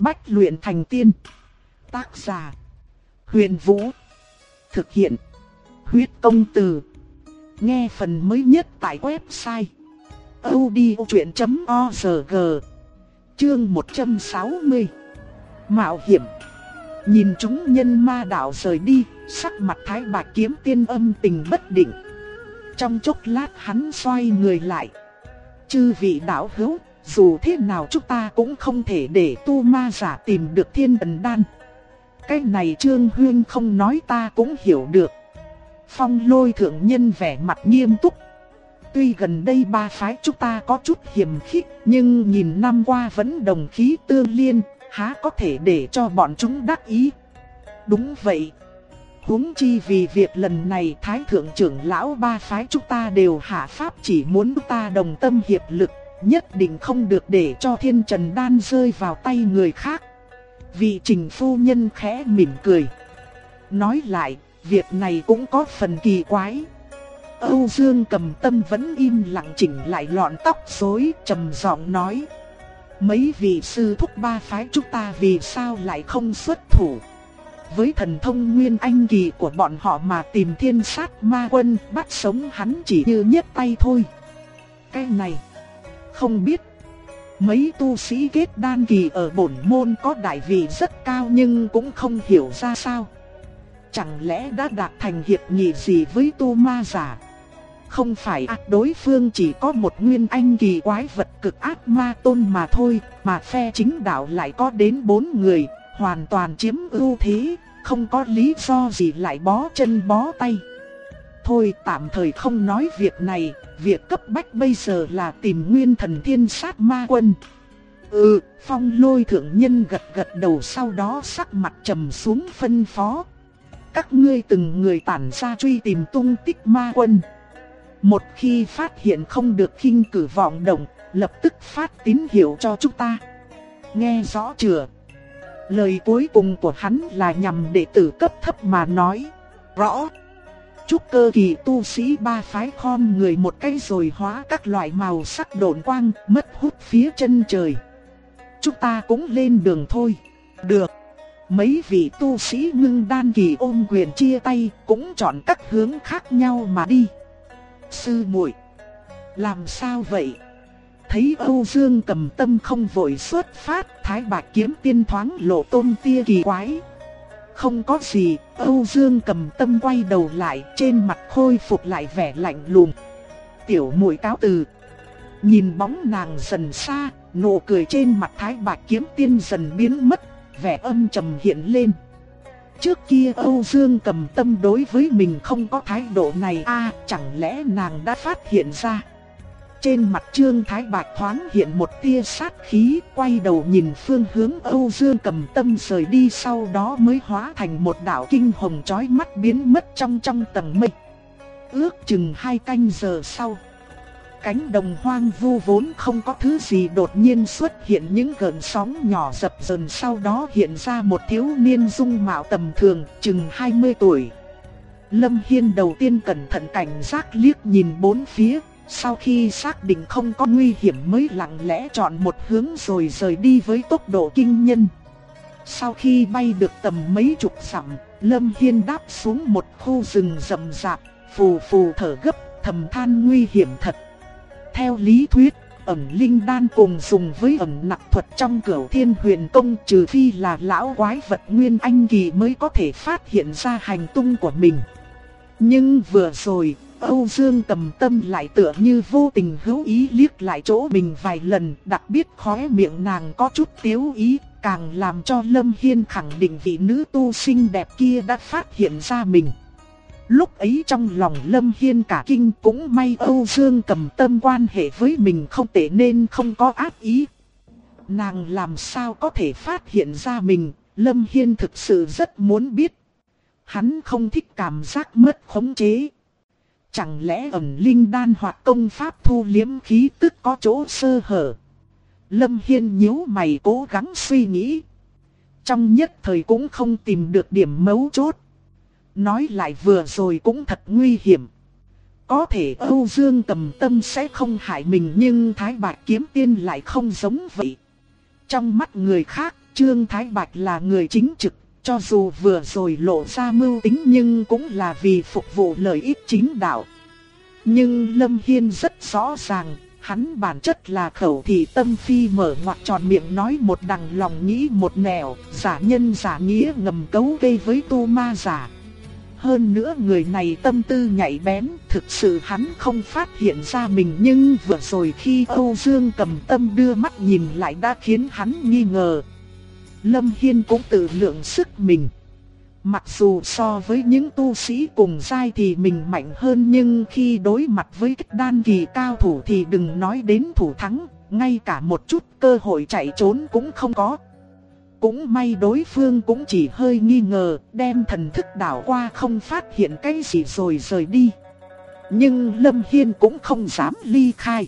Bách luyện thành tiên. Tác giả: Huyền Vũ. Thực hiện: Huyết Công Từ. Nghe phần mới nhất tại website audiochuyện.org. Chương 160. Mạo hiểm. Nhìn chúng nhân ma đạo rời đi, sắc mặt Thái Bạch Kiếm Tiên âm tình bất định. Trong chốc lát hắn xoay người lại. Chư vị đạo hữu, dù thế nào chúng ta cũng không thể để tu ma giả tìm được Thiên Thần Đan. Cái này Trương Huyên không nói ta cũng hiểu được. Phong Lôi thượng nhân vẻ mặt nghiêm túc. Tuy gần đây ba phái chúng ta có chút hiềm khích, nhưng nhìn năm qua vẫn đồng khí tương liên, há có thể để cho bọn chúng đắc ý. Đúng vậy. Huống chi vì việc lần này Thái thượng trưởng lão ba phái chúng ta đều hạ pháp chỉ muốn chúng ta đồng tâm hiệp lực, nhất định không được để cho Thiên Trần Đan rơi vào tay người khác. Vị Trình phu nhân khẽ mỉm cười. Nói lại, việc này cũng có phần kỳ quái. Âu Dương Cầm Tâm vẫn im lặng chỉnh lại lọn tóc rối, trầm giọng nói: mấy vị sư thúc ba phái chúng ta vì sao lại không xuất thủ? Với thần thông nguyên anh kỳ của bọn họ mà tìm Thiên Sát Ma Quân bắt sống hắn chỉ như nhấc tay thôi. Cái này không biết. Mấy tu sĩ kết đan kỳ ở bổn môn có đại vị rất cao nhưng cũng không hiểu ra sao. Chẳng lẽ đã đạt thành hiệp nghị gì với tu ma giả? Không phải đối phương chỉ có một nguyên anh kỳ quái vật cực ác ma tôn mà thôi, mà phe chính đạo lại có đến 4 người, hoàn toàn chiếm ưu thế, không có lý do gì lại bó chân bó tay. Thôi tạm thời không nói việc này, việc cấp bách bây giờ là tìm nguyên thần Thiên Sát Ma Quân. Phong Lôi thượng nhân gật gật đầu, sau đó sắc mặt trầm xuống phân phó: các ngươi từng người tản ra truy tìm tung tích ma quân. Một khi phát hiện không được khinh cử vọng động, lập tức phát tín hiệu cho chúng ta. Nghe rõ chưa? Lời cuối cùng của hắn là nhằm đệ tử cấp thấp mà nói. Rõ. Trúc cơ kỳ tu sĩ ba phái khom người một cái rồi hóa các loại màu sắc độn quang, mất hút phía chân trời. Chúng ta cũng lên đường thôi. Được. Mấy vị tu sĩ ngưng đan kỳ ôm quyền chia tay, cũng chọn các hướng khác nhau mà đi. Sư muội, làm sao vậy? Thấy Âu Dương Cầm Tâm không vội xuất phát, Thái Bạch Kiếm Tiên thoáng lộ tôn tia kỳ quái. Không có gì, Âu Dương Cầm Tâm quay đầu lại, trên mặt khôi phục lại vẻ lạnh lùng. Tiểu muội cáo từ. Nhìn bóng nàng dần xa, nụ cười trên mặt Thái Bạch Kiếm Tiên dần biến mất, vẻ âm trầm hiện lên. Trước kia Âu Dương Cầm Tâm đối với mình không có thái độ này chẳng lẽ nàng đã phát hiện ra? Trên mặt Trương Thái Bạch thoáng hiện một tia sát khí, quay đầu nhìn phương hướng Âu Dương Cầm Tâm rời đi, sau đó mới hóa thành một đạo kinh hồng chói mắt biến mất trong tầng mây. Ước chừng 2 canh giờ sau, cánh đồng hoang vu vốn không có thứ gì đột nhiên xuất hiện những gợn sóng nhỏ dập dờn, sau đó hiện ra một thiếu niên dung mạo tầm thường, chừng 20 tuổi. Lâm Hiên đầu tiên cẩn thận cảnh giác liếc nhìn bốn phía, sau khi xác định không có nguy hiểm mới lặng lẽ chọn một hướng rồi rời đi với tốc độ kinh nhân. Sau khi bay được tầm mấy chục dặm, Lâm Hiên đáp xuống một khu rừng rậm rạp, phù phù thở gấp, thầm than nguy hiểm thật. Theo lý thuyết, ẩn linh đan cùng dùng với ẩn nặc thuật trong Cửu Thiên Huyền Công, trừ phi là lão quái vật nguyên anh kỳ mới có thể phát hiện ra hành tung của mình. Nhưng vừa rồi, Âu Dương Cầm Tâm lại tựa như vô tình hữu ý liếc lại chỗ mình vài lần, đặc biệt khóe miệng nàng có chút tiếu ý, càng làm cho Lâm Hiên khẳng định vị nữ tu xinh đẹp kia đã phát hiện ra mình. Lúc ấy trong lòng Lâm Hiên cả kinh, cũng may Âu Dương Cầm Tâm quan hệ với mình không tệ nên không có ác ý. Nàng làm sao có thể phát hiện ra mình, Lâm Hiên thực sự rất muốn biết. Hắn không thích cảm giác mất khống chế. Chẳng lẽ ẩn linh đan hoặc công pháp thu liếm khí tức có chỗ sơ hở? Lâm Hiên nhíu mày cố gắng suy nghĩ. Trong nhất thời cũng không tìm được điểm mấu chốt. Nói lại vừa rồi cũng thật nguy hiểm. Có thể Âu Dương Cầm Tâm sẽ không hại mình, nhưng Thái Bạch Kiếm Tiên lại không giống vậy. Trong mắt người khác, Trương Thái Bạch là người chính trực, cho dù vừa rồi lộ ra mưu tính nhưng cũng là vì phục vụ lợi ích chính đạo. Nhưng Lâm Hiên rất rõ ràng, hắn bản chất là khẩu thị tâm phi, mở ngoặc tròn miệng nói một đằng lòng nghĩ một nẻo, giả nhân giả nghĩa ngầm cấu gây với tu ma giả. Hơn nữa người này tâm tư nhạy bén, thực sự hắn không phát hiện ra mình, nhưng vừa rồi khi Âu Dương Cầm Tâm đưa mắt nhìn lại đã khiến hắn nghi ngờ. Lâm Hiên cũng tự lượng sức mình. Mặc dù so với những tu sĩ cùng giai thì mình mạnh hơn, nhưng khi đối mặt với kích đan kỳ cao thủ thì đừng nói đến thủ thắng, ngay cả một chút cơ hội chạy trốn cũng không có. Cũng may đối phương cũng chỉ hơi nghi ngờ, đem thần thức đảo qua không phát hiện cái gì rồi rời đi. Nhưng Lâm Hiên cũng không dám ly khai.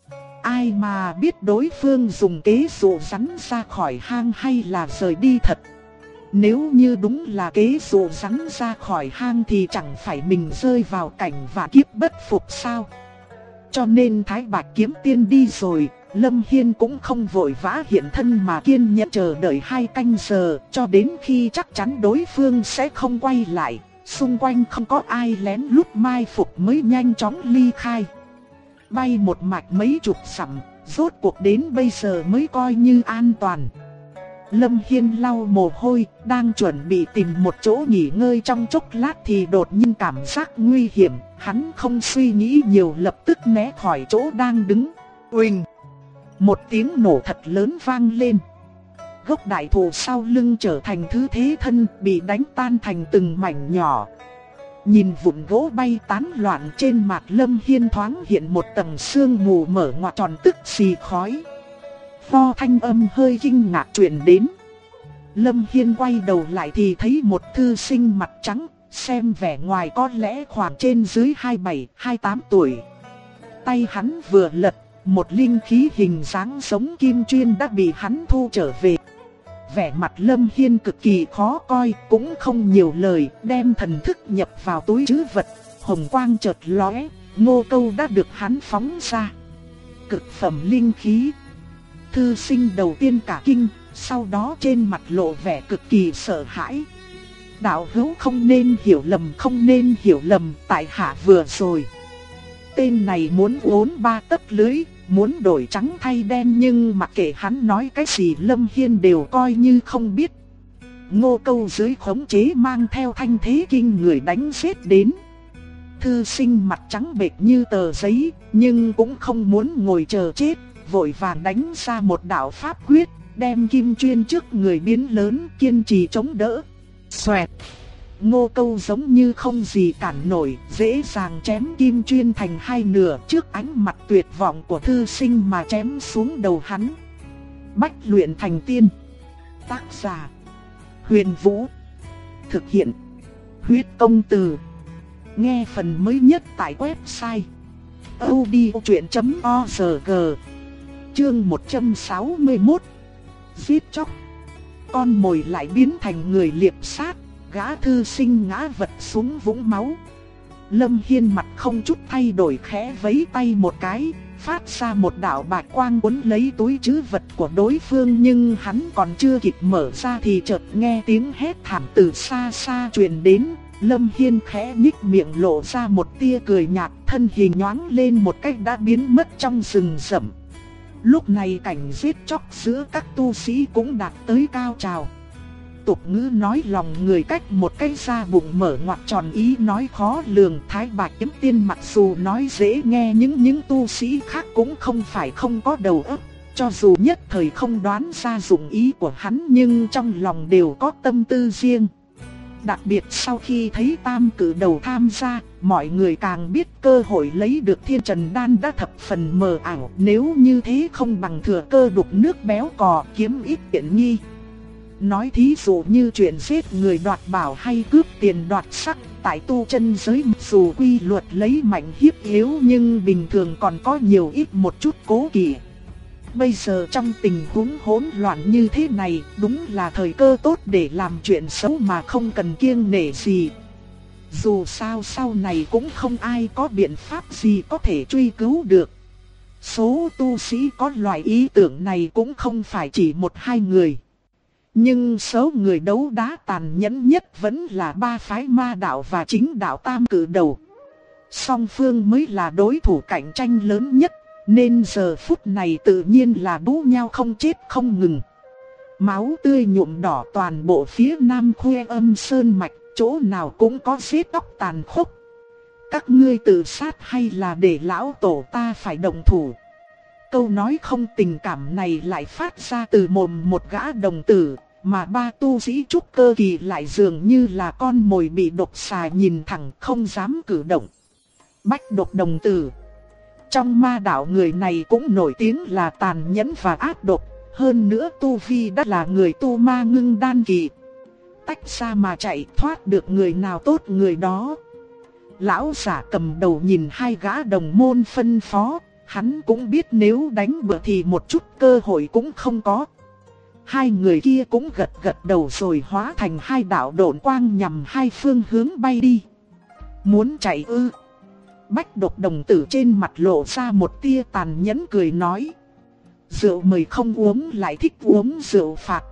Ai mà biết đối phương dùng kế dụ rắn ra khỏi hang hay là rời đi thật. Nếu như đúng là kế dụ rắn ra khỏi hang thì chẳng phải mình rơi vào cảnh vạn kiếp bất phục sao. Cho nên Thái Bạch kiếm tiên đi rồi, Lâm Hiên cũng không vội vã hiện thân mà kiên nhẫn chờ đợi 2 canh giờ, cho đến khi chắc chắn đối phương sẽ không quay lại, xung quanh không có ai lén lút mai phục mới nhanh chóng ly khai. Bay một mạch mấy chục dặm, rốt cuộc đến bây giờ mới coi như an toàn. Lâm Hiên lau mồ hôi, đang chuẩn bị tìm một chỗ nghỉ ngơi trong chốc lát thì đột nhiên cảm giác nguy hiểm, hắn không suy nghĩ nhiều lập tức né khỏi chỗ đang đứng. Uỳnh! Một tiếng nổ thật lớn vang lên. Gốc đại thụ sau lưng trở thành thứ thế thân, bị đánh tan thành từng mảnh nhỏ. Nhìn vụn gỗ bay tán loạn trên mặt Lâm Hiên thoáng hiện một tầng sương mù mở ngoặc tròn tức xì khói. Pho thanh âm hơi kinh ngạc truyền đến. Lâm Hiên quay đầu lại thì thấy một thư sinh mặt trắng, xem vẻ ngoài có lẽ khoảng trên dưới 27-28 tuổi. Tay hắn vừa lật, một linh khí hình dáng giống kim chuyên đã bị hắn thu trở về. Vẻ mặt Lâm Hiên cực kỳ khó coi, cũng không nhiều lời, đem thần thức nhập vào túi trữ vật. Hồng quang chợt lóe, Ngô Câu đã được hắn phóng ra. Cực phẩm linh khí. Thư sinh đầu tiên cả kinh, sau đó trên mặt lộ vẻ cực kỳ sợ hãi. Đạo hữu không nên hiểu lầm, không nên hiểu lầm, tại hạ vừa rồi. Tên này muốn uốn 3 tấc lưới, muốn đổi trắng thay đen, nhưng mặc kệ hắn nói cái gì Lâm Hiên đều coi như không biết. Ngô Câu dưới khống chế mang theo thanh thế kinh người đánh giết đến. Thư sinh mặt trắng bệch như tờ giấy, nhưng cũng không muốn ngồi chờ chết, vội vàng đánh ra một đạo pháp quyết, đem kim chuyên trước người biến lớn, kiên trì chống đỡ. Xoẹt! Ngô Câu giống như không gì cản nổi, dễ dàng chém kim chuyên thành 2 nửa, trước ánh mặt tuyệt vọng của thư sinh mà chém xuống đầu hắn. Bách luyện thành tiên. Tác giả: Huyền Vũ. Thực hiện: Huyết Công Từ. Nghe phần mới nhất tại website audiochuyện.org. Chương 161. Giết chóc. Con mồi lại biến thành người liệp sát, gã thư sinh ngã vật xuống vũng máu. Lâm Hiên mặt không chút thay đổi khẽ vẫy tay một cái, phát ra một đạo bạch quang cuốn lấy túi trữ vật của đối phương, nhưng hắn còn chưa kịp mở ra thì chợt nghe tiếng hét thảm từ xa xa truyền đến. Lâm Hiên khẽ nhích miệng lộ ra một tia cười nhạt, thân hình nhoáng lên một cách đã biến mất trong rừng rậm. Lúc này cảnh giết chóc giữa các tu sĩ cũng đạt tới cao trào. Tục ngữ nói lòng người cách một cái da bụng mở ngoặc tròn, ý nói khó lường. Thái Bạch kiếm tiên mặc dù nói dễ nghe nhưng những tu sĩ khác cũng không phải không có đầu óc. Cho dù nhất thời không đoán ra dụng ý của hắn nhưng trong lòng đều có tâm tư riêng. Đặc biệt sau khi thấy tam cử đầu tham gia, mọi người càng biết cơ hội lấy được thiên trần đan đã thập phần mờ ảo. Nếu như thế không bằng thừa cơ đục nước béo cò, kiếm ít tiện nghi. Nói thí dụ như chuyện giết người đoạt bảo hay cướp tiền đoạt sắc, tại tu chân giới mặc dù quy luật lấy mạnh hiếp yếu nhưng bình thường còn có nhiều ít một chút cố kỵ. Bây giờ trong tình huống hỗn loạn như thế này, đúng là thời cơ tốt để làm chuyện xấu mà không cần kiêng nể gì. Dù sao sau này cũng không ai có biện pháp gì có thể truy cứu được. Số tu sĩ có loại ý tưởng này cũng không phải chỉ 1-2 người. Nhưng số người đấu đá tàn nhẫn nhất vẫn là ba phái ma đạo và chính đạo tam cử đầu. Song phương mới là đối thủ cạnh tranh lớn nhất, nên giờ phút này tự nhiên là đú nhau không chết không ngừng. Máu tươi nhuộm đỏ toàn bộ phía nam Khuê Âm Sơn Mạch, chỗ nào cũng có giết chóc tàn khốc. Các ngươi tự sát hay là để lão tổ ta phải động thủ? Câu nói không tình cảm này lại phát ra từ mồm một gã đồng tử, mà ba tu sĩ trúc cơ kỳ lại dường như là con mồi bị độc xà nhìn thẳng không dám cử động. Bách Độc đồng tử. Trong ma đạo người này cũng nổi tiếng là tàn nhẫn và ác độc, hơn nữa tu vi đã là người tu ma ngưng đan kỳ. Tách ra mà chạy thoát được người nào tốt người đó. Lão giả cầm đầu nhìn hai gã đồng môn phân phó, hắn cũng biết nếu đánh bừa thì một chút cơ hội cũng không có. Hai người kia cũng gật gật đầu rồi hóa thành hai đạo độn quang nhằm hai phương hướng bay đi. Muốn chạy ư? Bách Độc đồng tử trên mặt lộ ra một tia tàn nhẫn cười nói. Rượu mời không uống lại thích uống rượu phạt.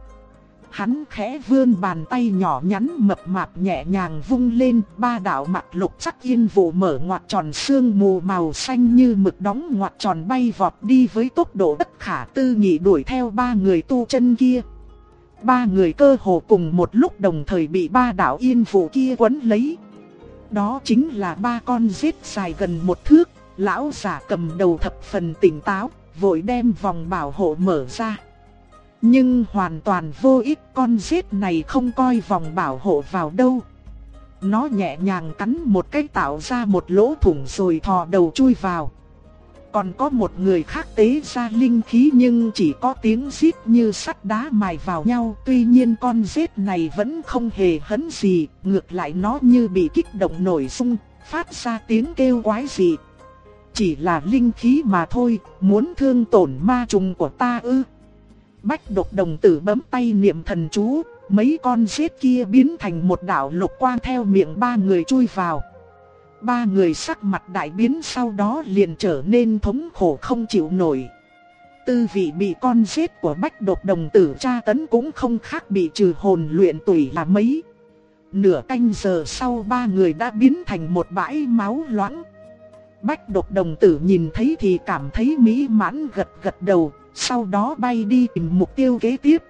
Hắn khẽ vươn bàn tay nhỏ nhắn mập mạp nhẹ nhàng vung lên, ba đạo mặt lục sắc yên vụ mở ngoặt tròn sương mù màu xanh như mực đóng ngoặt tròn bay vọt đi với tốc độ bất khả tư nghị đuổi theo ba người tu chân kia. Ba người cơ hồ cùng một lúc đồng thời bị ba đạo yên vụ kia quấn lấy. Đó chính là ba con rết dài gần một thước, lão giả cầm đầu thập phần tỉnh táo, vội đem vòng bảo hộ mở ra. Nhưng hoàn toàn vô ích, con rết này không coi vòng bảo hộ vào đâu. Nó nhẹ nhàng cắn một cái tạo ra một lỗ thủng rồi thò đầu chui vào. Còn có một người khác tế ra linh khí nhưng chỉ có tiếng rít như sắt đá mài vào nhau. Tuy nhiên con rết này vẫn không hề hấn gì, ngược lại nó như bị kích động nổi xung, phát ra tiếng kêu quái dị. Chỉ là linh khí mà thôi, muốn thương tổn ma trùng của ta ư? Bách Độc đồng tử bấm tay niệm thần chú, mấy con rết kia biến thành một đạo lục quang theo miệng ba người chui vào. Ba người sắc mặt đại biến sau đó liền trở nên thống khổ không chịu nổi. Tư vị bị con rết của Bách Độc đồng tử tra tấn cũng không khác bị trừ hồn luyện tủy là mấy. Nửa canh giờ sau ba người đã biến thành một bãi máu loãng. Bách Độc đồng tử nhìn thấy thì cảm thấy mỹ mãn gật gật đầu, sau đó bay đi tìm mục tiêu kế tiếp.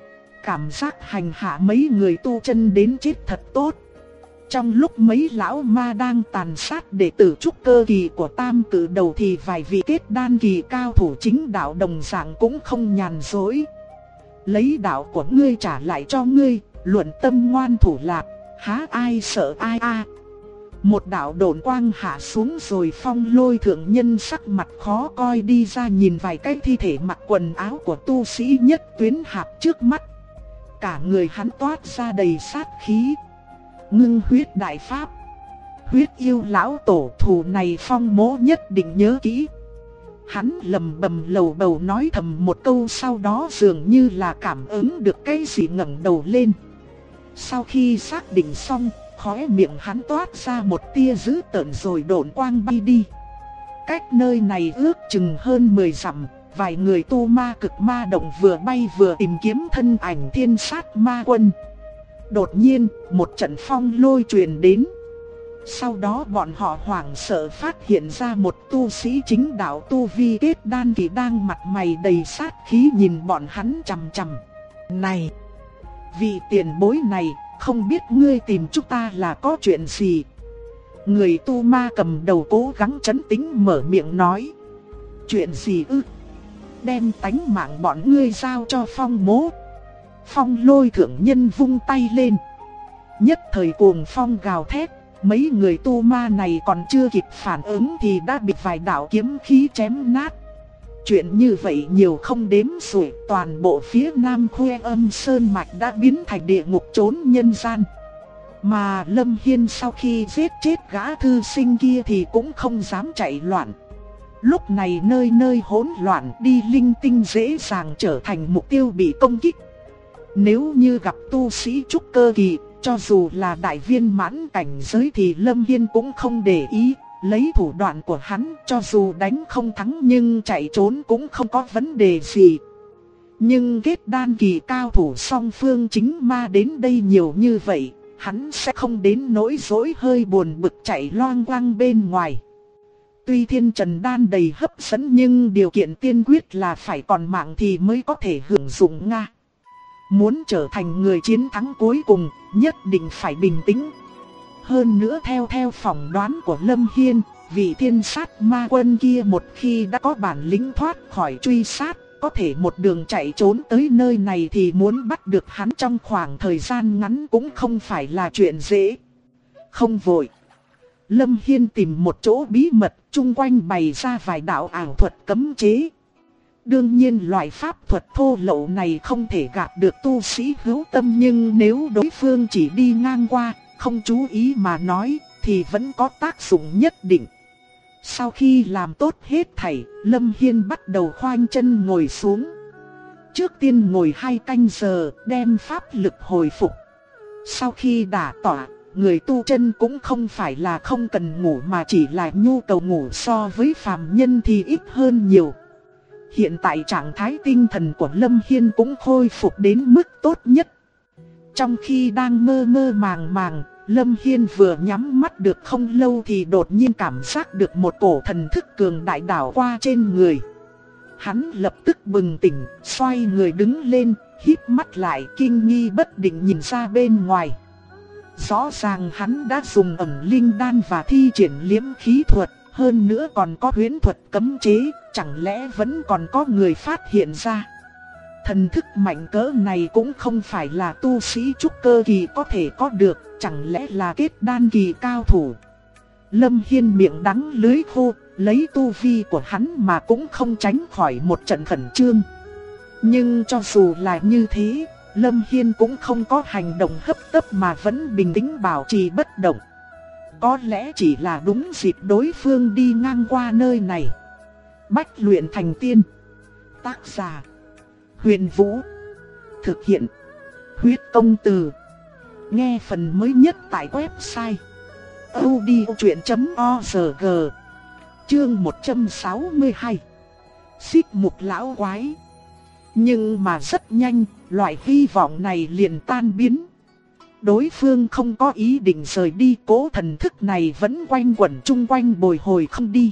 Cảm giác hành hạ mấy người tu chân đến chết thật tốt. Trong lúc mấy lão ma đang tàn sát đệ tử trúc cơ kỳ của tam cử đầu thì vài vị kết đan kỳ cao thủ chính đạo đồng dạng cũng không nhàn rỗi. Lấy đạo của ngươi trả lại cho ngươi, luận tâm ngoan thủ lạc, há ai sợ ai a. Một đạo độn quang hạ xuống rồi Phong Lôi thượng nhân sắc mặt khó coi đi ra nhìn vài cái thi thể mặc quần áo của tu sĩ nhất tuyến hạp trước mắt. Cả người hắn toát ra đầy sát khí. Ngưng huyết đại pháp, huyết yêu lão tổ, thù này Phong mỗ nhất định nhớ kỹ. Hắn lầm bầm lầu bầu nói thầm một câu, sau đó dường như là cảm ứng được cái gì ngẩng đầu lên. Sau khi xác định xong, khóe miệng hắn toát ra một tia dữ tợn rồi độn quang bay đi. Cách nơi này ước chừng hơn 10 dặm, vài người tu ma cực ma động vừa bay vừa tìm kiếm thân ảnh thiên sát ma quân. Đột nhiên, một trận phong lôi truyền đến. Sau đó bọn họ hoảng sợ phát hiện ra một tu sĩ chính đạo tu vi kết đan kỳ đang mặt mày đầy sát khí nhìn bọn hắn chằm chằm. Này, vị tiền bối này, không biết ngươi tìm chúng ta là có chuyện gì? Người tu ma cầm đầu cố gắng trấn tĩnh mở miệng nói. Chuyện gì ư? Đem tánh mạng bọn ngươi giao cho Phong mỗ. Phong Lôi thượng nhân vung tay lên. Nhất thời cuồng phong gào thét, mấy người tu ma này còn chưa kịp phản ứng thì đã bị vài đạo kiếm khí chém nát. Chuyện như vậy nhiều không đếm xuể, toàn bộ phía nam Khuê Âm Sơn Mạch đã biến thành địa ngục trốn nhân gian. Mà Lâm Hiên sau khi giết chết gã thư sinh kia thì cũng không dám chạy loạn. Lúc này nơi nơi hỗn loạn, đi linh tinh dễ dàng trở thành mục tiêu bị công kích. Nếu như gặp tu sĩ trúc cơ kỳ, cho dù là đại viên mãn cảnh giới thì Lâm Hiên cũng không để ý. Lấy thủ đoạn của hắn, cho dù đánh không thắng nhưng chạy trốn cũng không có vấn đề gì. Nhưng kết đan kỳ cao thủ song phương chính ma đến đây nhiều như vậy, hắn sẽ không đến nỗi dỗi hơi buồn bực chạy loang loang bên ngoài. Tuy thiên trần đan đầy hấp dẫn nhưng điều kiện tiên quyết là phải còn mạng thì mới có thể hưởng dụng Nga. Muốn trở thành người chiến thắng cuối cùng, nhất định phải bình tĩnh. Hơn nữa theo phỏng đoán của Lâm Hiên, vị thiên sát ma quân kia một khi đã có bản lĩnh thoát khỏi truy sát, có thể một đường chạy trốn tới nơi này thì muốn bắt được hắn trong khoảng thời gian ngắn cũng không phải là chuyện dễ. Không vội. Lâm Hiên tìm một chỗ bí mật, chung quanh bày ra vài đạo ảo thuật cấm chế. Đương nhiên loại pháp thuật thô lậu này không thể gạt được tu sĩ hữu tâm, nhưng nếu đối phương chỉ đi ngang qua, không chú ý mà nói, thì vẫn có tác dụng nhất định. Sau khi làm tốt hết thảy, Lâm Hiên bắt đầu khoanh chân ngồi xuống. Trước tiên ngồi 2 canh giờ, đem pháp lực hồi phục. Sau khi đả tọa, người tu chân cũng không phải là không cần ngủ mà chỉ là nhu cầu ngủ so với phàm nhân thì ít hơn nhiều. Hiện tại trạng thái tinh thần của Lâm Hiên cũng khôi phục đến mức tốt nhất. Trong khi đang mơ mơ màng màng, Lâm Hiên vừa nhắm mắt được không lâu thì đột nhiên cảm giác được một cổ thần thức cường đại đảo qua trên người. Hắn lập tức bừng tỉnh, xoay người đứng lên, híp mắt lại kinh nghi bất định nhìn ra bên ngoài. Rõ ràng hắn đã dùng ẩn linh đan và thi triển liễm khí thuật, hơn nữa còn có huyễn thuật cấm chế, chẳng lẽ vẫn còn có người phát hiện ra. Thần thức mạnh cỡ này cũng không phải là tu sĩ trúc cơ kỳ có thể có được, chẳng lẽ là kết đan kỳ cao thủ. Lâm Hiên miệng đắng lưỡi khô, lấy tu vi của hắn mà cũng không tránh khỏi một trận khẩn trương. Nhưng cho dù là như thế, Lâm Hiên cũng không có hành động hấp tấp mà vẫn bình tĩnh bảo trì bất động. Có lẽ chỉ là đúng dịp đối phương đi ngang qua nơi này. Bách luyện thành tiên. Tác giả Huyền Vũ. Thực hiện Huyết Công Từ. Nghe phần mới nhất tại website audiochuyện.org. Chương 162. Xích mục lão quái. Nhưng mà rất nhanh, loại hy vọng này liền tan biến. Đối phương không có ý định rời đi, cố thần thức này vẫn quanh quẩn chung quanh bồi hồi không đi.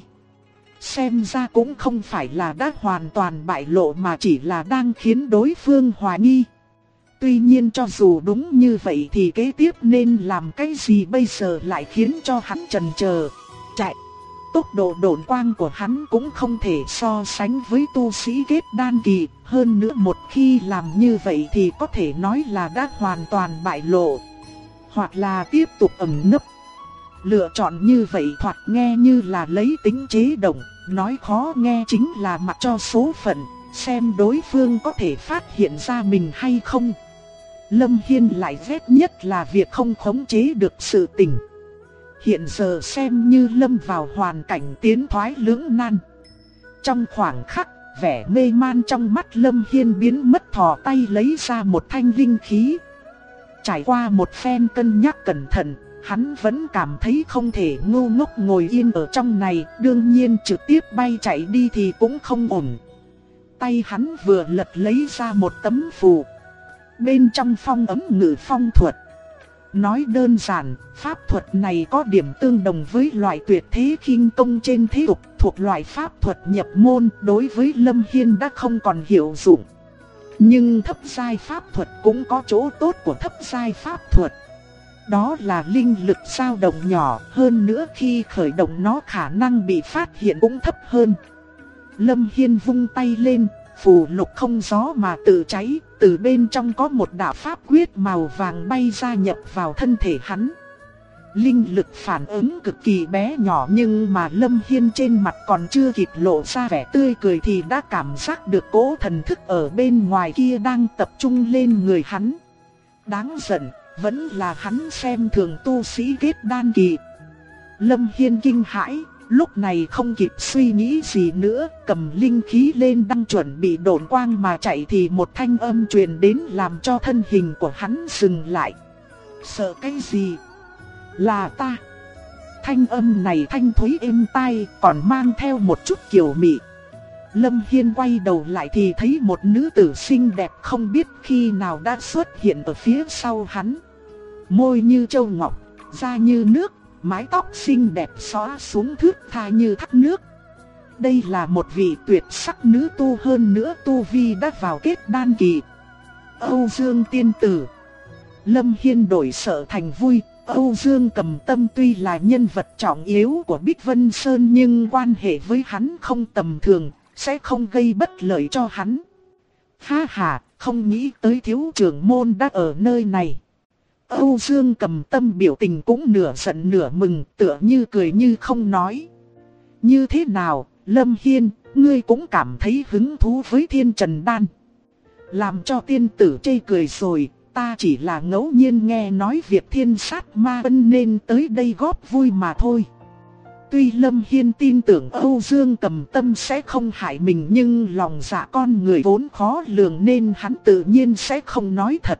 Xem ra cũng không phải là đã hoàn toàn bại lộ mà chỉ là đang khiến đối phương hoài nghi. Tuy nhiên cho dù đúng như vậy thì kế tiếp nên làm cái gì bây giờ lại khiến cho hắn chần chờ. Chạy. Tốc độ độn quang của hắn cũng không thể so sánh với tu sĩ kết đan kỳ. Hơn nữa một khi làm như vậy thì có thể nói là đã hoàn toàn bại lộ. Hoặc là tiếp tục ẩn nấp. Lựa chọn như vậy thoạt nghe như là lấy tính chế động, nói khó nghe chính là mặc cho số phận, xem đối phương có thể phát hiện ra mình hay không. Lâm Hiên lại ghét nhất là việc không khống chế được sự tình. Hiện giờ xem như lâm vào hoàn cảnh tiến thoái lưỡng nan. Trong khoảng khắc, vẻ mê man trong mắt Lâm Hiên biến mất, thò tay lấy ra một thanh linh khí. Trải qua một phen cân nhắc cẩn thận, hắn vẫn cảm thấy không thể ngu ngốc ngồi yên ở trong này, đương nhiên trực tiếp bay chạy đi thì cũng không ổn. Tay hắn vừa lật lấy ra một tấm phù. Bên trong phong ấm ngự phong thuật. Nói đơn giản, pháp thuật này có điểm tương đồng với loại tuyệt thế khinh công trên thế tục, thuộc loại pháp thuật nhập môn, đối với Lâm Hiên đã không còn hiệu dụng. Nhưng thấp giai pháp thuật cũng có chỗ tốt của thấp giai pháp thuật. Đó là linh lực dao động nhỏ, hơn nữa khi khởi động nó khả năng bị phát hiện cũng thấp hơn. Lâm Hiên vung tay lên, phù lục không gió mà tự cháy, từ bên trong có một đạo pháp quyết màu vàng bay ra nhập vào thân thể hắn. Linh lực phản ứng cực kỳ bé nhỏ nhưng mà Lâm Hiên trên mặt còn chưa kịp lộ ra vẻ tươi cười thì đã cảm giác được cỗ thần thức ở bên ngoài kia đang tập trung lên người hắn. Đáng giận, vẫn là hắn xem thường tu sĩ kết đan kỳ. Lâm Hiên kinh hãi, lúc này không kịp suy nghĩ gì nữa, cầm linh khí lên đang chuẩn bị độn quang mà chạy thì một thanh âm truyền đến làm cho thân hình của hắn dừng lại. Sợ cái gì? Là ta. Thanh âm này thanh thúy êm tai, còn mang theo một chút kiều mị. Lâm Hiên quay đầu lại thì thấy một nữ tử xinh đẹp không biết khi nào đã xuất hiện ở phía sau hắn. Môi như châu ngọc, da như nước, mái tóc xinh đẹp xõa xuống thướt tha như thác nước. Đây là một vị tuyệt sắc nữ tu, hơn nữa tu vi đã vào kết đan kỳ. Âu Dương tiên tử. Lâm Hiên đổi sợ thành vui. Âu Dương Cầm Tâm tuy là nhân vật trọng yếu của Bích Vân Sơn nhưng quan hệ với hắn không tầm thường, sẽ không gây bất lợi cho hắn. Ha ha, không nghĩ tới thiếu trưởng môn đã ở nơi này. Âu Dương Cầm Tâm biểu tình cũng nửa giận nửa mừng, tựa như cười như không nói. Như thế nào, Lâm Hiên, ngươi cũng cảm thấy hứng thú với Thiên Trần Đan? Làm cho tiên tử chê cười rồi, ta chỉ là ngẫu nhiên nghe nói việc Thiên Sát Ma Vân nên tới đây góp vui mà thôi. Tuy Lâm Hiên tin tưởng Âu Dương Cầm Tâm sẽ không hại mình, nhưng lòng dạ con người vốn khó lường nên hắn tự nhiên sẽ không nói thật.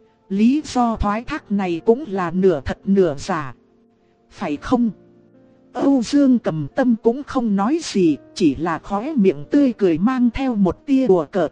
Lý do thoái thác này cũng là nửa thật nửa giả, phải không? Âu Dương Cầm Tâm cũng không nói gì, chỉ là khóe miệng tươi cười mang theo một tia đùa cợt.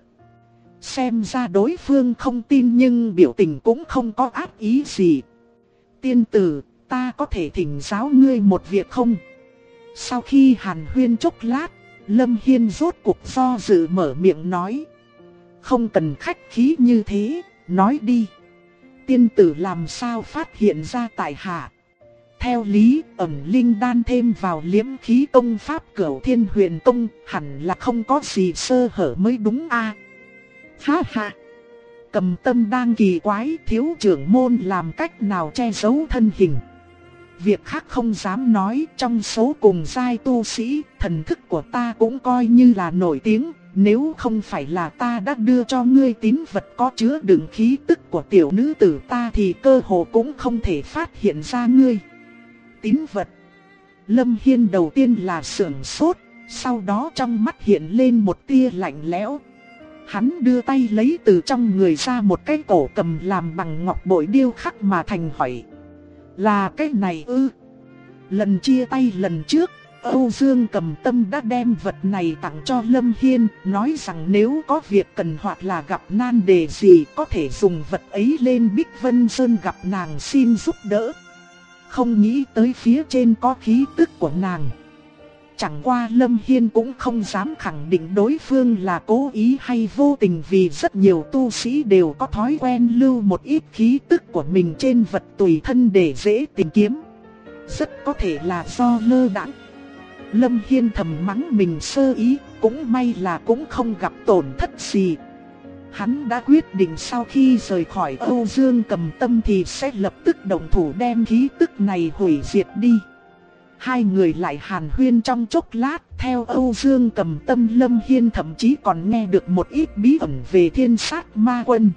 Xem ra đối phương không tin nhưng biểu tình cũng không có ác ý gì. Tiên tử, ta có thể thỉnh giáo ngươi một việc không? Sau khi hàn huyên chốc lát, Lâm Hiên rốt cuộc do dự mở miệng nói. Không cần khách khí như thế, nói đi. Tiên tử làm sao phát hiện ra tại hạ? Theo lý, ẩn linh đan thêm vào liễm khí công pháp Cửu Thiên Huyền Công hẳn là không có gì sơ hở mới đúng a. Ha ha! Cầm Tâm đang kỳ quái thiếu trưởng môn làm cách nào che giấu thân hình. Việc khác không dám nói, trong số cùng giai tu sĩ, thần thức của ta cũng coi như là nổi tiếng. Nếu không phải là ta đã đưa cho ngươi tín vật có chứa đựng khí tức của tiểu nữ tử ta thì cơ hồ cũng không thể phát hiện ra ngươi. Tín vật. Lâm Hiên đầu tiên là sửng sốt, sau đó trong mắt hiện lên một tia lạnh lẽo. Hắn đưa tay lấy từ trong người ra một cái cổ cầm làm bằng ngọc bội điêu khắc mà thành, hỏi. Là cái này ư? Lần chia tay lần trước, Âu Dương Cầm Tâm đã đem vật này tặng cho Lâm Hiên, nói rằng nếu có việc cần hoặc là gặp nan đề gì có thể dùng vật ấy lên Bích Vân Sơn gặp nàng xin giúp đỡ. Không nghĩ tới phía trên có khí tức của nàng. Chẳng qua Lâm Hiên cũng không dám khẳng định đối phương là cố ý hay vô tình, vì rất nhiều tu sĩ đều có thói quen lưu một ít khí tức của mình trên vật tùy thân để dễ tìm kiếm. Rất có thể là do lơ đãng. Lâm Hiên thầm mắng mình sơ ý, cũng may là cũng không gặp tổn thất gì. Hắn đã quyết định sau khi rời khỏi Âu Dương Cầm Tâm thì sẽ lập tức động thủ đem khí tức này hủy diệt đi. Hai người lại hàn huyên trong chốc lát, theo Âu Dương Cầm Tâm, Lâm Hiên thậm chí còn nghe được một ít bí ẩn về Thiên Sát Ma Quân.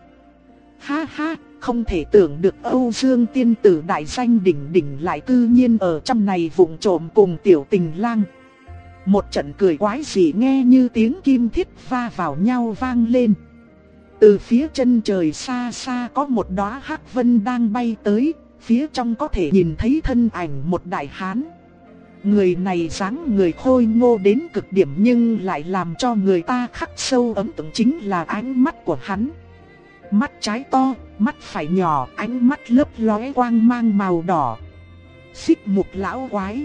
Ha ha, không thể tưởng được Âu Dương tiên tử đại danh đỉnh đỉnh lại cư nhiên ở trong này vụng trộm cùng tiểu tình lang. Một trận cười quái dị nghe như tiếng kim thiết va vào nhau vang lên. Từ phía chân trời xa xa có một đóa hắc vân đang bay tới, phía trong có thể nhìn thấy thân ảnh một đại hán. Người này dáng người khôi ngô đến cực điểm nhưng lại làm cho người ta khắc sâu ấn tượng chính là ánh mắt của hắn. Mắt trái to, mắt phải nhỏ, ánh mắt lấp lóe quang mang màu đỏ. Xích Mục lão quái.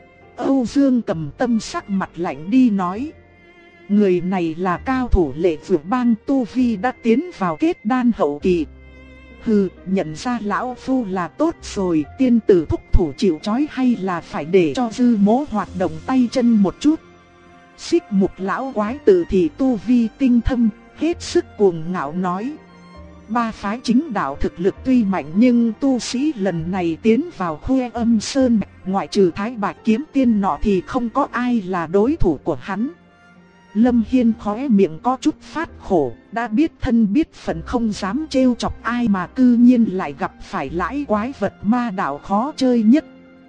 Âu Dương Cầm Tâm sắc mặt lạnh đi nói. Người này là cao thủ Lệ Vượt Bang, tu vi đã tiến vào kết đan hậu kỳ. Hừ, nhận ra lão phu là tốt rồi, tiên tử thúc thủ chịu trói hay là phải để cho dư mỗ hoạt động tay chân một chút. Xích Mục lão quái tự thì tu vi tinh thâm, hết sức cuồng ngạo nói. Ba phái chính đạo thực lực tuy mạnh nhưng tu sĩ lần này tiến vào Khuê Âm Sơn, ngoại trừ Thái Bạch kiếm tiên nọ thì không có ai là đối thủ của hắn. Lâm Hiên khóe miệng có chút phát khổ, đã biết thân biết phận không dám trêu chọc ai mà cư nhiên lại gặp phải lãi quái vật ma đạo khó chơi nhất.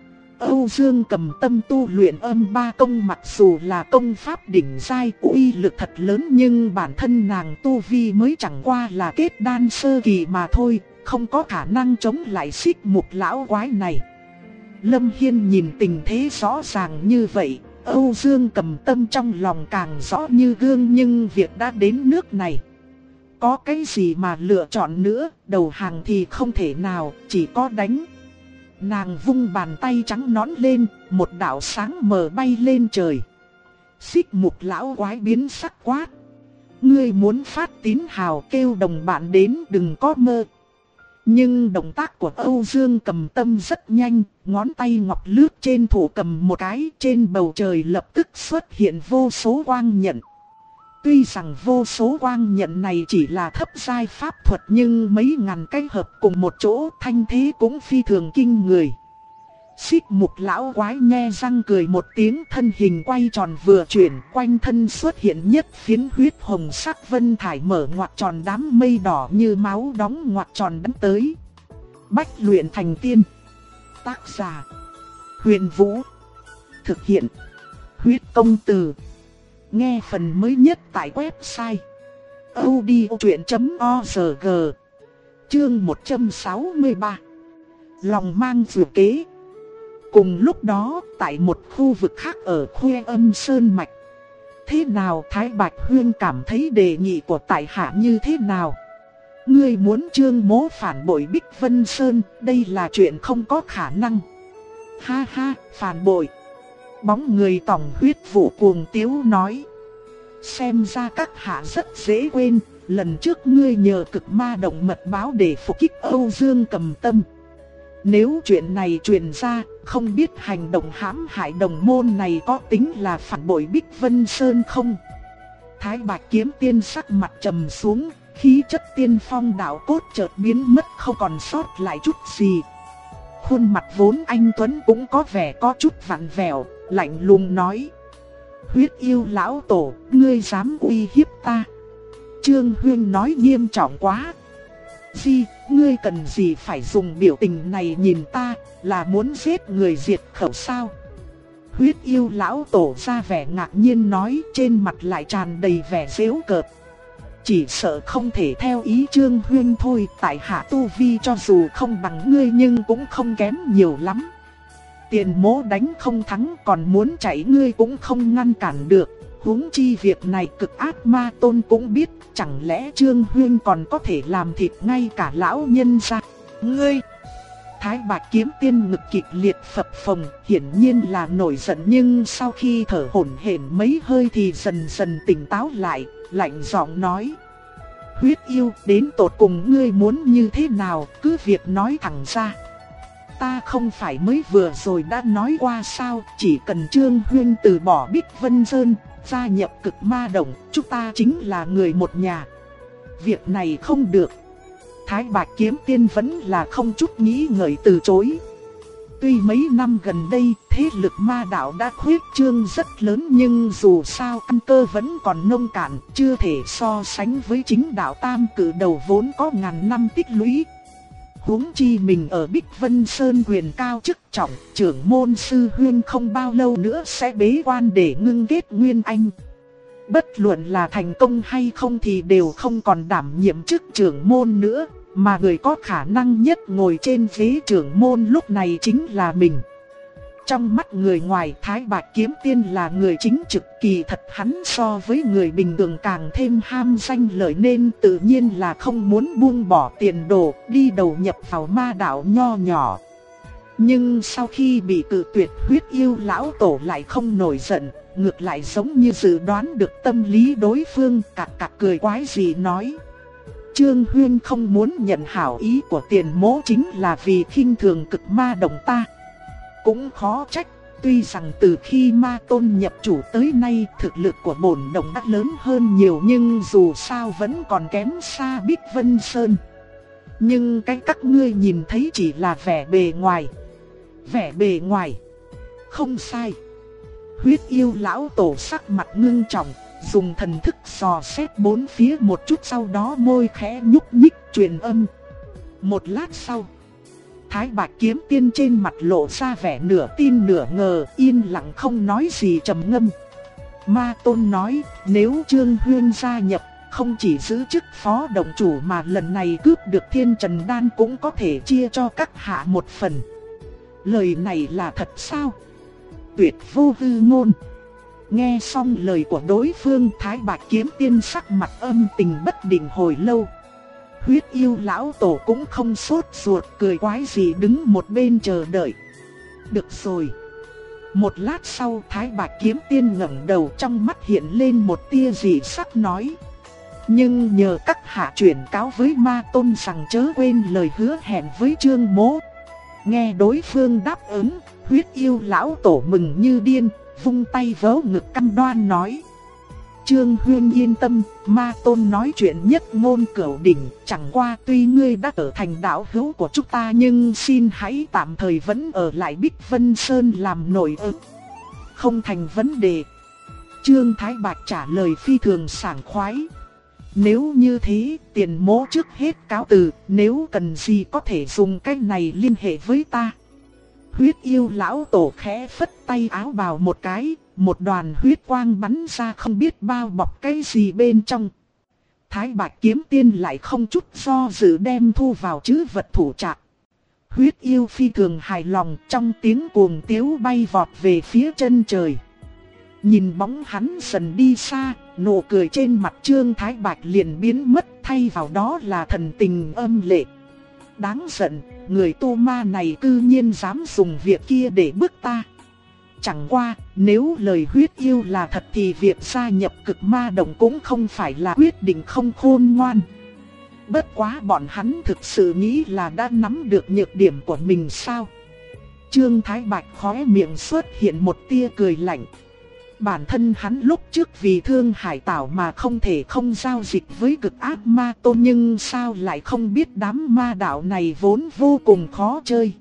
Âu Dương Cầm Tâm tu luyện âm ba công, mặc dù là công pháp đỉnh giai uy lực thật lớn nhưng bản thân nàng tu vi mới chẳng qua là kết đan sơ kỳ mà thôi, không có khả năng chống lại Xích Mục lão quái này. Lâm Hiên nhìn tình thế rõ ràng như vậy, Âu Dương Cầm Tâm trong lòng càng rõ như gương, nhưng việc đã đến nước này, có cái gì mà lựa chọn nữa, đầu hàng thì không thể nào, chỉ có đánh. Nàng vung bàn tay trắng nõn lên, một đạo sáng mờ bay lên trời. Xích Mục lão quái biến sắc quát: ngươi muốn phát tín hào kêu đồng bạn đến, đừng có mơ. Nhưng động tác của Âu Dương Cầm Tâm rất nhanh, ngón tay ngọc lướt trên thủ cầm một cái, trên bầu trời lập tức xuất hiện vô số quang nhận. Tuy rằng vô số quang nhận này chỉ là thấp giai pháp thuật, nhưng mấy ngàn cái hợp cùng một chỗ, thanh thế cũng phi thường kinh người. Xích Mục lão quái nghe răng cười một tiếng, thân hình quay tròn vừa chuyển, quanh thân xuất hiện nhất phiến huyết hồng sắc vân thải, mở ngoặc tròn đám mây đỏ như máu đóng ngoặc tròn đánh tới. Bách luyện thành tiên. Tác giả: Huyền Vũ. Thực hiện: Huyết Công Từ. Nghe phần mới nhất tại website audiochuyện.org. Chương 163. Lòng mang vừa kế. Cùng lúc đó, tại một khu vực khác ở Khuê Âm Sơn Mạch. Thế nào Thái Bạch Huyên cảm thấy đề nghị của tại hạ như thế nào? Ngươi muốn Trương Mỗ phản bội Bích Vân Sơn, đây là chuyện không có khả năng. Ha ha, phản bội. Bóng người Tòng Huyết Vũ cuồng tiếu nói. Xem ra các hạ rất dễ quên, lần trước ngươi nhờ Cực Ma Động mật báo để phục kích Âu Dương Cầm Tâm. Nếu chuyện này truyền ra, không biết hành động hãm hại đồng môn này có tính là phản bội Bích Vân Sơn không? Thái Bạch Kiếm Tiên sắc mặt trầm xuống, khí chất tiên phong đạo cốt chợt biến mất không còn sót lại chút gì. Khuôn mặt vốn anh tuấn cũng có vẻ có chút vặn vẹo, lạnh lùng nói: huyết yêu lão tổ, ngươi dám uy hiếp ta? Trương Huyên nói nghiêm trọng quá. Gì, ngươi cần gì phải dùng biểu tình này nhìn ta, là muốn giết người diệt khẩu sao? Huyết yêu lão tổ ra vẻ ngạc nhiên nói, trên mặt lại tràn đầy vẻ giễu cợt. Chỉ sợ không thể theo ý Trương Huyên thôi, tại hạ tu vi cho dù không bằng ngươi nhưng cũng không kém nhiều lắm. Tiền Mỗ đánh không thắng, còn muốn chạy ngươi cũng không ngăn cản được. Huống chi việc này Cực Ác Ma Tôn cũng biết, chẳng lẽ Trương Huyên còn có thể làm thịt ngay cả lão nhân ra? Ngươi! Thái Bạch Kiếm Tiên ngực kịch liệt phập phồng, hiển nhiên là nổi giận, nhưng sau khi thở hổn hển mấy hơi thì dần dần tỉnh táo lại, lạnh giọng nói: huyết yêu, đến tột cùng ngươi muốn như thế nào, cứ việc nói thẳng ra. Ta không phải mới vừa rồi đã nói qua sao, chỉ cần Trương Huyên từ bỏ Bích Vân Sơn, gia nhập Cực Ma Động, chúng ta chính là người một nhà. Việc này không được. Thái Bạch Kiếm Tiên vẫn là không chút nghĩ ngợi từ chối. Tuy mấy năm gần đây, thế lực ma đạo đã khuyết trương rất lớn, nhưng dù sao căn cơ vẫn còn nông cạn, chưa thể so sánh với chính đạo tam cử đầu vốn có ngàn năm tích lũy. Huống chi mình ở Bích Vân Sơn quyền cao chức trọng, trưởng môn sư huyên không bao lâu nữa sẽ bế quan để ngưng kết nguyên anh. Bất luận là thành công hay không thì đều không còn đảm nhiệm chức trưởng môn nữa, mà người có khả năng nhất ngồi trên ghế trưởng môn lúc này chính là mình. Trong mắt người ngoài, Thái Bạch Kiếm Tiên là người chính trực, kỳ thật hắn so với người bình thường càng thêm ham danh lợi nên tự nhiên là không muốn buông bỏ tiền đồ, đi đầu nhập vào ma đạo nho nhỏ. Nhưng sau khi bị cự tuyệt, huyết yêu lão tổ lại không nổi giận, ngược lại giống như dự đoán được tâm lý đối phương, cặc cặc cười quái dị nói: Trương Huyên không muốn nhận hảo ý của Tiền Mỗ chính là vì khinh thường Cực Ma Động ta. Cũng khó trách, tuy rằng từ khi Ma Tôn nhập chủ tới nay thực lực của bổn động đã lớn hơn nhiều, nhưng dù sao vẫn còn kém xa Bích Vân Sơn. Nhưng cái các ngươi nhìn thấy chỉ là vẻ bề ngoài. Vẻ bề ngoài. Không sai. Huyết yêu lão tổ sắc mặt ngưng trọng, dùng thần thức dò xét bốn phía một chút, sau đó môi khẽ nhúc nhích truyền âm. Một lát sau, Thái Bạch Kiếm Tiên trên mặt lộ ra vẻ nửa tin nửa ngờ, yên lặng không nói gì, trầm ngâm. Ma Tôn nói, nếu Trương Huyên gia nhập, không chỉ giữ chức phó động chủ mà lần này cướp được Thiên Trần Đan cũng có thể chia cho các hạ một phần. Lời này là thật sao? Tuyệt vô hư ngôn. Nghe xong lời của đối phương, Thái Bạch Kiếm Tiên sắc mặt âm tình bất định hồi lâu. Huyết yêu lão tổ cũng không sốt ruột, cười quái gì đứng một bên chờ đợi. Được rồi. Một lát sau, Thái Bạch Kiếm Tiên ngẩng đầu, trong mắt hiện lên một tia dị sắc nói: nhưng nhờ các hạ chuyển cáo với Ma Tôn rằng chớ quên lời hứa hẹn với Trương Mỗ. Nghe đối phương đáp ứng, huyết yêu lão tổ mừng như điên, vung tay vớ ngực cam đoan nói: Trương Huyên yên tâm, Ma Tôn nói chuyện nhất ngôn cửu đỉnh. Chẳng qua tuy ngươi đã trở thành đạo hữu của chúng ta, nhưng xin hãy tạm thời vẫn ở lại Bích Vân Sơn làm nổi ứng. Không thành vấn đề. Trương Thái Bạch trả lời phi thường sảng khoái: nếu như thế, tiền mỗ trước hết cáo từ, nếu cần gì có thể dùng cái này liên hệ với ta. Huyết yêu lão tổ khẽ phất tay áo bào một cái, một đoàn huyết quang bắn ra không biết bao bọc cái gì bên trong. Thái Bạch Kiếm Tiên lại không chút do dự đem thu vào trữ vật thủ trạc. Huyết yêu phi thường hài lòng, trong tiếng cuồng tiếu bay vọt về phía chân trời. Nhìn bóng hắn dần đi xa, nụ cười trên mặt Trương Thái Bạch liền biến mất, thay vào đó là thần tình âm lệ. Đáng giận, người tu ma này cư nhiên dám dùng việc kia để bức ta. Chẳng qua, nếu lời huyết yêu là thật thì việc gia nhập cực ma đồng cũng không phải là quyết định không khôn ngoan. Bất quá bọn hắn thực sự nghĩ là đã nắm được nhược điểm của mình sao? Trương Thái Bạch khóe miệng xuất hiện một tia cười lạnh. Bản thân hắn lúc trước vì thương hải tảo mà không thể không giao dịch với cực ác ma tôn, nhưng sao lại không biết đám ma đạo này vốn vô cùng khó chơi.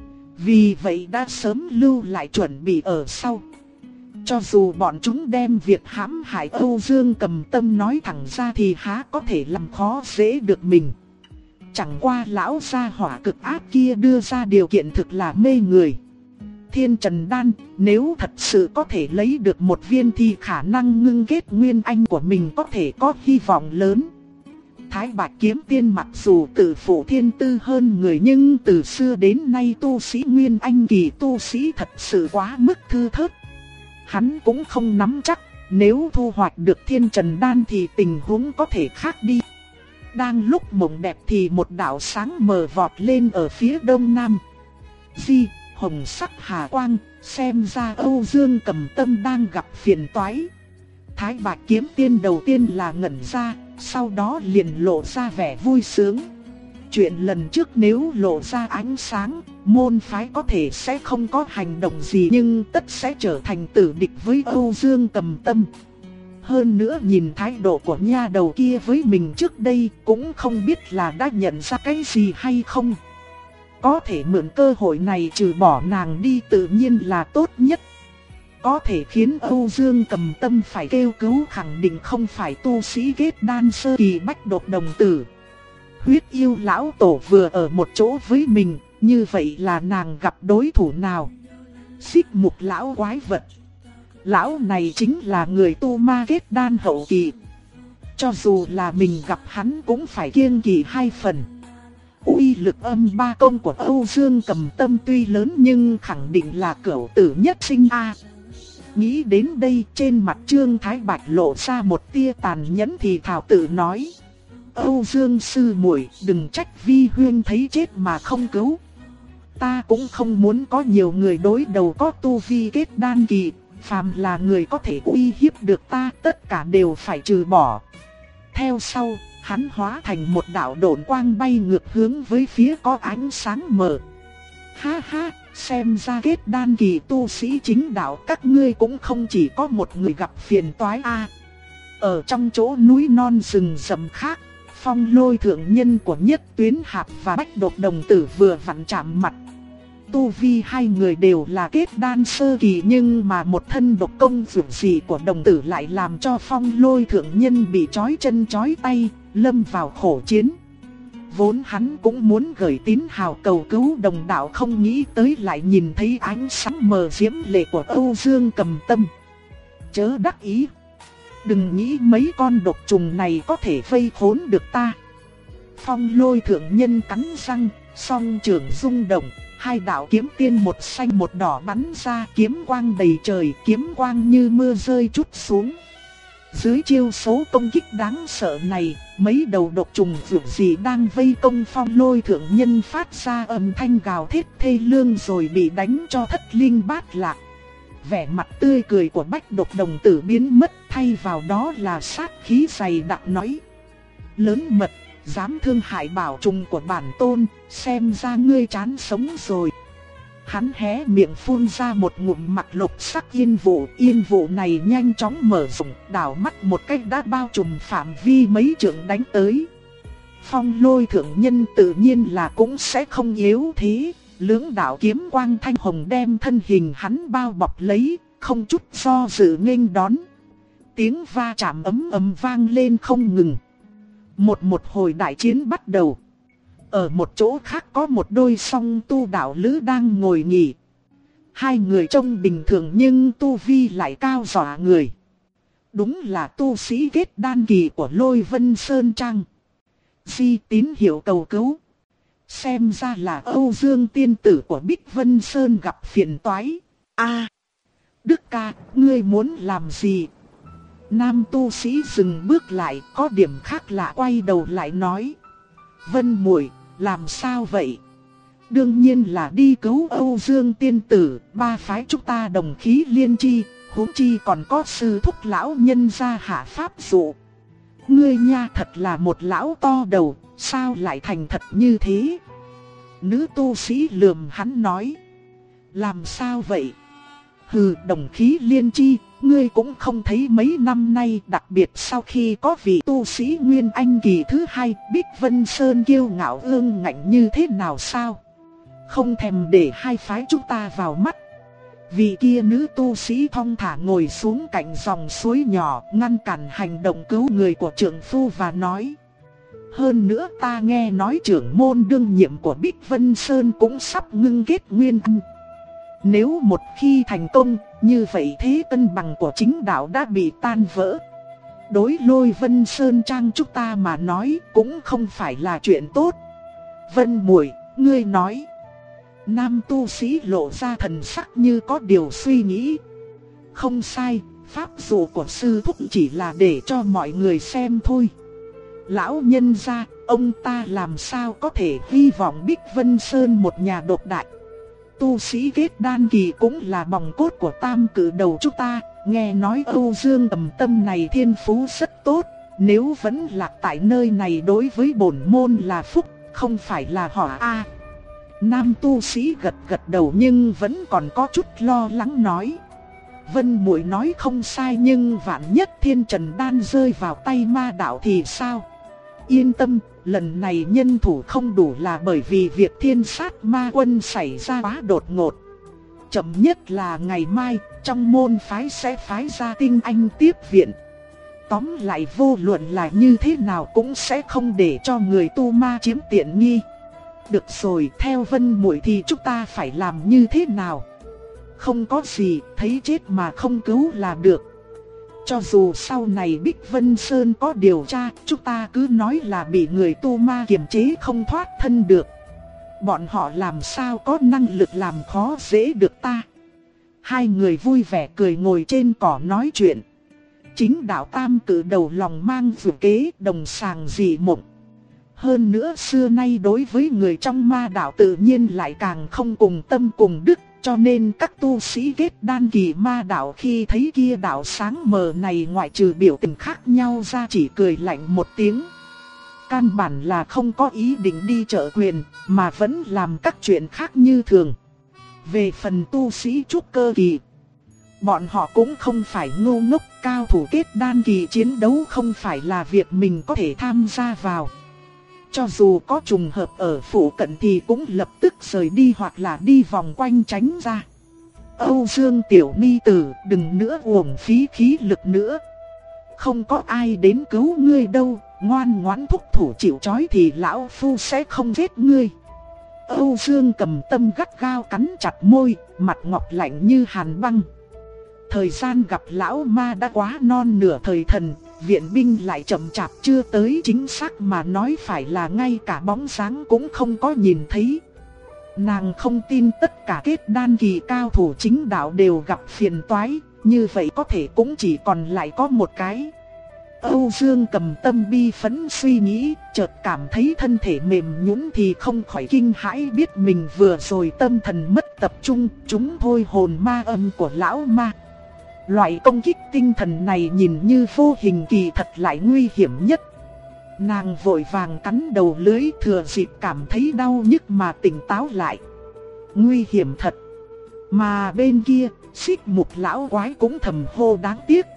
Vì vậy đã sớm lưu lại chuẩn bị ở sau. Cho dù bọn chúng đem việc hãm hại Âu Dương Cầm Tâm nói thẳng ra thì há có thể làm khó dễ được mình. Chẳng qua lão gia hỏa cực ác kia đưa ra điều kiện thực là mê người. Thiên Trần Đan, nếu thật sự có thể lấy được một viên thì khả năng ngưng kết nguyên anh của mình có thể có hy vọng lớn. Thái Bạch Kiếm Tiên mặc dù tự phụ thiên tư hơn người, nhưng từ xưa đến nay tu sĩ nguyên anh kỳ tu sĩ thật sự quá mức thưa thớt. Hắn cũng không nắm chắc, nếu thu hoạch được Thiên Trần Đan thì tình huống có thể khác đi. Đang lúc mộng đẹp thì một đạo sáng mờ vọt lên ở phía đông nam. Hồng sắc hà quang, xem ra Âu Dương Cầm Tâm đang gặp phiền toái. Thái Bạch Kiếm Tiên đầu tiên là ngẩn ra, sau đó liền lộ ra vẻ vui sướng. Chuyện lần trước nếu lộ ra ánh sáng, môn phái có thể sẽ không có hành động gì, nhưng tất sẽ trở thành tử địch với Âu Dương Cầm Tâm. Hơn nữa nhìn thái độ của nha đầu kia với mình trước đây, cũng không biết là đã nhận ra cái gì hay không. Có thể mượn cơ hội này trừ bỏ nàng đi tự nhiên là tốt nhất. Có thể khiến Âu Dương Cầm Tâm phải kêu cứu, khẳng định không phải tu sĩ kết đan sơ kỳ Bách Độc Đồng Tử. Huyết yêu lão tổ vừa ở một chỗ với mình, như vậy là nàng gặp đối thủ nào? Xích Mục lão quái vật. Lão này chính là người tu ma kết đan hậu kỳ. Cho dù là mình gặp hắn cũng phải kiêng kỵ hai phần. Uy lực âm ba công của Âu Dương Cầm Tâm tuy lớn nhưng khẳng định là cửu tử nhất sinh a. Nghĩ đến đây, trên mặt Trương Thái Bạch lộ ra một tia tàn nhẫn thì thào tự nói: Âu Dương sư muội, đừng trách vi huyên thấy chết mà không cứu. Ta cũng không muốn có nhiều người đối đầu có tu vi kết đan kỳ, phàm là người có thể uy hiếp được ta tất cả đều phải trừ bỏ. Theo sau, hắn hóa thành một đạo độn quang bay ngược hướng với phía có ánh sáng mờ. Ha ha, xem ra kết đan kỳ tu sĩ chính đạo các ngươi cũng không chỉ có một người gặp phiền toái a. Ở trong chỗ núi non rừng rậm khác, Phong Lôi thượng nhân của Nhất Tuyến Hạp và Bách Độc Đồng Tử vừa vặn chạm mặt. Tu vi hai người đều là kết đan sơ kỳ, nhưng mà một thân độc công dữ dị của Đồng Tử lại làm cho Phong Lôi thượng nhân bị trói chân trói tay, lâm vào khổ chiến. Vốn hắn cũng muốn gửi tín hào cầu cứu đồng đạo, không nghĩ tới lại nhìn thấy ánh sáng mờ diễm lệ của Âu Dương Cầm Tâm. Chớ đắc ý, đừng nghĩ mấy con độc trùng này có thể vây khốn được ta. Phong Lôi thượng nhân cắn răng, song trường rung động, hai đạo kiếm tiên một xanh một đỏ bắn ra, kiếm quang đầy trời, kiếm quang như mưa rơi trút xuống. Dưới chiêu số công kích đáng sợ này, mấy đầu độc trùng vượt gì đang vây công Phong Lôi thượng nhân phát ra âm thanh gào thét thê lương rồi bị đánh cho thất linh bát lạc. Vẻ mặt tươi cười của Bách Độc đồng tử biến mất, thay vào đó là sát khí dày đặc nói: lớn mật, dám thương hại bảo trùng của bản tôn, xem ra ngươi chán sống rồi. Hắn hé miệng phun ra một ngụm mặc lục sắc yên vụ này nhanh chóng mở rộng, đảo mắt một cách đã bao trùm phạm vi mấy trượng đánh tới. Phong Lôi thượng nhân tự nhiên là cũng sẽ không yếu thế, lưỡng đạo kiếm quang thanh hồng đem thân hình hắn bao bọc lấy, không chút do dự nghênh đón. Tiếng va chạm ầm ầm vang lên không ngừng. Một hồi đại chiến bắt đầu. Ở một chỗ khác có một đôi song tu đạo lữ đang ngồi nghỉ. Hai người trông bình thường nhưng tu vi lại cao dọa người. Đúng là tu sĩ kết đan kỳ của Lôi Vân Sơn Trang. Di tín hiệu cầu cứu. Xem ra là Âu Dương tiên tử của Bích Vân Sơn gặp phiền toái. Đức ca, ngươi muốn làm gì? Nam tu sĩ dừng bước lại, có điểm khác lạ quay đầu lại nói: Vân muội, làm sao vậy? Đương nhiên là đi cứu Âu Dương tiên tử, ba phái chúng ta đồng khí liên chi, huống chi còn có sư thúc lão nhân gia hạ pháp dụ. Ngươi nha thật là một lão to đầu, sao lại thành thật như thế? Nữ tu sĩ lườm hắn nói: làm sao vậy? Hừ, đồng khí liên chi, ngươi cũng không thấy mấy năm nay, đặc biệt sau khi có vị tu sĩ Nguyên Anh kỳ thứ hai, Bích Vân Sơn kiêu ngạo ương ngạnh như thế nào sao? Không thèm để hai phái chúng ta vào mắt. Vị kia nữ tu sĩ thong thả ngồi xuống cạnh dòng suối nhỏ, ngăn cản hành động cứu người của trưởng phu và nói: hơn nữa ta nghe nói trưởng môn đương nhiệm của Bích Vân Sơn cũng sắp ngưng kết Nguyên Anh. Nếu một khi thành công, như vậy thế cân bằng của chính đạo đã bị tan vỡ. Đối Lôi Vân Sơn Trang chúng ta mà nói cũng không phải là chuyện tốt. Vân muội, ngươi nói. Nam tu sĩ lộ ra thần sắc như có điều suy nghĩ. Không sai, pháp dụ của sư thúc chỉ là để cho mọi người xem thôi. Lão nhân gia, ông ta làm sao có thể hy vọng Bích Vân Sơn một nhà độc đại. Tu sĩ kết đan kỳ cũng là bòng cốt của tam cử đầu chúng ta. Nghe nói Âu Dương Tầm Tâm này thiên phú rất tốt. Nếu vẫn lạc tại nơi này đối với bổn môn là phúc, không phải là họa a. Nam tu sĩ gật gật đầu nhưng vẫn còn có chút lo lắng nói: Vân muội nói không sai, nhưng vạn nhất Thiên Trần Đan rơi vào tay ma đạo thì sao? Yên tâm, lần này nhân thủ không đủ là bởi vì việc Thiên Sát Ma Quân xảy ra quá đột ngột. Chậm nhất là ngày mai, trong môn phái sẽ phái ra tinh anh tiếp viện. Tóm lại vô luận là như thế nào cũng sẽ không để cho người tu ma chiếm tiện nghi. Được rồi, theo Vân muội thì chúng ta phải làm như thế nào? Không có gì, thấy chết mà không cứu là được. Cho dù sau này Bích Vân Sơn có điều tra, chúng ta cứ nói là bị người tu ma kiềm chế không thoát thân được. Bọn họ làm sao có năng lực làm khó dễ được ta? Hai người vui vẻ cười ngồi trên cỏ nói chuyện. Chính đạo tam cử đầu lòng mang dự kế, đồng sàng dị mộng. Hơn nữa xưa nay đối với người trong ma đạo tự nhiên lại càng không cùng tâm cùng đức. Cho nên các tu sĩ kết đan kỳ ma đạo khi thấy kia đạo sáng mờ này ngoại trừ biểu tình khác nhau ra chỉ cười lạnh một tiếng. Căn bản là không có ý định đi trợ quyền, mà vẫn làm các chuyện khác như thường. Về phần tu sĩ trúc cơ kỳ, bọn họ cũng không phải ngu ngốc, cao thủ kết đan kỳ chiến đấu không phải là việc mình có thể tham gia vào. Cho dù có trùng hợp ở phụ cận thì cũng lập tức rời đi hoặc là đi vòng quanh tránh ra. Âu Dương tiểu ni tử, đừng nữa uổng phí khí lực nữa. Không có ai đến cứu ngươi đâu, ngoan ngoãn thúc thủ chịu trói thì lão phu sẽ không giết ngươi. Âu Dương Cầm Tâm gắt gao cắn chặt môi, mặt ngọc lạnh như hàn băng. Thời gian gặp lão ma đã quá non nửa thời thần, viện binh lại chậm chạp chưa tới, chính xác mà nói phải là ngay cả bóng dáng cũng không có nhìn thấy. Nàng không tin tất cả kết đan kỳ cao thủ chính đạo đều gặp phiền toái, như vậy có thể cũng chỉ còn lại có một cái. Âu Dương Cầm Tâm bi phấn suy nghĩ, chợt cảm thấy thân thể mềm nhũn thì không khỏi kinh hãi, biết mình vừa rồi tâm thần mất tập trung, chúng thôi hồn ma âm của lão ma. Loại công kích tinh thần này nhìn như vô hình, kỳ thật lại nguy hiểm nhất. Nàng vội vàng cắn đầu lưỡi, thừa dịp cảm thấy đau nhức mà tỉnh táo lại. Nguy hiểm thật. Mà bên kia, Xích Mục lão quái cũng thầm hô đáng tiếc.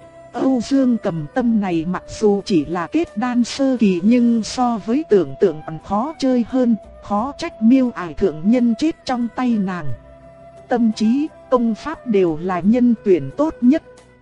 Âu Dương Cầm Tâm này mặc dù chỉ là kết đan sơ kỳ nhưng so với tưởng tượng còn khó chơi hơn, khó trách Miêu Ải thượng nhân chết trong tay nàng. Tâm trí, công pháp đều là nhân tuyển tốt nhất.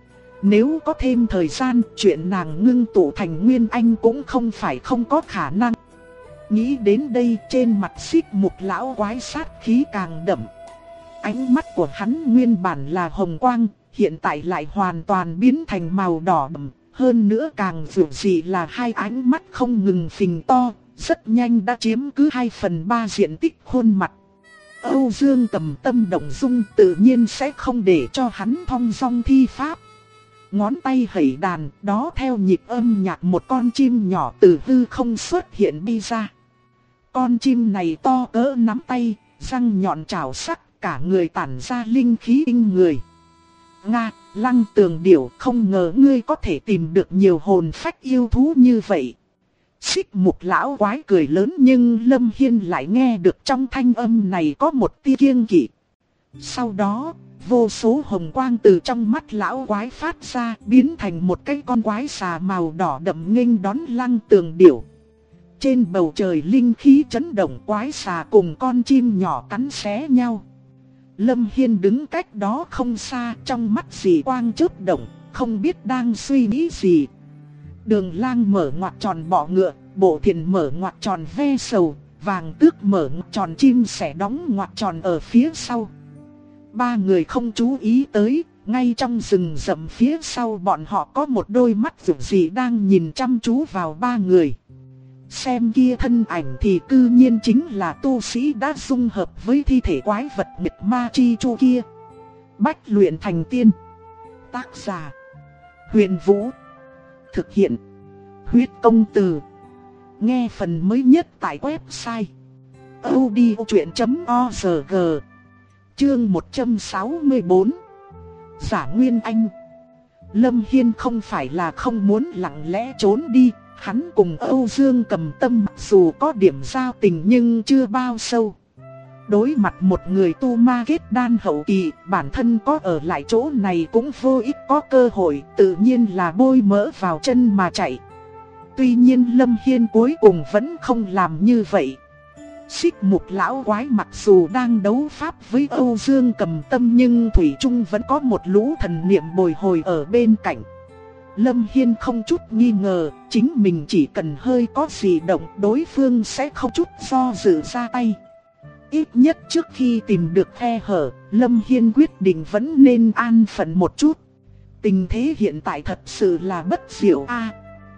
Nếu có thêm thời gian, chuyện nàng ngưng tụ thành Nguyên Anh cũng không phải không có khả năng. Nghĩ đến đây, trên mặt Xích Mục lão quái sát khí càng đậm. Ánh mắt của hắn nguyên bản là hồng quang, hiện tại lại hoàn toàn biến thành màu đỏ đậm. Hơn nữa càng dữ dị là hai ánh mắt không ngừng phình to, rất nhanh đã chiếm cứ 2/3 diện tích khuôn mặt. Âu Dương Cầm Tâm động dung, tự nhiên sẽ không để cho hắn thong dong thi pháp. Ngón tay hẩy đàn, đó theo nhịp âm nhạc một con chim nhỏ từ hư không xuất hiện đi ra. Con chim này to cỡ nắm tay, răng nhọn trảo sắc, cả người tản ra linh khí kinh người. Nga, Lăng Tường Điểu, không ngờ ngươi có thể tìm được nhiều hồn phách yêu thú như vậy. Xích Mục lão quái cười lớn, nhưng Lâm Hiên lại nghe được trong thanh âm này có một tia kiêng kỵ. Sau đó, vô số hồng quang từ trong mắt lão quái phát ra, biến thành một cái con quái xà màu đỏ đậm nghênh đón Lăng Tường Điểu. Trên bầu trời linh khí chấn động, quái xà cùng con chim nhỏ cắn xé nhau. Lâm Hiên đứng cách đó không xa, trong mắt dì quang chớp động, không biết đang suy nghĩ gì. Đường Lang mở ngoặc tròn bọ ngựa, Bộ Thiền mở ngoặc tròn ve sầu, Vàng Tước mở ngoặc tròn chim sẻ đóng ngoặc tròn ở phía sau. Ba người không chú ý tới, ngay trong rừng rậm phía sau bọn họ có một đôi mắt dữ dị đang nhìn chăm chú vào ba người. Xem kia thân ảnh thì cư nhiên chính là tu sĩ đã dung hợp với thi thể quái vật Nguyệt Ma Chi Chu kia. Bách luyện thành tiên. Tác giả: Huyền Vũ. Thực hiện: Huyết Công Từ. Nghe phần mới nhất tại website audiochuyện.org. Chương 164. Giả Nguyên Anh. Lâm Hiên không phải là không muốn lặng lẽ trốn đi. Hắn cùng Âu Dương Cầm Tâm mặc dù có điểm giao tình nhưng chưa bao sâu. Đối mặt một người tu ma kết đan hậu kỳ, bản thân có ở lại chỗ này cũng vô ích có cơ hội, tự nhiên là bôi mỡ vào chân mà chạy. Tuy nhiên Lâm Hiên cuối cùng vẫn không làm như vậy. Xích Mục lão quái mặc dù đang đấu pháp với Âu Dương Cầm Tâm nhưng thủy chung vẫn có một lũ thần niệm bồi hồi ở bên cạnh. Lâm Hiên không chút nghi ngờ, chính mình chỉ cần hơi có gì động, đối phương sẽ không chút do dự ra tay. Ít nhất trước khi tìm được khe hở, Lâm Hiên quyết định vẫn nên an phận một chút. Tình thế hiện tại thật sự là bất diệu a.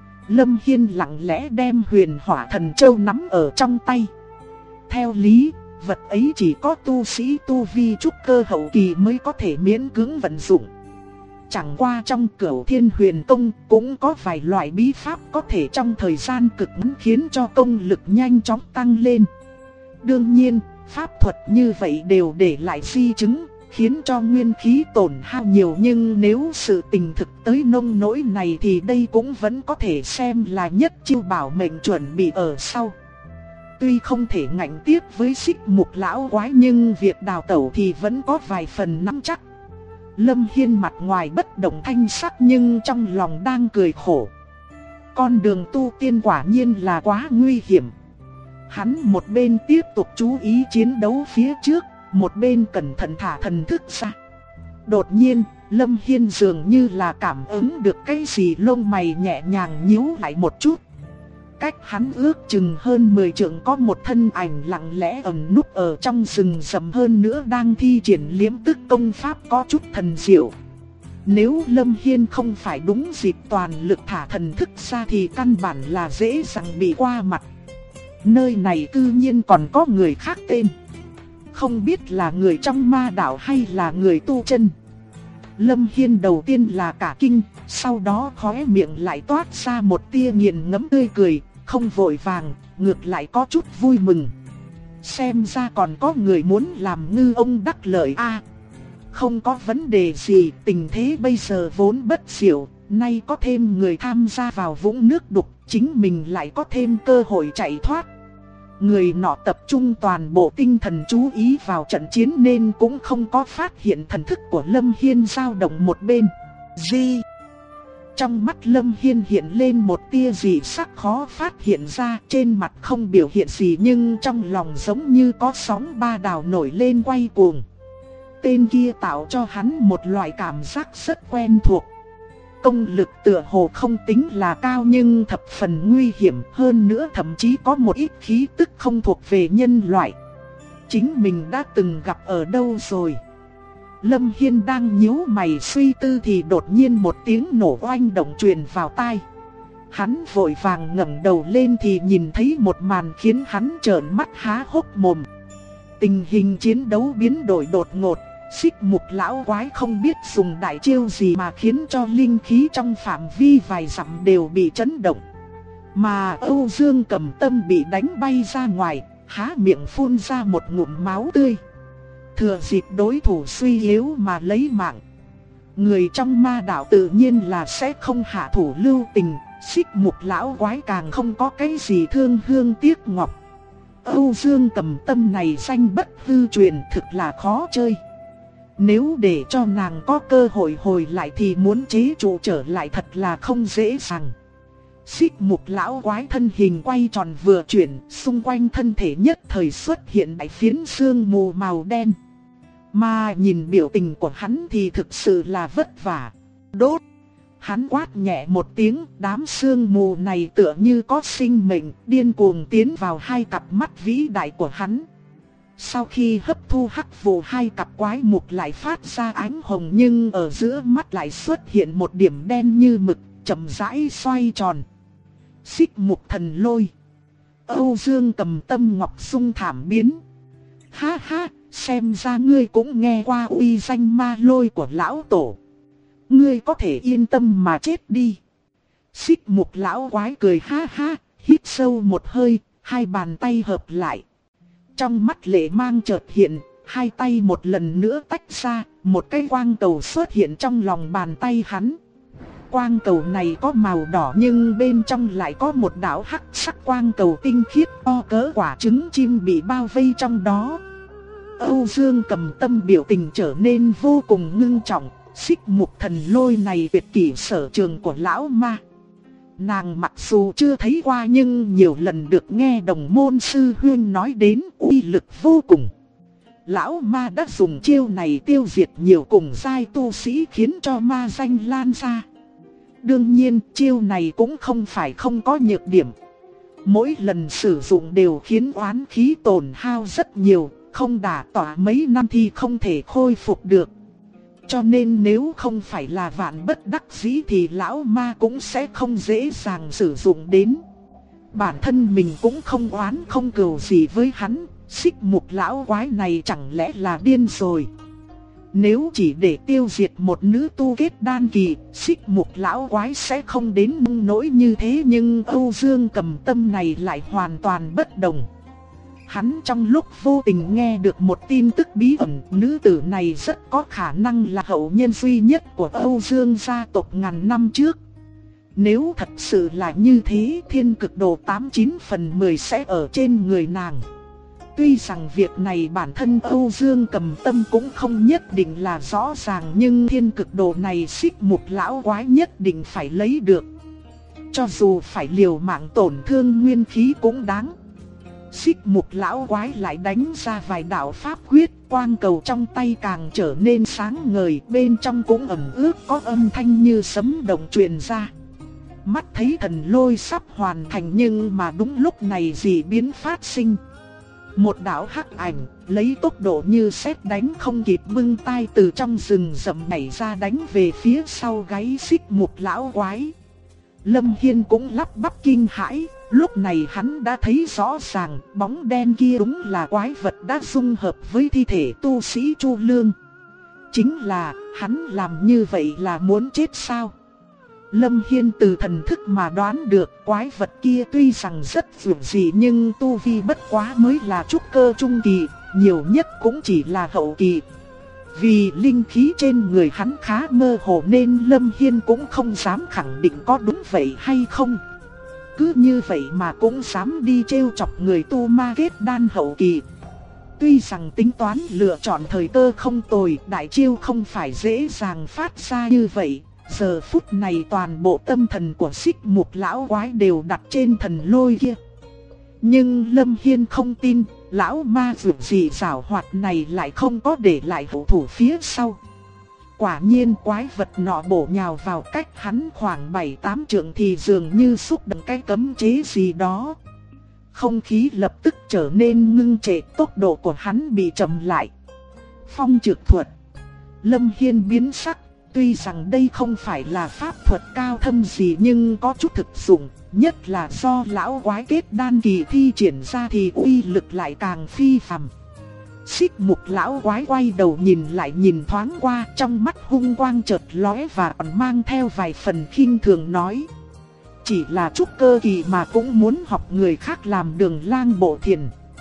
Lâm Hiên lặng lẽ đem Huyền Hỏa Thần Châu nắm ở trong tay. Theo lý, vật ấy chỉ có tu sĩ tu vi trúc cơ hậu kỳ mới có thể miễn cưỡng vận dụng. Chẳng qua trong Cửu Thiên Huyền Tông cũng có vài loại bí pháp có thể trong thời gian cực ngắn khiến cho công lực nhanh chóng tăng lên. Đương nhiên, pháp thuật như vậy đều để lại di chứng, khiến cho nguyên khí tổn hao nhiều, nhưng nếu sự tình thực tới nông nỗi này thì đây cũng vẫn có thể xem là nhất chiêu bảo mệnh chuẩn bị ở sau. Tuy không thể ngạnh tiếp với Xích Mục lão quái nhưng việc đào tẩu thì vẫn có vài phần nắm chắc. Lâm Hiên mặt ngoài bất động thanh sắc nhưng trong lòng đang cười khổ. Con đường tu tiên quả nhiên là quá nguy hiểm. Hắn một bên tiếp tục chú ý chiến đấu phía trước, một bên cẩn thận thả thần thức ra. Đột nhiên, Lâm Hiên dường như là cảm ứng được cái gì, lông mày nhẹ nhàng nhíu lại một chút. Cách hắn ước chừng hơn 10 trượng có một thân ảnh lặng lẽ ẩn núp ở trong rừng rậm, hơn nữa đang thi triển liễm tức công pháp có chút thần diệu. Nếu Lâm Hiên không phải đúng dịp toàn lực thả thần thức ra thì căn bản là dễ dàng bị qua mặt. Nơi này cư nhiên còn có người khác tên. Không biết là người trong ma đạo hay là người tu chân. Lâm Hiên đầu tiên là cả kinh, sau đó khóe miệng lại toát ra một tia nghiền ngẫm tươi cười, không vội vàng, ngược lại có chút vui mừng. Xem ra còn có người muốn làm ngư ông đắc lợi a. Không có vấn đề gì, tình thế bây giờ vốn bất xỉu, nay có thêm người tham gia vào vũng nước đục, chính mình lại có thêm cơ hội chạy thoát. Người nọ tập trung toàn bộ tinh thần chú ý vào trận chiến nên cũng không có phát hiện thần thức của Lâm Hiên dao động một bên. Gì? Trong mắt Lâm Hiên hiện lên một tia dị sắc khó phát hiện ra, trên mặt không biểu hiện gì nhưng trong lòng giống như có sóng ba đào nổi lên quay cuồng. Tên kia tạo cho hắn một loại cảm giác rất quen thuộc. Công lực tựa hồ không tính là cao nhưng thập phần nguy hiểm, hơn nữa thậm chí có một ít khí tức không thuộc về nhân loại. Chính mình đã từng gặp ở đâu rồi? Lâm Hiên đang nhíu mày suy tư thì đột nhiên một tiếng nổ oanh động truyền vào tai. Hắn vội vàng ngẩng đầu lên thì nhìn thấy một màn khiến hắn trợn mắt há hốc mồm. Tình hình chiến đấu biến đổi đột ngột. Xích mục lão quái không biết dùng đại chiêu gì mà khiến cho linh khí trong phạm vi vài dặm đều bị chấn động. Mà Âu Dương Cầm Tâm bị đánh bay ra ngoài, há miệng phun ra một ngụm máu tươi. Thừa dịp đối thủ suy yếu mà lấy mạng. Người trong ma đạo tự nhiên là sẽ không hạ thủ lưu tình, xích mục lão quái càng không có cái gì thương hương tiếc ngọc. Âu Dương Cầm Tâm này danh bất hư truyền, thực là khó chơi. Nếu để cho nàng có cơ hội hồi lại thì muốn chế trụ trở lại thật là không dễ dàng. Xích mục lão quái thân hình quay tròn vừa chuyển, xung quanh thân thể nhất thời xuất hiện đại phiến sương mù màu đen. Mà nhìn biểu tình của hắn thì thực sự là vất vả. Đốt! Hắn quát nhẹ một tiếng, đám sương mù này tựa như có sinh mệnh, điên cuồng tiến vào hai cặp mắt vĩ đại của hắn. Sau khi hấp thu hắc vụ, hai cặp quái mục lại phát ra ánh hồng nhưng ở giữa mắt lại xuất hiện một điểm đen như mực, chậm rãi xoay tròn. Xích mục thần lôi. Âu Dương Cầm Tâm ngọc sung thảm biến. Ha ha, xem ra ngươi cũng nghe qua uy danh ma lôi của lão tổ. Ngươi có thể yên tâm mà chết đi. Xích mục lão quái cười ha ha, hít sâu một hơi, hai bàn tay hợp lại. Trong mắt lệ mang chợt hiện, hai tay một lần nữa tách ra, một cái quang cầu xuất hiện trong lòng bàn tay hắn. Quang cầu này có màu đỏ nhưng bên trong lại có một đạo hắc sắc quang cầu tinh khiết to cỡ quả trứng chim bị bao vây trong đó. Âu Dương Cầm Tâm biểu tình trở nên vô cùng ngưng trọng, xích mục thần lôi này tuyệt kỹ sở trường của lão ma. Nàng mặc dù chưa thấy qua nhưng nhiều lần được nghe đồng môn sư huynh nói đến uy lực vô cùng. Lão ma đã dùng chiêu này tiêu diệt nhiều cùng giai tu sĩ khiến cho ma danh lan ra. Đương nhiên chiêu này cũng không phải không có nhược điểm. Mỗi lần sử dụng đều khiến oán khí tổn hao rất nhiều, không đả tỏa mấy năm thì không thể khôi phục được. Cho nên nếu không phải là vạn bất đắc dĩ thì lão ma cũng sẽ không dễ dàng sử dụng đến. Bản thân mình cũng không oán không cừu gì với hắn, xích mục lão quái này chẳng lẽ là điên rồi. Nếu chỉ để tiêu diệt một nữ tu kết đan kỳ, xích mục lão quái sẽ không đến nông nỗi như thế, nhưng Âu Dương Cầm Tâm này lại hoàn toàn bất đồng. Hắn trong lúc vô tình nghe được một tin tức bí ẩn, nữ tử này rất có khả năng là hậu nhân duy nhất của Âu Dương gia tộc ngàn năm trước. Nếu thật sự là như thế, thiên cực đồ 89 phần 10 sẽ ở trên người nàng. Tuy rằng việc này bản thân Âu Dương Cầm Tâm cũng không nhất định là rõ ràng, nhưng thiên cực đồ này xích mục lão quái nhất định phải lấy được. Cho dù phải liều mạng tổn thương nguyên khí cũng đáng. Xích mục lão quái lại đánh ra vài đạo pháp quyết, quang cầu trong tay càng trở nên sáng ngời, bên trong cũng ẩn ước có âm thanh như sấm động truyền ra. Mắt thấy thần lôi sắp hoàn thành nhưng mà đúng lúc này dị biến phát sinh. Một đạo hắc ảnh, lấy tốc độ như sét đánh không kịp bưng tay từ trong rừng rậm nhảy ra đánh về phía sau gáy Xích Mục lão quái. Lâm Hiên cũng lắp bắp kinh hãi, lúc này hắn đã thấy rõ ràng bóng đen kia đúng là quái vật đã dung hợp với thi thể tu sĩ Chu Lương. Chính là, hắn làm như vậy là muốn chết sao? Lâm Hiên từ thần thức mà đoán được quái vật kia tuy rằng rất dữ dị nhưng tu vi bất quá mới là trúc cơ trung kỳ, nhiều nhất cũng chỉ là hậu kỳ. Vì linh khí trên người hắn khá mơ hồ nên Lâm Hiên cũng không dám khẳng định có đúng vậy hay không. Cứ như vậy mà cũng dám đi trêu chọc người tu ma kết đan hậu kỳ. Tuy rằng tính toán lựa chọn thời cơ không tồi, đại chiêu không phải dễ dàng phát ra như vậy. Giờ phút này toàn bộ tâm thần của Xích Mục lão quái đều đặt trên thần lôi kia. Nhưng Lâm Hiên không tin, lão ma dữ dị giảo hoạt này lại không có để lại hậu thủ phía sau. Quả nhiên quái vật nọ bổ nhào vào cách hắn khoảng 7-8 trượng thì dường như xúc động cái cấm chế gì đó. Không khí lập tức trở nên ngưng trệ, tốc độ của hắn bị chậm lại. Phong trược thuật. Lâm Hiên biến sắc, tuy rằng đây không phải là pháp thuật cao thâm gì nhưng có chút thực dụng, nhất là do lão quái kết đan kỳ thi triển ra thì uy lực lại càng phi phàm. Xích Mục lão quái quay đầu nhìn lại nhìn thoáng qua, trong mắt hung quang chợt lóe và còn mang theo vài phần khinh thường nói: chỉ là trúc cơ kỳ mà cũng muốn học người khác làm Đường Lang Bộ Thiền.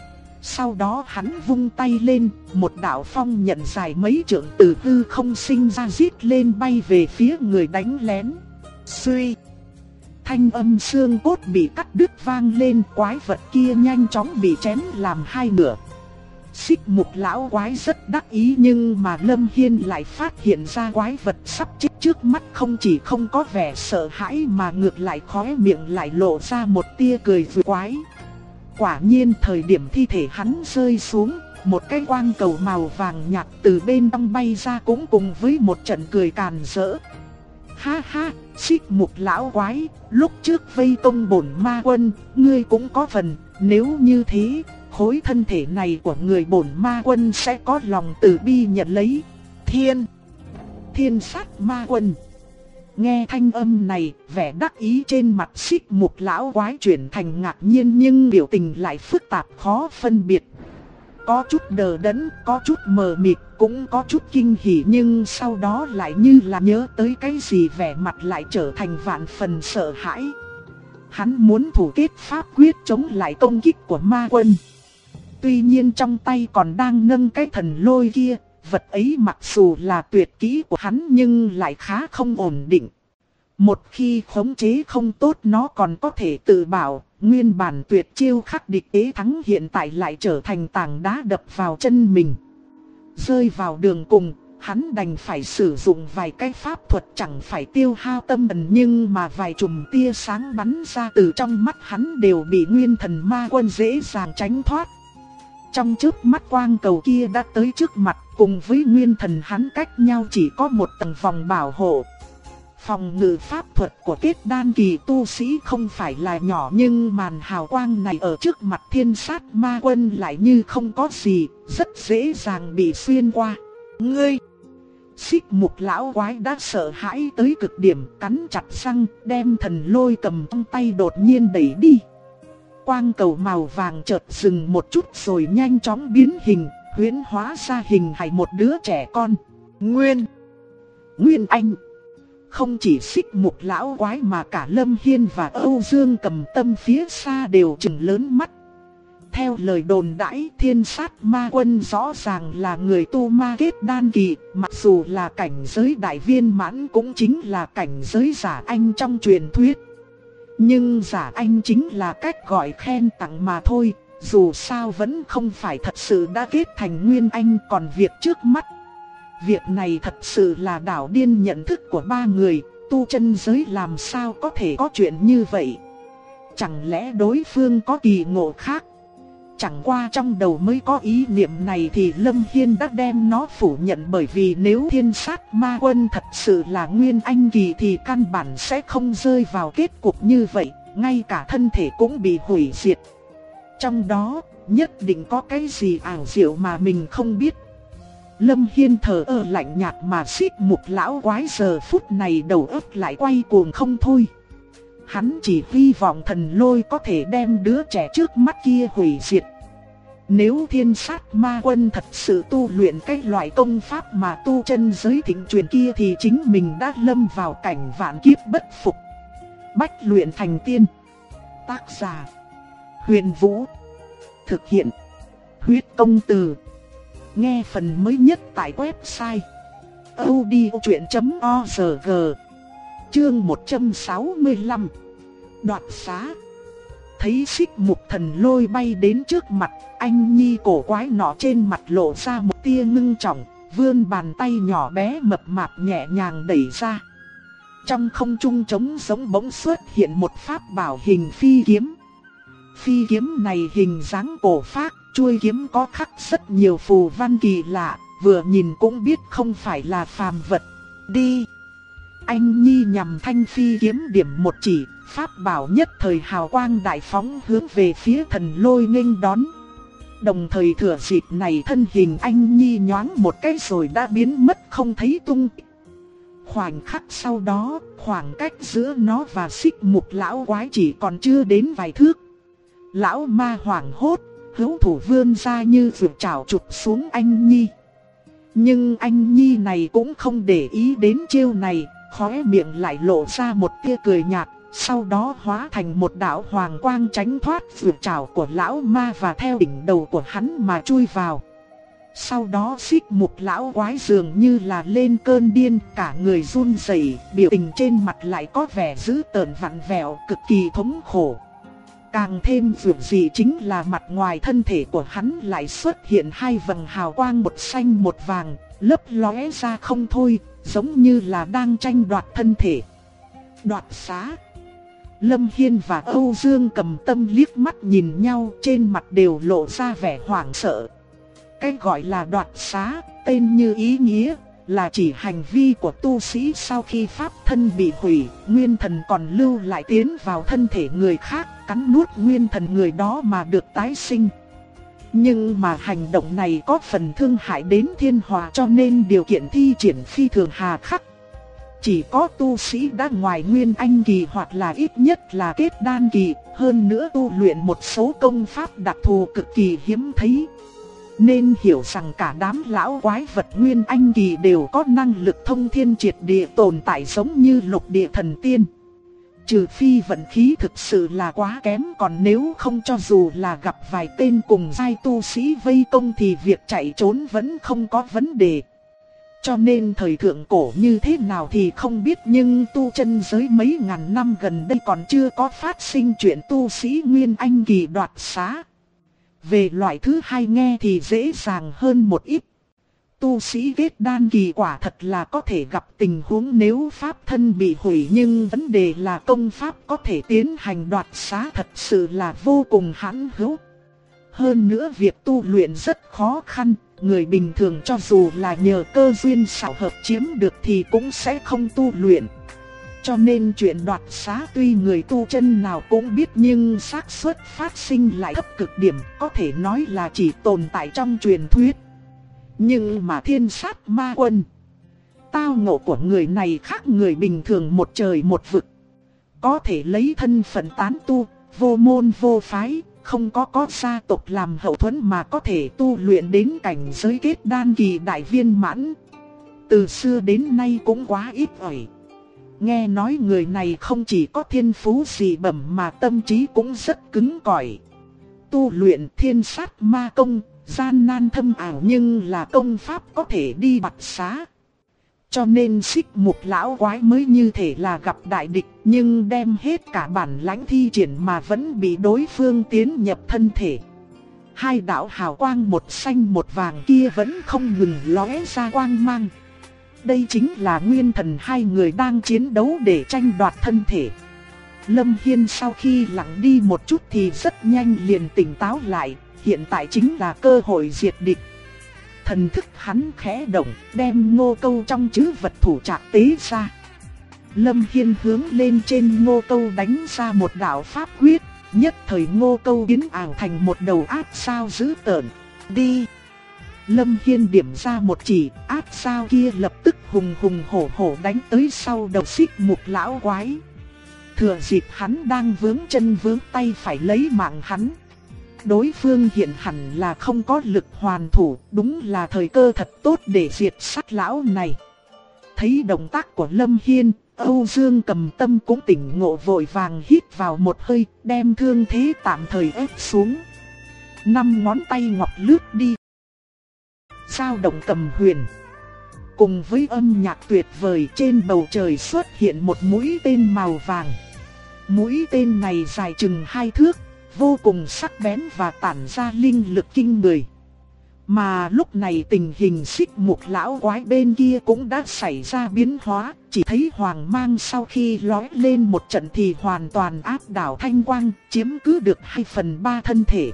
Sau đó hắn vung tay lên, một đạo phong nhận dài mấy trượng từ hư không sinh ra rít lên bay về phía người đánh lén. Suy, thanh âm xương cốt bị cắt đứt vang lên, quái vật kia nhanh chóng bị chém làm hai nửa. Xích Mục lão quái rất đắc ý nhưng mà Lâm Hiên lại phát hiện ra quái vật sắp chết trước mắt không chỉ không có vẻ sợ hãi mà ngược lại khóe miệng lại lộ ra một tia cười vừa quái. Quả nhiên thời điểm thi thể hắn rơi xuống, một cái quang cầu màu vàng nhạt từ bên trong bay ra cũng cùng với một trận cười càn rỡ. Ha ha, Xích Mục lão quái, lúc trước vây công bổn ma quân, ngươi cũng có phần, nếu như thế, khối thân thể này của người bổn ma quân sẽ có lòng từ bi nhận lấy. Thiên sát ma quân. Nghe thanh âm này, vẻ đắc ý trên mặt Xích Mục lão quái chuyển thành ngạc nhiên nhưng biểu tình lại phức tạp khó phân biệt. Có chút đờ đẫn, có chút mờ mịt, cũng có chút kinh hỉ nhưng sau đó lại như là nhớ tới cái gì vẻ mặt lại trở thành vạn phần sợ hãi. Hắn muốn thủ kết pháp quyết chống lại công kích của ma quân. Tuy nhiên trong tay còn đang nâng cái thần lôi kia, vật ấy mặc dù là tuyệt kỹ của hắn nhưng lại khá không ổn định. Một khi khống chế không tốt nó còn có thể tự bảo, nguyên bản tuyệt chiêu khắc địch ế thắng hiện tại lại trở thành tảng đá đập vào chân mình. Rơi vào đường cùng, hắn đành phải sử dụng vài cái pháp thuật chẳng phải tiêu hao tâm thần nhưng mà vài chùm tia sáng bắn ra từ trong mắt hắn đều bị nguyên thần ma quân dễ dàng tránh thoát. Trong chớp mắt quang cầu kia đã tới trước mặt, cùng với nguyên thần hắn cách nhau chỉ có một tầng vòng bảo hộ. Phòng ngự pháp thuật của kết đan kỳ tu sĩ không phải là nhỏ nhưng màn hào quang này ở trước mặt thiên sát ma quân lại như không có gì, rất dễ dàng bị xuyên qua. Ngươi! Xích Mục lão quái đã sợ hãi tới cực điểm, cắn chặt răng, đem thần lôi cầm trong tay đột nhiên đẩy đi. Quang cầu màu vàng chợt dừng một chút rồi nhanh chóng biến hình, huyễn hóa ra hình hài một đứa trẻ con. Nguyên Anh. Không chỉ Xích Mục lão quái mà cả Lâm Hiên và Âu Dương Cầm Tâm phía xa đều trừng lớn mắt. Theo lời đồn đãi, thiên sát ma quân rõ ràng là người tu ma kết đan kỳ, mặc dù là cảnh giới đại viên mãn cũng chính là cảnh giới giả anh trong truyền thuyết. Nhưng giả anh chính là cách gọi khen tặng mà thôi, dù sao vẫn không phải thật sự đã kết thành nguyên anh. Còn việc trước mắt, việc này thật sự là đảo điên nhận thức của ba người, tu chân giới làm sao có thể có chuyện như vậy. Chẳng lẽ đối phương có kỳ ngộ khác? Chẳng qua trong đầu mới có ý niệm này thì Lâm Hiên đã đem nó phủ nhận, bởi vì nếu thiên sát ma quân thật sự là nguyên anh kỳ thì căn bản sẽ không rơi vào kết cục như vậy, ngay cả thân thể cũng bị hủy diệt. Trong đó, Nhất định có cái gì ảo diệu mà mình không biết. Lâm Hiên thờ ơ lạnh nhạt mà Xích Mục lão quái giờ phút này đầu óc lại quay cuồng không thôi. Hắn chỉ hy vọng thần lôi có thể đem đứa trẻ trước mắt kia hủy diệt. Nếu Thiên Sát Ma Quân thật sự tu luyện cái loại công pháp mà tu chân giới thịnh truyền kia thì chính mình đã lâm vào cảnh vạn kiếp bất phục. Bách luyện thành tiên. Tác giả: Huyền Vũ. Thực hiện: Huyết Công Từ. Nghe phần mới nhất tại website audiochuyện.org. Chương 165. Đoạt xá. Thấy Xích Mục thần lôi bay đến trước mặt, anh nhi cổ quái nọ trên mặt lộ ra một tia ngưng trọng, vươn bàn tay nhỏ bé mập mạp nhẹ nhàng đẩy ra. Trong không trung trống giống bỗng xuất hiện một pháp bảo hình phi kiếm. Phi kiếm này hình dáng cổ phác, chuôi kiếm có khắc rất nhiều phù văn kỳ lạ, vừa nhìn cũng biết không phải là phàm vật. Đi! Anh nhi nhằm thanh phi kiếm điểm một chỉ, pháp bảo nhất thời hào quang đại phóng hướng về phía thần lôi nghênh đón. Đồng thời thừa dịp này thân hình anh nhi nhoáng một cái rồi đã biến mất không thấy tung tích. Khoảnh khắc sau đó, khoảng cách giữa nó và Xích Mục lão quái chỉ còn chưa đến vài thước. Lão ma hoảng hốt, hữu thủ vươn ra như vượt trảo chụp xuống anh nhi. Nhưng anh nhi này cũng không để ý đến chiêu này, khóe miệng lại lộ ra một tia cười nhạt, sau đó hóa thành một đạo hoàng quang tránh thoát vượt trảo của lão ma và theo đỉnh đầu của hắn mà chui vào. Sau đó Xích Mục lão quái dường như là lên cơn điên, cả người run rẩy, biểu tình trên mặt lại có vẻ dữ tợn vặn vẹo, cực kỳ thống khổ. Càng thêm dường gì chính là mặt ngoài thân thể của hắn lại xuất hiện hai vầng hào quang một xanh một vàng, lấp lóe ra không thôi, giống như là đang tranh đoạt thân thể. Đoạt xá. Lâm Hiên và Âu Dương Cầm Tâm liếc mắt nhìn nhau, trên mặt đều lộ ra vẻ hoảng sợ. Cái gọi là đoạt xá, tên như ý nghĩa, là chỉ hành vi của tu sĩ sau khi pháp thân bị hủy, nguyên thần còn lưu lại tiến vào thân thể người khác, cắn nuốt nguyên thần người đó mà được tái sinh. Nhưng mà hành động này có phần thương hại đến thiên hòa, cho nên điều kiện thi triển phi thường hà khắc. Chỉ có tu sĩ đã ngoài nguyên anh kỳ hoặc là ít nhất là kết đan kỳ, hơn nữa tu luyện một số công pháp đặc thù cực kỳ hiếm thấy. Nên hiểu rằng cả đám lão quái vật nguyên anh kỳ đều có năng lực thông thiên triệt địa, tồn tại giống như lục địa thần tiên. Trừ phi vận khí thực sự là quá kém, còn nếu không cho dù là gặp vài tên cùng giai tu sĩ vây công thì việc chạy trốn vẫn không có vấn đề. Cho nên thời thượng cổ như thế nào thì không biết, nhưng tu chân giới mấy ngàn năm gần đây còn chưa có phát sinh chuyện tu sĩ nguyên anh kỳ đoạt xá. Về loại thứ hai nghe thì dễ dàng hơn một ít. Tu sĩ kết đan kỳ quả thật là có thể gặp tình huống nếu pháp thân bị hủy, nhưng vấn đề là công pháp có thể tiến hành đoạt xá thật sự là vô cùng hãn hữu. Hơn nữa việc tu luyện rất khó khăn, người bình thường cho dù là nhờ cơ duyên xảo hợp chiếm được thì cũng sẽ không tu luyện. Cho nên chuyện đoạt xá tuy người tu chân nào cũng biết, nhưng xác suất phát sinh lại thấp cực điểm, có thể nói là chỉ tồn tại trong truyền thuyết. Nhưng mà Thiên Sát Ma Quân, tao ngộ của người này khác người bình thường một trời một vực. Có thể lấy thân phận tán tu, vô môn vô phái, không có gia tộc làm hậu thuẫn mà có thể tu luyện đến cảnh giới kết đan kỳ đại viên mãn. Từ xưa đến nay cũng quá ít ỏi. Nghe nói người này không chỉ có thiên phú dị bẩm mà tâm trí cũng rất cứng cỏi. Tu luyện Thiên Sát Ma Công, gian nan thâm ảo nhưng là công pháp có thể đi bạt xá. Cho nên Xích Mục lão quái mới như thể là gặp đại địch, nhưng đem hết cả bản lãnh thi triển mà vẫn bị đối phương tiến nhập thân thể. Hai đạo hào quang một xanh một vàng kia vẫn không ngừng lóe ra quang mang. Đây chính là nguyên thần hai người đang chiến đấu để tranh đoạt thân thể. Lâm Hiên sau khi lặng đi một chút thì rất nhanh liền tỉnh táo lại, hiện tại chính là cơ hội diệt địch. Thần thức hắn khẽ động, đem Ngô Câu trong chữ vật thủ trạc tế ra. Lâm Hiên hướng lên trên Ngô Câu đánh ra một đạo pháp quyết, Nhất thời Ngô Câu biến ảo thành một đầu ác sao dữ tợn. Đi! Lâm Hiên điểm ra một chỉ, ác sao kia lập tức hùng hùng hổ hổ đánh tới sau đầu Xích Mục lão quái. Thừa dịp hắn đang vướng chân vướng tay phải lấy mạng hắn. Đối phương hiện hẳn là không có lực hoàn thủ, đúng là thời cơ thật tốt để diệt sát lão này. Thấy động tác của Lâm Hiên, Âu Dương Cầm Tâm cũng tỉnh ngộ, vội vàng hít vào một hơi, đem thương thế tạm thời ép xuống. 5 ngón tay ngọc lướt đi, dao động cầm huyền. Cùng với âm nhạc tuyệt vời, trên bầu trời xuất hiện một mũi tên màu vàng. Mũi tên này dài chừng 2 thước, vô cùng sắc bén và tản ra linh lực kinh người. Mà lúc này tình hình Xích Mục lão quái bên kia cũng đã xảy ra biến hóa, chỉ thấy hoàng mang sau khi lói lên một trận thì hoàn toàn áp đảo thanh quang, chiếm cứ được 2/3 thân thể.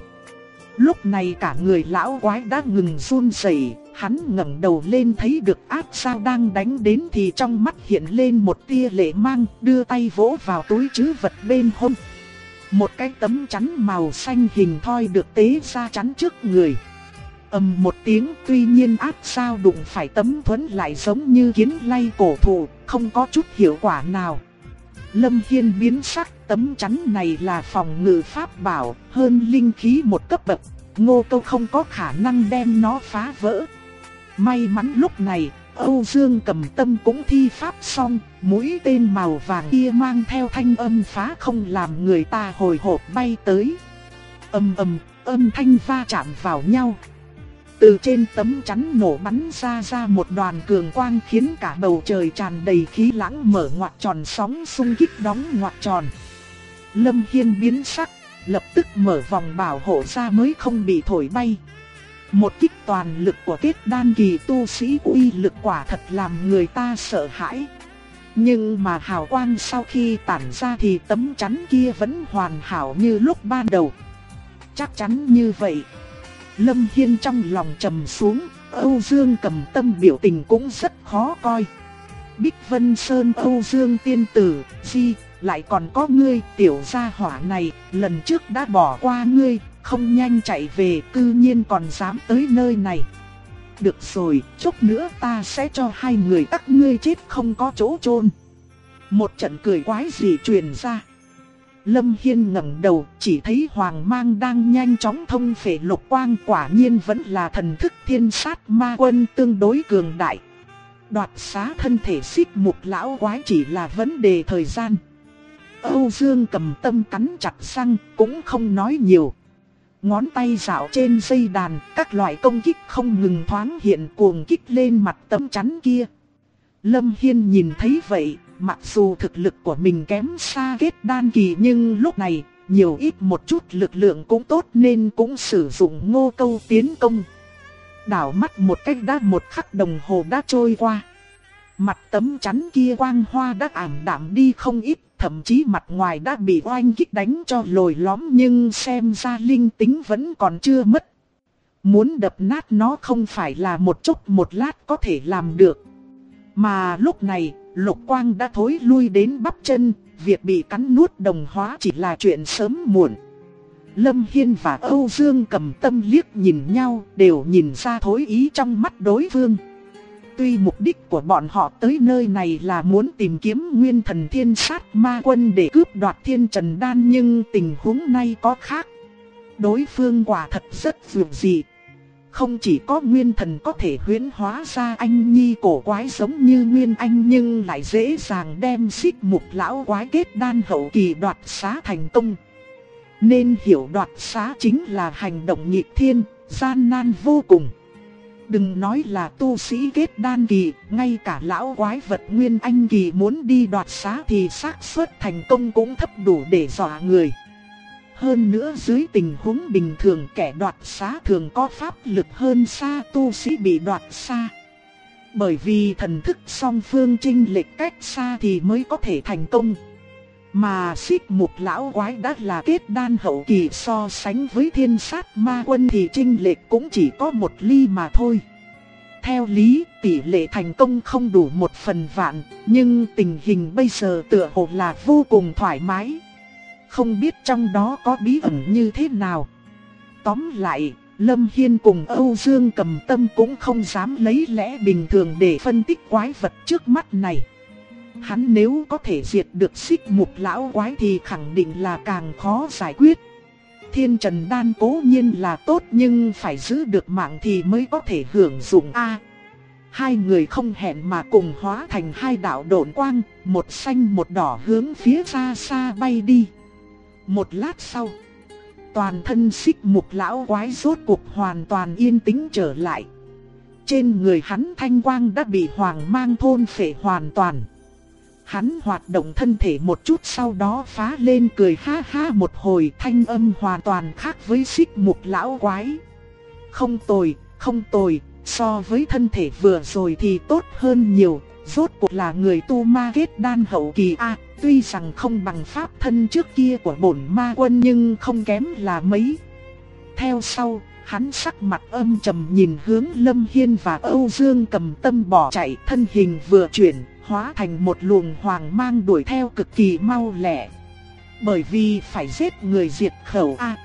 Lúc này cả người lão quái đã ngừng run rẩy, hắn ngẩng đầu lên thấy được ác sao đang đánh đến thì trong mắt hiện lên một tia lệ mang, đưa tay vỗ vào túi trữ vật bên hông. Một cái tấm chắn màu xanh hình thoi được tế ra chắn trước người. Ầm một tiếng, tuy nhiên ác sao đụng phải tấm thuẫn lại giống như kiến lay cổ thụ, không có chút hiệu quả nào. Lâm Hiên biến sắc, tấm chắn này là phòng ngự pháp bảo, hơn linh khí một cấp bậc, Ngô Câu không có khả năng đem nó phá vỡ. May mắn lúc này, Âu Dương Cầm Tâm cũng thi pháp xong, mũi tên màu vàng kia mang theo thanh âm phá không làm người ta hồi hộp bay tới. Ầm ầm, âm thanh va chạm vào nhau. Từ trên tấm chắn nổ bắn ra một đoàn cường quang khiến cả bầu trời tràn đầy khí lãng, mở ngoặt tròn sóng xung kích đóng ngoặt tròn. Lâm Hiên biến sắc, lập tức mở vòng bảo hộ ra mới không bị thổi bay. Một kích toàn lực của kết đan kỳ tu sĩ uy lực quả thật làm người ta sợ hãi. Nhưng mà hào quang sau khi tản ra thì tấm chắn kia vẫn hoàn hảo như lúc ban đầu. Chắc chắn như vậy. Lâm Hiên trong lòng trầm xuống, Âu Dương Cầm Tâm biểu tình cũng rất khó coi. Bích Vân Sơn Âu Dương tiên tử, lại còn có ngươi tiểu gia hỏa này, lần trước đã bỏ qua ngươi, không nhanh chạy về cư nhiên còn dám tới nơi này. Được rồi, chút nữa ta sẽ cho hai người các ngươi chết không có chỗ chôn. Một trận cười quái dị truyền ra. Lâm Hiên ngẩng đầu, chỉ thấy hoàng mang đang nhanh chóng thông phệ lục quang, quả nhiên vẫn là thần thức Thiên Sát Ma Quân tương đối cường đại. Đoạt xá thân thể Xích Mục lão quái chỉ là vấn đề thời gian. Âu Dương Cầm Tâm cắn chặt răng, cũng không nói nhiều. Ngón tay dạo trên dây đàn, các loại công kích không ngừng thoáng hiện cuồng kích lên mặt tấm chắn kia. Lâm Hiên nhìn thấy vậy, mặc dù thực lực của mình kém xa kết đan kỳ nhưng lúc này, nhiều ít một chút lực lượng cũng tốt nên cũng sử dụng Ngô Câu tiến công. Đảo mắt một cách đã một khắc đồng hồ đã trôi qua. Mặt tấm chắn kia quang hoa đã ảm đạm đi không ít, thậm chí mặt ngoài đã bị oanh kích đánh cho lồi lõm nhưng xem ra linh tính vẫn còn chưa mất. Muốn đập nát nó không phải là một chốc một lát có thể làm được. Mà lúc này, lục quang đã thối lui đến bắp chân, việc bị cắn nuốt đồng hóa chỉ là chuyện sớm muộn. Lâm Hiên và Âu Dương Cầm Tâm liếc nhìn nhau, đều nhìn ra thối ý trong mắt đối phương. Tuy mục đích của bọn họ tới nơi này là muốn tìm kiếm nguyên thần Thiên Sát Ma Quân để cướp đoạt Thiên Trần Đan, nhưng tình huống này có khác. Đối phương quả thật rất dường dị. Không chỉ có nguyên thần có thể huyễn hóa ra anh nhi cổ quái giống như Nguyên Anh, nhưng lại dễ dàng đem Xích Mục lão quái kết đan hậu kỳ đoạt xá thành công. Nên hiểu đoạt xá chính là hành động nghịch thiên, gian nan vô cùng. Đừng nói là tu sĩ kết đan kỳ, ngay cả lão quái vật Nguyên Anh kỳ muốn đi đoạt xá thì xác suất thành công cũng thấp đủ để dọa người. Hơn nữa dưới tình huống bình thường, kẻ đoạt xá thường có pháp lực hơn xa tu sĩ bị đoạt xá. Bởi vì thần thức song phương chênh lệch cách xa thì mới có thể thành công. Mà Xích Mục lão quái đã là kết đan hậu kỳ, so sánh với Thiên Sát Ma Quân thì chênh lệch cũng chỉ có 1 ly mà thôi. Theo lý, tỷ lệ thành công không đủ 1/1000, nhưng tình hình bây giờ tựa hồ là vô cùng thoải mái. không biết trong đó có bí ẩn như thế nào. Tóm lại, Lâm Hiên cùng Âu Dương Cầm Tâm cũng không dám lấy lẽ bình thường để phân tích quái vật trước mắt này. Hắn nếu có thể diệt được Xích Mục lão quái thì khẳng định là càng khó giải quyết. Thiên Trần Đan cố nhiên là tốt nhưng phải giữ được mạng thì mới có thể hưởng dụng a. Hai người không hẹn mà cùng hóa thành hai đạo độn quang, một xanh một đỏ hướng phía xa xa bay đi. Một lát sau, toàn thân Xích Mục lão quái rốt cuộc hoàn toàn yên tĩnh trở lại. Trên người hắn thanh quang đã bị hoàng mang thôn phệ hoàn toàn. Hắn hoạt động thân thể một chút sau đó phá lên cười ha ha một hồi, thanh âm hoàn toàn khác với Xích Mục lão quái. Không tồi, không tồi, so với thân thể vừa rồi thì tốt hơn nhiều, rốt cuộc là người tu ma kết đan hậu kỳ a. Tuy rằng không bằng pháp thân trước kia của bổn ma quân nhưng không kém là mấy. Theo sau, hắn sắc mặt âm trầm nhìn hướng Lâm Hiên và Âu Dương Cầm Tâm bỏ chạy, thân hình vừa chuyển, hóa thành một luồng hoàng mang đuổi theo cực kỳ mau lẹ. Bởi vì phải giết người diệt khẩu a.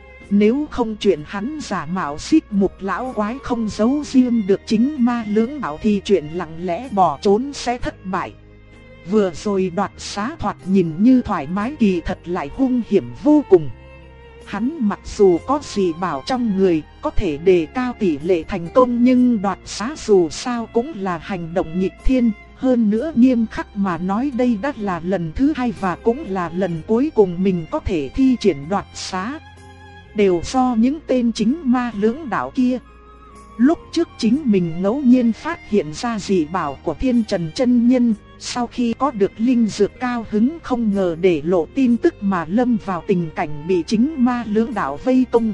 Nếu không chuyện hắn giả mạo Xích Mục lão quái không giấu riêng được chính ma lưỡng đạo thì chuyện lặng lẽ bỏ trốn sẽ thất bại. Vừa rồi đoạt xá thoạt nhìn như thoải mái kỳ thật lại hung hiểm vô cùng. Hắn mặc dù có dị bảo trong người, có thể đề cao tỷ lệ thành công nhưng đoạt xá dù sao cũng là hành động nghịch thiên. Hơn nữa nghiêm khắc mà nói đây đã là lần thứ hai và cũng là lần cuối cùng mình có thể thi triển đoạt xá. Đều do những tên chính ma lưỡng đạo kia. Lúc trước chính mình ngẫu nhiên phát hiện ra dị bảo của Thiên Trần chân nhân, sau khi có được linh dược cao hứng không ngờ để lộ tin tức mà lâm vào tình cảnh bị chính ma lưỡng đạo vây công.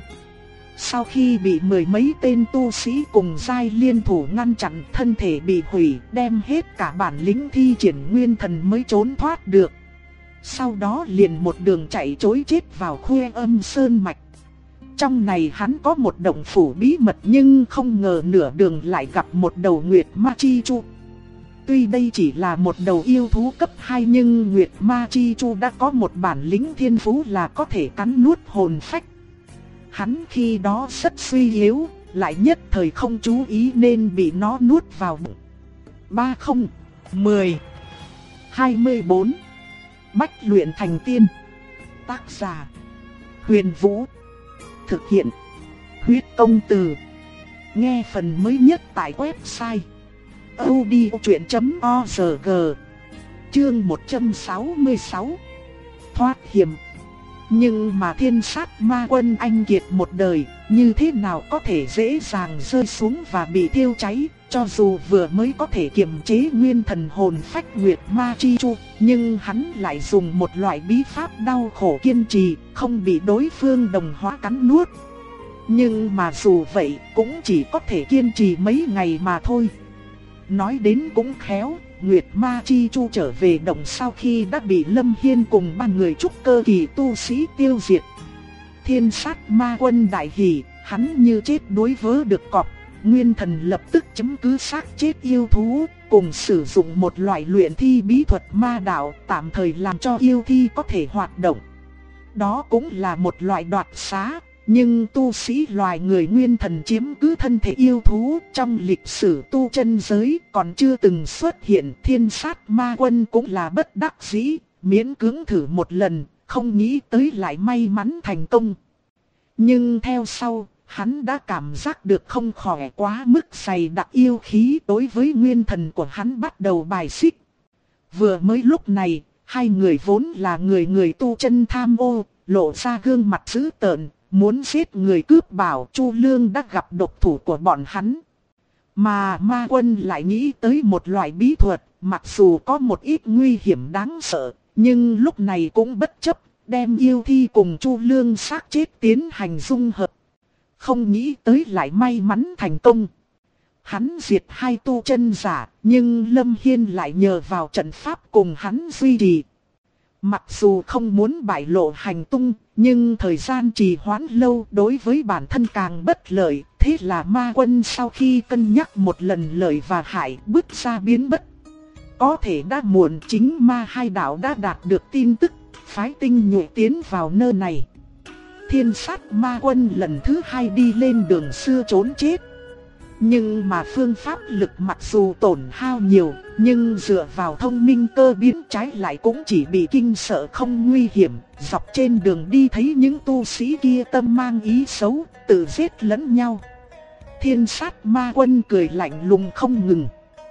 Sau khi bị mười mấy tên tu sĩ cùng giai liên thủ ngăn chặn, thân thể bị hủy, đem hết cả bản lĩnh thi triển nguyên thần mới trốn thoát được. Sau đó liền một đường chạy trối chết vào Khuê Âm Sơn Mạch. Trong này hắn có một động phủ bí mật nhưng không ngờ nửa đường lại gặp một đầu Nguyệt Ma Chi Chu. Tuy đây chỉ là một đầu yêu thú cấp 2 nhưng Nguyệt Ma Chi Chu đã có một bản lĩnh thiên phú là có thể cắn nuốt hồn phách. Hắn khi đó rất suy yếu, lại nhất thời không chú ý nên bị nó nuốt vào bụng. 30, 10, 24 Bách luyện thành tiên. Tác giả Huyền Vũ. Thực hiện Huyết Công Từ. Nghe phần mới nhất tại website audiochuyện.org. Chương 166. Thoát hiểm. Nhưng mà Thiên Sát Ma Quân anh kiệt một đời, như thế nào có thể dễ dàng rơi xuống và bị thiêu cháy. Cho dù vừa mới có thể kiềm chế nguyên thần hồn phách Nguyệt Ma Chi Chu, nhưng hắn lại dùng một loại bí pháp đau khổ kiên trì, không bị đối phương đồng hóa cắn nuốt. Nhưng mà dù vậy cũng chỉ có thể kiên trì mấy ngày mà thôi. Nói đến cũng khéo, Nguyệt Ma Chi Chu trở về động sau khi đã bị Lâm Hiên cùng ba người trúc cơ kỳ tu sĩ tiêu diệt. Thiên Sát Ma Quân đại hỉ, hắn như chết đuối vớ được cọp. Nguyên thần lập tức chấm cứ xác chết yêu thú, cùng sử dụng một loại luyện thi bí thuật ma đạo tạm thời làm cho yêu thi có thể hoạt động. Đó cũng là một loại đoạt xá, nhưng tu sĩ loài người nguyên thần chiếm cứ thân thể yêu thú trong lịch sử tu chân giới còn chưa từng xuất hiện. Thiên Sát Ma Quân cũng là bất đắc dĩ, miễn cưỡng thử một lần, không nghĩ tới lại may mắn thành công. Nhưng theo sau, hắn đã cảm giác được không khỏe quá mức dày đặc yêu khí đối với nguyên thần của hắn bắt đầu bài xích. Vừa mới lúc này, hai người vốn là người tu chân tham ô, lộ ra gương mặt dữ tợn, muốn giết người cướp bảo. Chu Lương đã gặp độc thủ của bọn hắn. Mà Ma Quân lại nghĩ tới một loại bí thuật, mặc dù có một ít nguy hiểm đáng sợ, nhưng lúc này cũng bất chấp, đem yêu thi cùng Chu Lương xác chết tiến hành dung hợp. Không nghĩ tới lại may mắn thành công. Hắn diệt hai tu chân giả, nhưng Lâm Hiên lại nhờ vào trận pháp cùng hắn duy trì. Mặc dù không muốn bại lộ hành tung, nhưng thời gian trì hoãn lâu đối với bản thân càng bất lợi. Thế là Ma Quân sau khi cân nhắc một lần lợi và hại, bước ra biến bất. Có thể đã muộn, chính ma hai đạo đã đạt được tin tức, phái tinh nhuệ tiến vào nơi này. Thiên sát ma quân lần thứ 2 đi lên đường xưa trốn chết. Nhưng mà phương pháp lực mặc dù tổn hao nhiều, nhưng dựa vào thông minh cơ biến trái lại cũng chỉ bị kinh sợ không nguy hiểm. Dọc trên đường đi thấy những tu sĩ kia tâm mang ý xấu, tự giết lẫn nhau. Thiên sát ma quân cười lạnh lùng không ngừng.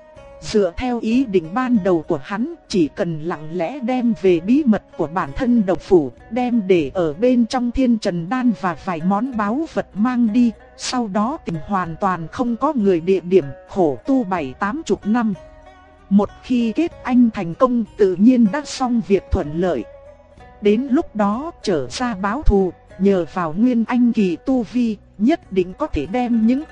Dựa theo ý định ban đầu của hắn, chỉ cần lặng lẽ đem về bí mật của bản thân độc phủ, đem để ở bên trong thiên trần đan và vài món báu vật mang đi, sau đó tìm hoàn toàn không có người địa điểm, khổ tu 7-80 năm. Một khi kết anh thành công tự nhiên đã xong việc thuận lợi. Đến lúc đó trở ra báo thù, nhờ vào nguyên anh kỳ tu vi, nhất định có thể đem những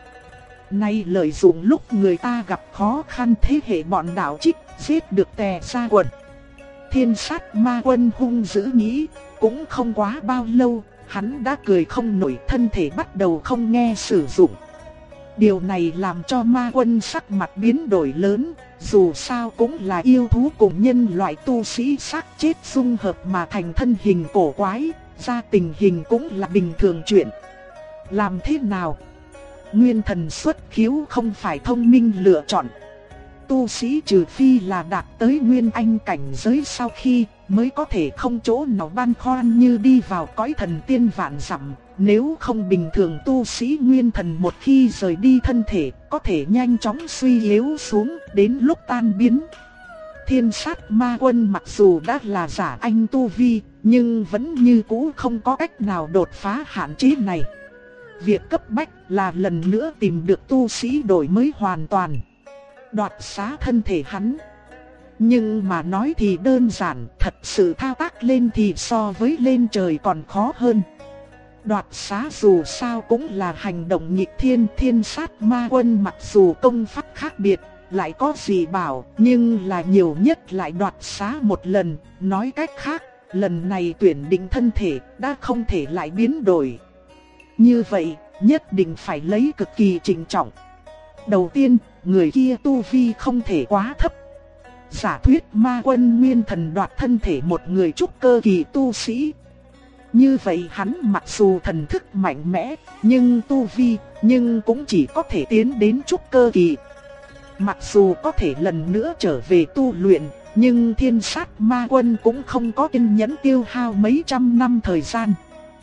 nay lợi dụng lúc người ta gặp khó khăn thế hệ bọn đạo trích, giết được tè ra quần. Thiên sát ma quân hung dữ nghĩ, cũng không quá bao lâu, hắn đã cười không nổi, thân thể bắt đầu không nghe sử dụng. Điều này làm cho ma quân sắc mặt biến đổi lớn, dù sao cũng là yêu thú cùng nhân loại tu sĩ xác chết dung hợp mà thành thân hình cổ quái, ra tình hình cũng là bình thường chuyện. Làm thế nào? Nguyên thần xuất khiếu không phải thông minh lựa chọn. Tu sĩ trừ phi là đạt tới nguyên anh cảnh giới sau khi mới có thể không chỗ nào băn khoăn như đi vào cõi thần tiên vạn dặm. Nếu không bình thường tu sĩ nguyên thần một khi rời đi thân thể có thể nhanh chóng suy yếu xuống đến lúc tan biến. Thiên sát ma quân mặc dù đã là giả anh tu vi nhưng vẫn như cũ không có cách nào đột phá hạn chế này. Việc cấp bách là lần nữa tìm được tu sĩ đổi mới hoàn toàn, đoạt xá thân thể hắn. Nhưng mà nói thì đơn giản, thật sự thao tác lên thì so với lên trời còn khó hơn. Đoạt xá dù sao cũng là hành động nghịch thiên. Thiên sát ma quân mặc dù công pháp khác biệt, lại có gì bảo, nhưng là nhiều nhất lại đoạt xá một lần. Nói cách khác, lần này tuyển định thân thể đã không thể lại biến đổi. Như vậy, nhất định phải lấy cực kỳ trịnh trọng. Đầu tiên, người kia tu vi không thể quá thấp. Giả thuyết ma quân nguyên thần đoạt thân thể một người trúc cơ kỳ tu sĩ. Như vậy hắn mặc dù thần thức mạnh mẽ, nhưng tu vi, nhưng cũng chỉ có thể tiến đến trúc cơ kỳ. Mặc dù có thể lần nữa trở về tu luyện, nhưng thiên sát ma quân cũng không có kiên nhẫn tiêu hao mấy trăm năm thời gian.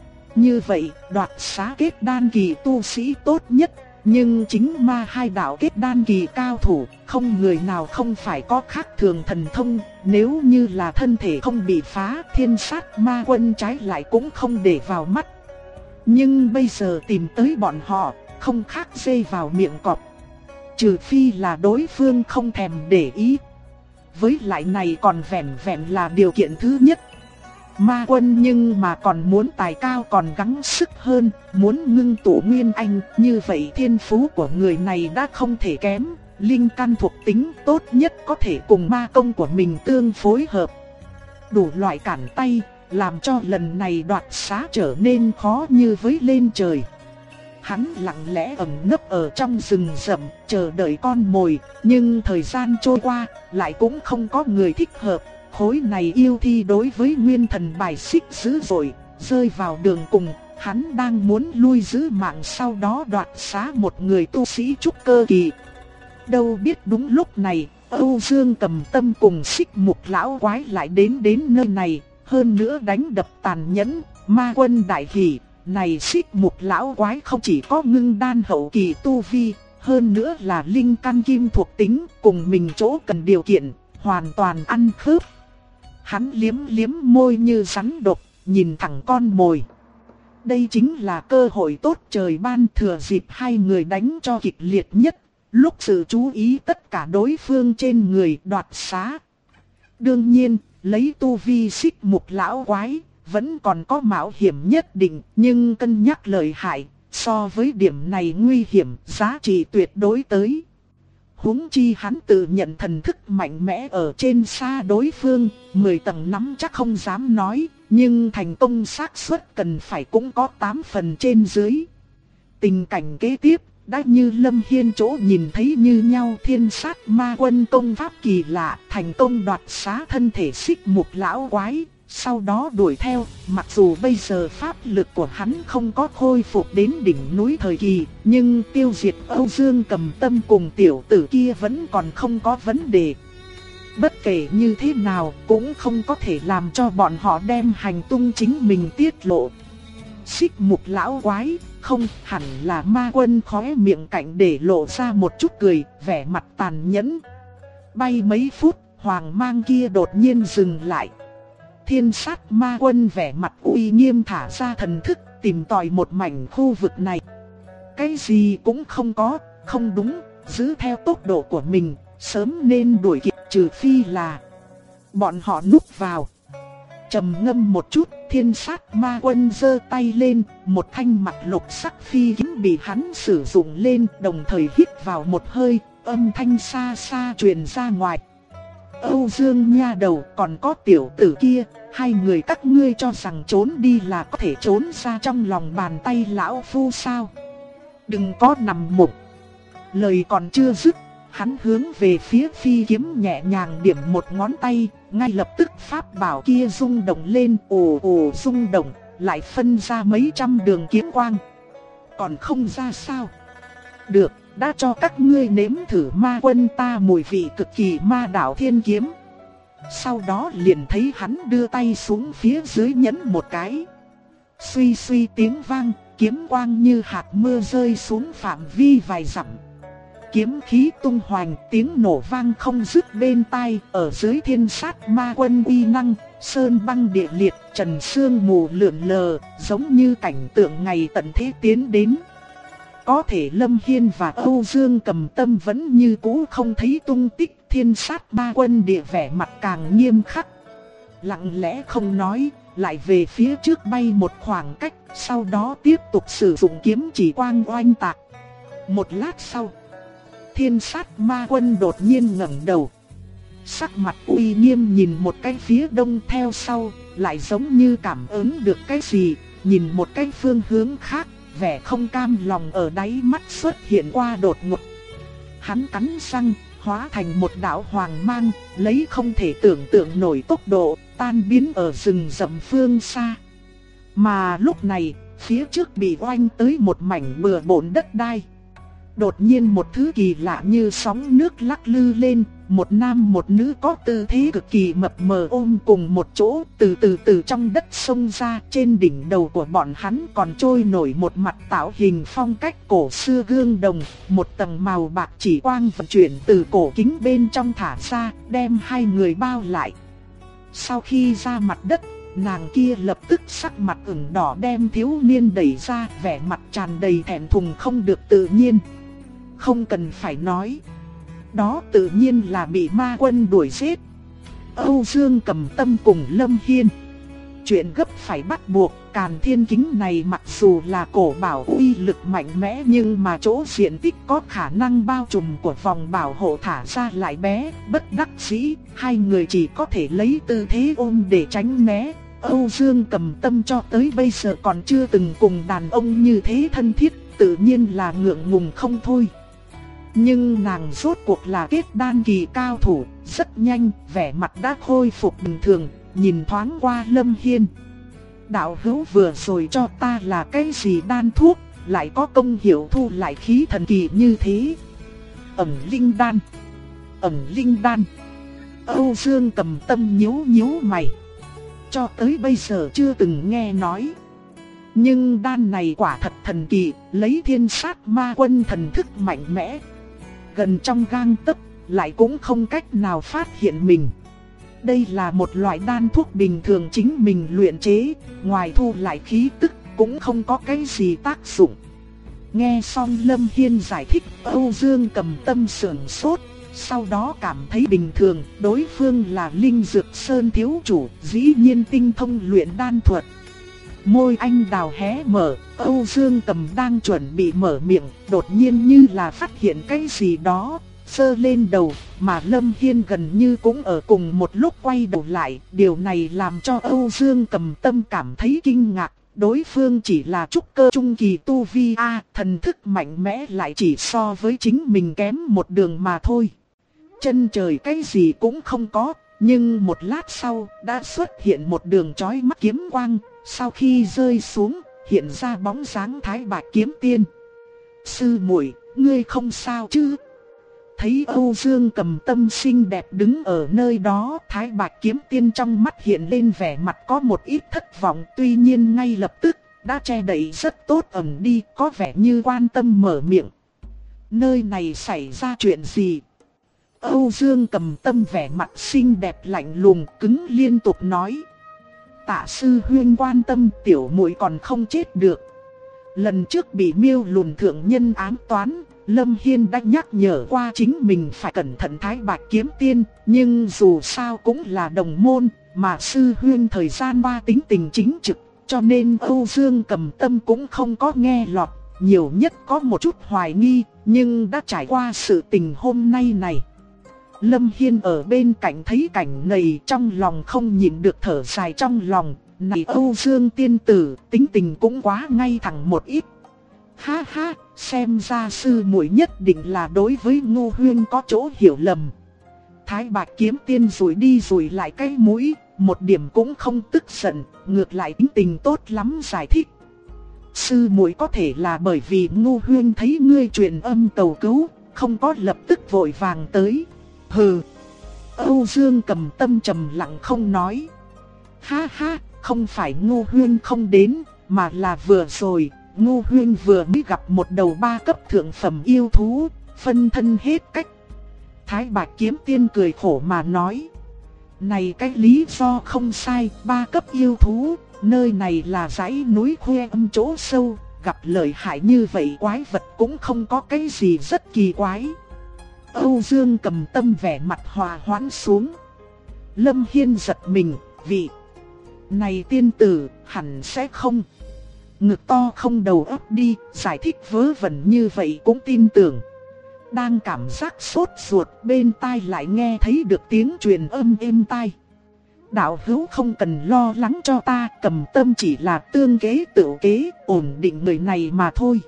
Như vậy, đoạt xá kết đan kỳ tu sĩ tốt nhất, nhưng chính ma hai đạo kết đan kỳ cao thủ, không người nào không phải có khác thường thần thông. Nếu như là thân thể không bị phá, thiên sát ma quân trái lại cũng không để vào mắt. Nhưng bây giờ tìm tới bọn họ, không khác dây vào miệng cọp. Trừ phi là đối phương không thèm để ý. Với lại này còn vẹn vẹn là điều kiện thứ nhất. Ma quân nhưng mà còn muốn tài cao còn gắng sức hơn, muốn ngưng tụ nguyên anh, như vậy thiên phú của người này đã không thể kém, linh căn thuộc tính tốt nhất có thể cùng ma công của mình tương phối hợp. Đủ loại cản tay, làm cho lần này đoạt xá trở nên khó như với lên trời. Hắn lặng lẽ ẩn nấp ở trong rừng rậm, chờ đợi con mồi, nhưng thời gian trôi qua, lại cũng không có người thích hợp. Khối này yêu thi đối với nguyên thần bài xích dữ dội, rơi vào đường cùng, hắn đang muốn lui giữ mạng sau đó đoạt xá một người tu sĩ trúc cơ kỳ. Đâu biết đúng lúc này, Âu Dương Cầm Tâm cùng Xích Mục lão quái lại đến nơi này, hơn nữa đánh đập tàn nhẫn. Ma quân đại hỉ, này Xích Mục lão quái không chỉ có ngưng đan hậu kỳ tu vi, hơn nữa là linh căn kim thuộc tính, cùng mình chỗ cần điều kiện, hoàn toàn ăn khớp. Hắn liếm liếm môi như rắn độc, nhìn thẳng con mồi. Đây chính là cơ hội tốt trời ban, thừa dịp hai người đánh cho kịch liệt nhất, lúc sự chú ý tất cả đối phương trên người đoạt xá. Đương nhiên, lấy tu vi Xích Mục lão quái, vẫn còn có mạo hiểm nhất định, nhưng cân nhắc lợi hại, so với điểm này nguy hiểm, giá trị tuyệt đối tới. Huống chi hắn tự nhận thần thức mạnh mẽ ở trên xa đối phương, 10 tầng nắm chắc không dám nói, nhưng thành công xác suất cần phải cũng có 8 phần trên dưới. Tình cảnh kế tiếp, đã như Lâm Hiên chỗ nhìn thấy như nhau. Thiên sát ma quân công pháp kỳ lạ, thành công đoạt xá thân thể Xích Mục lão quái, sau đó đuổi theo. Mặc dù bây giờ pháp lực của hắn không có khôi phục đến đỉnh núi thời kỳ, nhưng tiêu diệt Âu Dương Cầm Tâm cùng tiểu tử kia vẫn còn không có vấn đề. Bất kể như thế nào cũng không có thể làm cho bọn họ đem hành tung chính mình tiết lộ. Xích Mục lão quái, không hẳn là Ma Quân khóe miệng cạnh để lộ ra một chút cười, vẻ mặt tàn nhẫn. Bay mấy phút, hoàng mang kia đột nhiên dừng lại. Thiên Sát Ma Quân vẻ mặt uy nghiêm thả ra thần thức, tìm tòi một mảnh khu vực này. Cái gì cũng không có, không đúng, giữ theo tốc độ của mình, sớm nên đuổi kịp, trừ phi là bọn họ núp vào. Trầm ngâm một chút, Thiên Sát Ma Quân giơ tay lên, một thanh mặt lục sắc phi kiếm bị hắn sử dụng lên, đồng thời hít vào một hơi, âm thanh xa xa truyền ra ngoài. Âu Dương nha đầu, còn có tiểu tử kia, hai người các ngươi cho rằng trốn đi là có thể trốn ra trong lòng bàn tay lão phu sao? Đừng có nằm mộng. Lời còn chưa dứt, hắn hướng về phía phi kiếm nhẹ nhàng điểm một ngón tay, ngay lập tức pháp bảo kia rung động lên, ồ ồ rung động, lại phân ra mấy trăm đường kiếm quang. Còn không ra sao? Được, đã cho các ngươi nếm thử Ma Quân ta mùi vị cực kỳ ma đạo thiên kiếm. Sau đó liền thấy hắn đưa tay xuống phía dưới nhấn một cái. Suy suy tiếng vang, kiếm quang như hạt mưa rơi xuống phạm vi vài dặm. Kiếm khí tung hoành, tiếng nổ vang không dứt bên tai. Ở dưới Thiên Sát Ma Quân uy năng, sơn băng địa liệt, trần sương mù lượn lờ, giống như cảnh tượng ngày tận thế tiến đến. Có thể Lâm Hiên và Âu Dương Cầm Tâm vẫn như cũ không thấy tung tích. Thiên Sát Ma Quân địa vẻ mặt càng nghiêm khắc, lặng lẽ không nói, lại về phía trước bay một khoảng cách, sau đó tiếp tục sử dụng kiếm chỉ quang oanh tạc. Một lát sau, Thiên Sát Ma Quân đột nhiên ngẩng đầu, sắc mặt uy nghiêm nhìn một cái phía đông, theo sau lại giống như cảm ứng được cái gì, nhìn một cái phương hướng khác, vẻ không cam lòng ở đáy mắt xuất hiện qua đột ngột. Hắn cắn răng, hóa thành một đạo hoàng mang, lấy không thể tưởng tượng nổi tốc độ, tan biến ở rừng rậm phương xa. Mà lúc này, phía trước bị oanh tới một mảnh bừa bộn đất đai. Đột nhiên một thứ kỳ lạ như sóng nước lắc lư lên, một nam một nữ có tư thế cực kỳ mập mờ ôm cùng một chỗ, từ trong đất sông ra. Trên đỉnh đầu của bọn hắn còn trôi nổi một mặt tạo hình phong cách cổ xưa gương đồng, một tầng màu bạc chỉ quang vận chuyển từ cổ kính bên trong thả ra, đem hai người bao lại. Sau khi ra mặt đất, nàng kia lập tức sắc mặt ửng đỏ đem thiếu niên đẩy ra, vẻ mặt tràn đầy thẹn thùng không được tự nhiên. Không cần phải nói, đó tự nhiên là bị Ma Quân đuổi giết. Âu Dương Cầm Tâm cùng Lâm Hiên, chuyện gấp phải bắt buộc. Càn Thiên Kính này mặc dù là cổ bảo uy lực mạnh mẽ, nhưng mà chỗ diện tích có khả năng bao trùm của vòng bảo hộ thả ra lại bé. Bất đắc dĩ, hai người chỉ có thể lấy tư thế ôm để tránh né. Âu Dương Cầm Tâm cho tới bây giờ còn chưa từng cùng đàn ông như thế thân thiết, tự nhiên là ngượng ngùng không thôi. Nhưng nàng rốt cuộc là kết đan kỳ cao thủ, rất nhanh, vẻ mặt đã khôi phục bình thường, nhìn thoáng qua Lâm Hiên. Đạo hữu vừa rồi cho ta là cái gì đan thuốc, lại có công hiệu thu lại khí thần kỳ như thế? Ẩn linh đan. Ẩn linh đan. Âu Dương Cầm Tâm nhíu nhíu mày. Cho tới bây giờ chưa từng nghe nói. Nhưng đan này quả thật thần kỳ, lấy Thiên Sát Ma Quân thần thức mạnh mẽ, gần trong gang tấc, lại cũng không cách nào phát hiện mình. Đây là một loại đan thuốc bình thường chính mình luyện chế, ngoài thu lại khí tức cũng không có cái gì tác dụng. Nghe xong Lâm Hiên giải thích, Âu Dương Cầm Tâm sửng sốt, sau đó cảm thấy bình thường, đối phương là Linh Dược Sơn thiếu chủ, dĩ nhiên tinh thông luyện đan thuật. Môi anh đào hé mở, Âu Dương Cầm đang chuẩn bị mở miệng, đột nhiên như là phát hiện cái gì đó, giơ lên đầu, mà Lâm Hiên gần như cũng ở cùng một lúc quay đầu lại. Điều này làm cho Âu Dương Cầm Tâm cảm thấy kinh ngạc, đối phương chỉ là trúc cơ trung kỳ tu vi a, thần thức mạnh mẽ lại chỉ so với chính mình kém một đường mà thôi. Chân trời cái gì cũng không có, Nhưng một lát sau đã xuất hiện một đường chói mắt kiếm quang, sau khi rơi xuống hiện ra bóng dáng Thái Bạch Kiếm Tiên. Sư muội, ngươi không sao chứ? Thấy Âu Dương Cầm Tâm xinh đẹp đứng ở nơi đó, Thái Bạch Kiếm Tiên trong mắt hiện lên vẻ mặt có một ít thất vọng, tuy nhiên ngay lập tức đã che đậy rất tốt ẩn đi, có vẻ như quan tâm mở miệng. Nơi này xảy ra chuyện gì? Âu Dương Cầm Tâm vẻ mặt xinh đẹp lạnh lùng cứng liên tục nói. Tạ sư huynh quan tâm, tiểu muội còn không chết được. Lần trước bị Miêu Lùn thượng nhân ám toán, Lâm Hiên đã nhắc nhở qua chính mình phải cẩn thận Thái Bạch Kiếm Tiên, nhưng dù sao cũng là đồng môn, mà sư huynh thời gian qua tính tình chính trực, cho nên Âu Dương Cầm Tâm cũng không có nghe lọt, nhiều nhất có một chút hoài nghi, nhưng đã trải qua sự tình hôm nay này. Lâm Hiên ở bên cạnh thấy cảnh này trong lòng không nhịn được thở dài trong lòng, này Âu Dương tiên tử, tính tình cũng quá ngay thẳng một ít. Ha ha, xem ra sư muội nhất định là đối với Ngô Huyên có chỗ hiểu lầm. Thái Bạch Kiếm Tiên rủi đi rủi lại cái mũi, một điểm cũng không tức giận, ngược lại tính tình tốt lắm giải thích. Sư muội có thể là bởi vì Ngô Huyên thấy ngươi truyền âm cầu cứu, không có lập tức vội vàng tới. Hừ. Âu Dương Cầm Tâm trầm lặng không nói. Ha ha, không phải Ngô Huyên không đến, mà là vừa rồi Ngô Huyên vừa mới gặp một đầu 3 cấp thượng phẩm yêu thú, phân thân hết cách. Thái Bạch Kiếm Tiên cười khổ mà nói. Này cái lý do không sai, 3 cấp yêu thú, nơi này là dãy núi Khuê Âm chỗ sâu, gặp lợi hại như vậy quái vật cũng không có cái gì rất kỳ quái. Âu Dương Cầm Tâm vẻ mặt hòa hoãn xuống. Lâm Hiên giật mình, vị này tiên tử hẳn sẽ không. Ngực to không đầu óc đi, giải thích vớ vẩn như vậy cũng tin tưởng. Đang cảm giác sốt ruột, bên tai lại nghe thấy được tiếng truyền âm êm tai. Đạo hữu không cần lo lắng cho ta, Cầm Tâm chỉ là tương kế tự kế, ổn định người này mà thôi.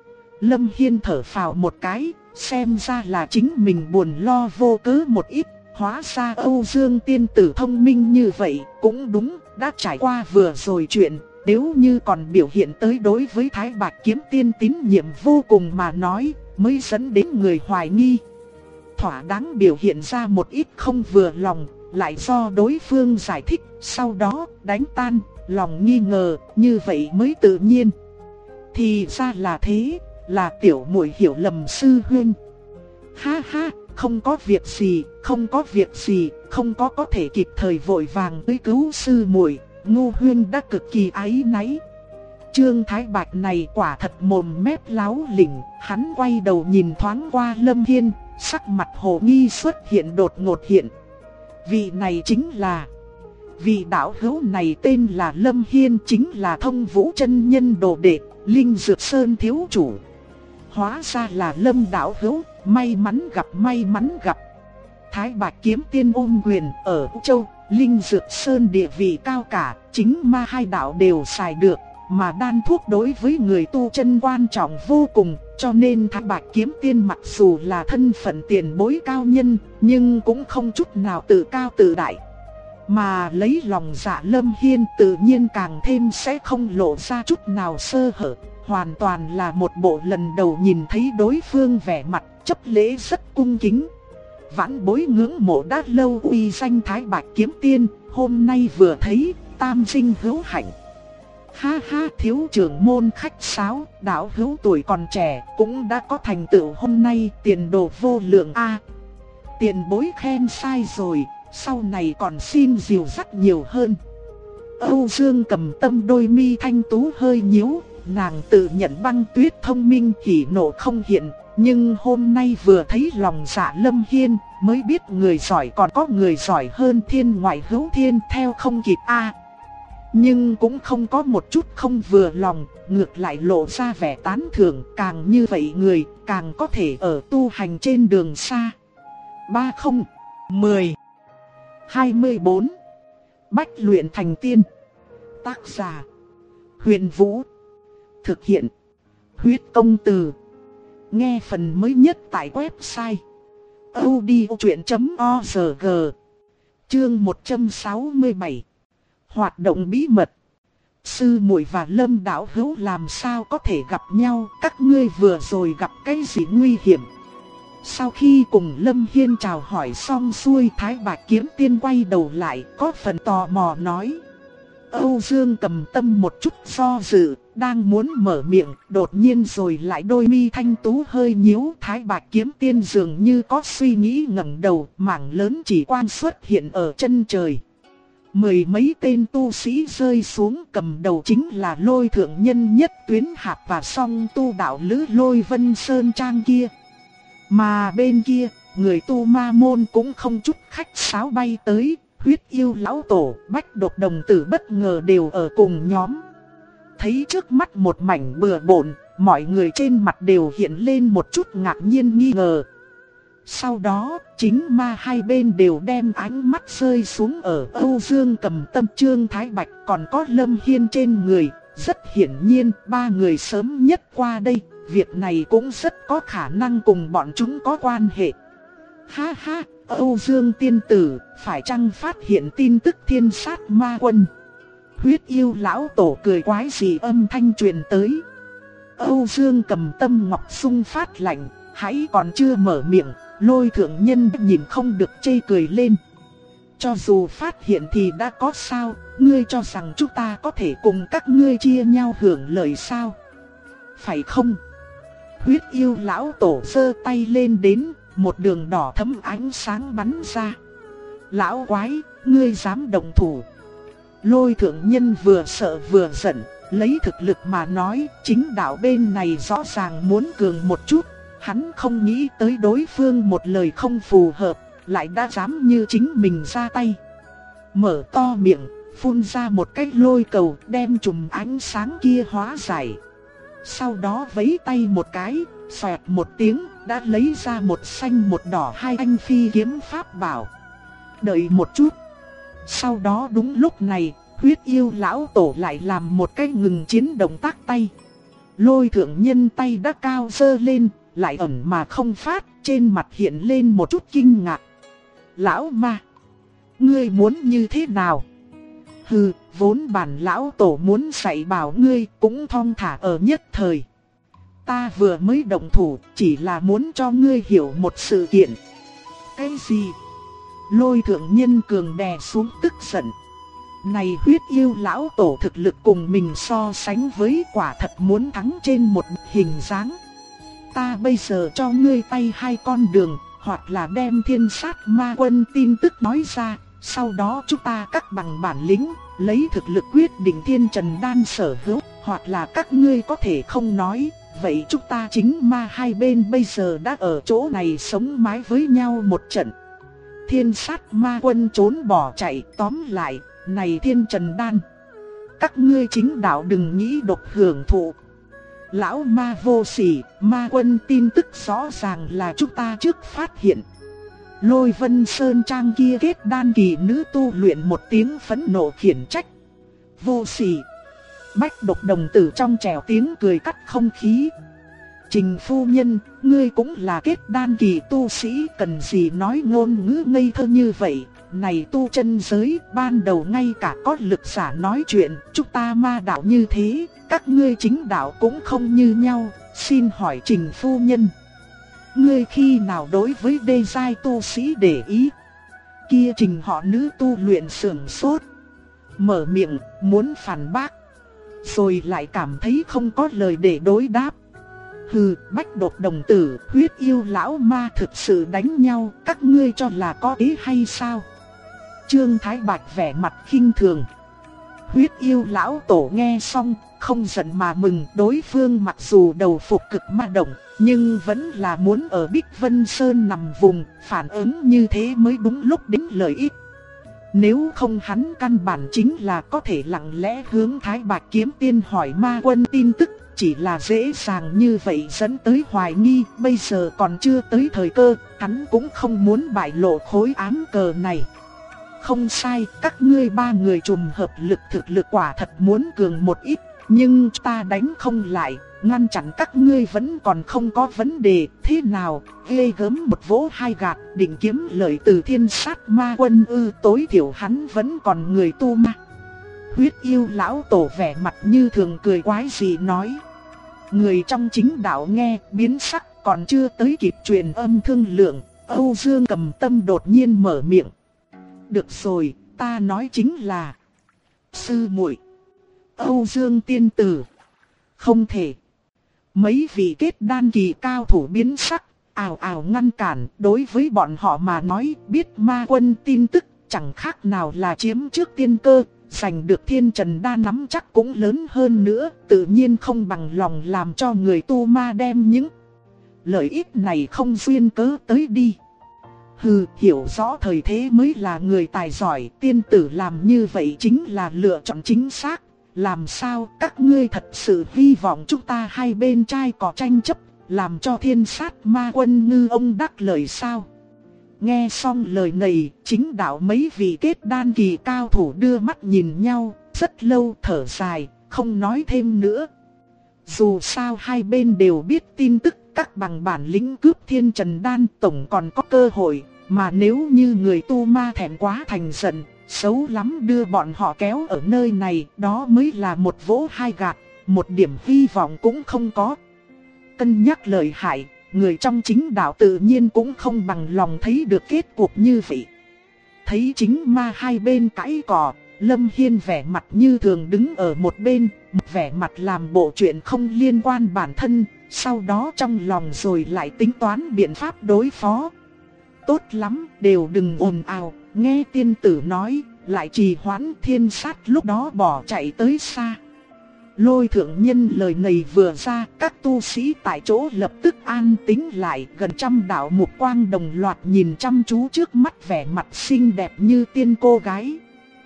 Lâm Hiên thở phào một cái, xem ra là chính mình buồn lo vô cớ một ít. Hóa ra Âu Dương tiên tử thông minh như vậy, cũng đúng, đã trải qua vừa rồi chuyện. Nếu như còn biểu hiện tới đối với Thái Bạch Kiếm Tiên tín nhiệm vô cùng mà nói, mới dẫn đến người hoài nghi. Thỏa đáng biểu hiện ra một ít không vừa lòng, lại do đối phương giải thích, sau đó đánh tan lòng nghi ngờ, như vậy mới tự nhiên. Thì ra là thế, là tiểu muội hiểu lầm sư huynh. Ha ha, không có việc gì, không có việc gì, không có thể kịp thời vội vàng tới cứu sư muội. Ngô Huyên đã cực kỳ áy náy. Trương Thái Bạch này quả thật mồm mép láo lỉnh, hắn quay đầu nhìn thoáng qua Lâm Hiên, sắc mặt hồ nghi xuất hiện đột ngột hiện. Vị này chính là... Vị đạo hữu này tên là Lâm Hiên, chính là Thông Vũ chân nhân đồ đệ, Linh Dược Sơn thiếu chủ. Hóa ra là Lâm đạo hữu, may mắn gặp may mắn gặp. Thái Bạch Kiếm Tiên ôm quyền ở Châu, Linh Dược Sơn địa vị cao cả, chính ma hai đạo đều xài được, mà đan thuốc đối với người tu chân quan trọng vô cùng, cho nên Thái Bạch Kiếm Tiên mặc dù là thân phận tiền bối cao nhân, nhưng cũng không chút nào tự cao tự đại. Mà lấy lòng dạ Lâm Hiên tự nhiên càng thêm sẽ không lộ ra chút nào sơ hở, hoàn toàn là một bộ lần đầu nhìn thấy đối phương vẻ mặt chấp lễ rất cung kính. Vãn bối ngưỡng mộ đã lâu uy danh Thái Bạch Kiếm Tiên, hôm nay vừa thấy, tam sinh hữu hạnh. Ha ha, thiếu trưởng môn khách sáo, đạo hữu tuổi còn trẻ, cũng đã có thành tựu hôm nay, tiền đồ vô lượng a. Tiền bối khen sai rồi, sau này còn xin dìu dắt nhiều hơn. Âu Dương Cầm Tâm đôi mi thanh tú hơi nhíu, nàng tự nhận Băng Tuyết thông minh hỉ nộ không hiện. Nhưng hôm nay vừa thấy lòng dạ Lâm Hiên, mới biết người giỏi còn có người giỏi hơn, thiên ngoại hữu thiên, theo không kịp a. Nhưng cũng không có một chút không vừa lòng, ngược lại lộ ra vẻ tán thưởng, càng như vậy người càng có thể ở tu hành trên đường xa. 30, 10, 24 Bách luyện thành tiên. Tác giả Huyền Vũ. Thực hiện Huyết Công Từ. Nghe phần mới nhất tại website audiochuyen.org. Chương 167. Hoạt động bí mật. Sư muội và Lâm đạo hữu làm sao có thể gặp nhau, các ngươi vừa rồi gặp cái gì nguy hiểm? Sau khi cùng Lâm Hiên chào hỏi xong xuôi, Thái Bạch Kiếm Tiên quay đầu lại có phần tò mò nói. Âu Dương Cầm Tâm một chút do dự, đang muốn mở miệng, đột nhiên rồi lại đôi mi thanh tú hơi nhíu. Thái Bạch Kiếm Tiên dường như có suy nghĩ ngẩng đầu, mảng lớn chỉ quang xuất hiện ở chân trời. Mười mấy tên tu sĩ rơi xuống, cầm đầu chính là Lôi Thượng Nhân Nhất Tuyến Hạp và Song Tu đạo lữ Lôi Vân Sơn Trang kia. Mà bên kia, người tu ma môn cũng không chút khách sáo bay tới. Huyết Yêu Lão Tổ, Bách Độc Đồng Tử bất ngờ đều ở cùng nhóm. Thấy trước mắt một mảnh bừa bộn, mọi người trên mặt đều hiện lên một chút ngạc nhiên nghi ngờ. Sau đó, chính ma hai bên đều đem ánh mắt rơi xuống ở Âu Dương Cầm Tâm, Trương Thái Bạch còn có Lâm Hiên trên người. Rất hiển nhiên, ba người sớm nhất qua đây, việc này cũng rất có khả năng cùng bọn chúng có quan hệ. Ha ha, Âu Dương tiên tử, phải chăng phát hiện tin tức thiên sát ma quân? Huyết Yêu Lão Tổ cười quái dị âm thanh truyền tới. Âu Dương Cầm Tâm ngọc sung phát lạnh, hãy còn chưa mở miệng, Lôi Thượng Nhân nhìn không được chê cười lên. Cho dù phát hiện thì đã có sao, ngươi cho rằng chúng ta có thể cùng các ngươi chia nhau hưởng lợi sao? Phải không? Huyết Yêu Lão Tổ giơ tay lên đến, một đường đỏ thẫm ánh sáng bắn ra. Lão quái, ngươi dám động thủ? Lôi Thượng Nhân vừa sợ vừa giận, lấy thực lực mà nói, chính đạo bên này rõ ràng muốn cường một chút. Hắn không nghĩ tới đối phương một lời không phù hợp, lại đã dám như chính mình ra tay. Mở to miệng, phun ra một cái lôi cầu, đem chùm ánh sáng kia hóa giải. Sau đó vẫy tay một cái, xoẹt một tiếng, đã lấy ra một xanh một đỏ hai anh phi kiếm pháp bảo. Đợi một chút. Sau đó đúng lúc này, Huyết Yêu Lão Tổ lại làm một cái ngừng chiến động tác tay. Lôi Thượng Nhân tay đã cao giơ lên, lại ẩn mà không phát, trên mặt hiện lên một chút kinh ngạc. Lão ma, ngươi muốn như thế nào? Hừ, vốn bản Lão Tổ muốn dạy bảo ngươi cũng thong thả ở nhất thời. Ta vừa mới động thủ, chỉ là muốn cho ngươi hiểu một sự kiện. Cái gì? Lôi Thượng Nhân cường đè xuống tức giận. Này Huyết Yêu Lão Tổ thực lực cùng mình so sánh với quả thật muốn thắng trên một hình dáng. Ta bây giờ cho ngươi tay hai con đường, hoặc là đem thiên sát ma quân tin tức nói ra, sau đó chúng ta cắt bằng bản lĩnh, lấy thực lực quyết định thiên trần đan sở hữu, hoặc là các ngươi có thể không nói, vậy chúng ta chính ma hai bên bây giờ đã ở chỗ này sống mái với nhau một trận. Thiên sát ma quân trốn bỏ chạy, tóm lại, này thiên trần đan, các ngươi chính đạo đừng nghĩ độc hưởng thụ. Lão ma vô sỉ, ma quân tin tức rõ ràng là chúng ta trước phát hiện. Lôi Vân Sơn Trang kia kết đan kỳ nữ tu luyện một tiếng phẫn nộ khiển trách. Vô sỉ. Bách Độc Đồng Tử trong trẻo tiếng cười cắt không khí. Trình phu nhân, ngươi cũng là kết đan kỳ tu sĩ, cần gì nói ngôn ngữ ngây thơ như vậy. Này tu chân giới, ban đầu ngay cả có lực giả nói chuyện, chúng ta ma đạo như thế, các ngươi chính đạo cũng không như nhau. Xin hỏi Trình phu nhân, ngươi khi nào đối với đê giai tu sĩ để ý? Kia Trình họ nữ tu luyện sườn sốt, mở miệng muốn phản bác, rồi lại cảm thấy không có lời để đối đáp. Hừ, Bách Độc Đồng Tử, Huyết Yêu Lão Ma thực sự đánh nhau, các ngươi cho là có ý hay sao? Trương Thái Bạch vẻ mặt khinh thường. Huyết Yêu Lão Tổ nghe xong, không giận mà mừng, đối phương mặc dù đầu phục cực ma động, nhưng vẫn là muốn ở Bích Vân Sơn nằm vùng, phản ứng như thế mới đúng lúc đến lợi ích. Nếu không hắn căn bản chính là có thể lặng lẽ hướng Thái Bạch Kiếm Tiên hỏi ma quân tin tức, chỉ là dễ dàng như vậy dẫn tới hoài nghi, bây giờ còn chưa tới thời cơ, hắn cũng không muốn bại lộ khối ám cờ này. Không sai, các ngươi ba người trùng hợp lực thực lực quả thật muốn cường một ít, Nhưng ta đánh không lại, ngăn chặn các ngươi vẫn còn không có vấn đề. Thế nào, ghê gớm một vỗ hai gạt, định kiếm lợi từ Thiên Sát Ma Quân ư? Tối thiểu hắn vẫn còn người tu ma. Huyết yêu lão tổ vẻ mặt như thường cười quái dị nói. Người trong chính đạo nghe biến sắc, còn chưa tới kịp truyền âm thương lượng, Âu Dương Cầm Tâm đột nhiên mở miệng. Được rồi, ta nói chính là sư muội. Âu Dương tiên tử. Không thể. Mấy vị kết đan kỳ cao thủ biến sắc, ào ào ngăn cản. Đối với bọn họ mà nói, biết ma quân tin tức chẳng khác nào là chiếm trước tiên cơ. Giành được thiên trần đan nắm chắc cũng lớn hơn nữa, tự nhiên không bằng lòng làm cho người tu ma đem những lợi ích này không duyên cớ tới đi. Hừ, hiểu rõ thời thế mới là người tài giỏi, tiên tử làm như vậy chính là lựa chọn chính xác. Làm sao các ngươi thật sự hy vọng chúng ta hai bên trai có tranh chấp, làm cho Thiên Sát Ma Quân ngư ông đắc lợi sao? Nghe xong lời này, chính đạo mấy vị kết đan kỳ cao thủ đưa mắt nhìn nhau, rất lâu thở dài, không nói thêm nữa. Dù sao hai bên đều biết tin tức các bằng bản lĩnh cướp thiên trần đan tổng còn có cơ hội, mà nếu như người tu ma thẹn quá thành giận, xấu lắm đưa bọn họ kéo ở nơi này, đó mới là một vỗ hai gạt, một điểm hy vọng cũng không có. Cân nhắc lợi hại, người trong chính đạo tự nhiên cũng không bằng lòng thấy được kết cục như vậy. Thấy chính ma hai bên cãi cọ, Lâm Hiên vẻ mặt như thường đứng ở một bên, vẻ mặt làm bộ chuyện không liên quan bản thân, sau đó trong lòng rồi lại tính toán biện pháp đối phó. Tốt lắm, đều đừng ồn ào, nghe tiên tử nói, lại trì hoãn. Thiên Sát lúc đó bỏ chạy tới xa. Lôi thượng nhân lời này vừa ra, các tu sĩ tại chỗ lập tức an tĩnh lại, gần trăm đạo mục quang đồng loạt nhìn chăm chú trước mắt vẻ mặt xinh đẹp như tiên cô gái.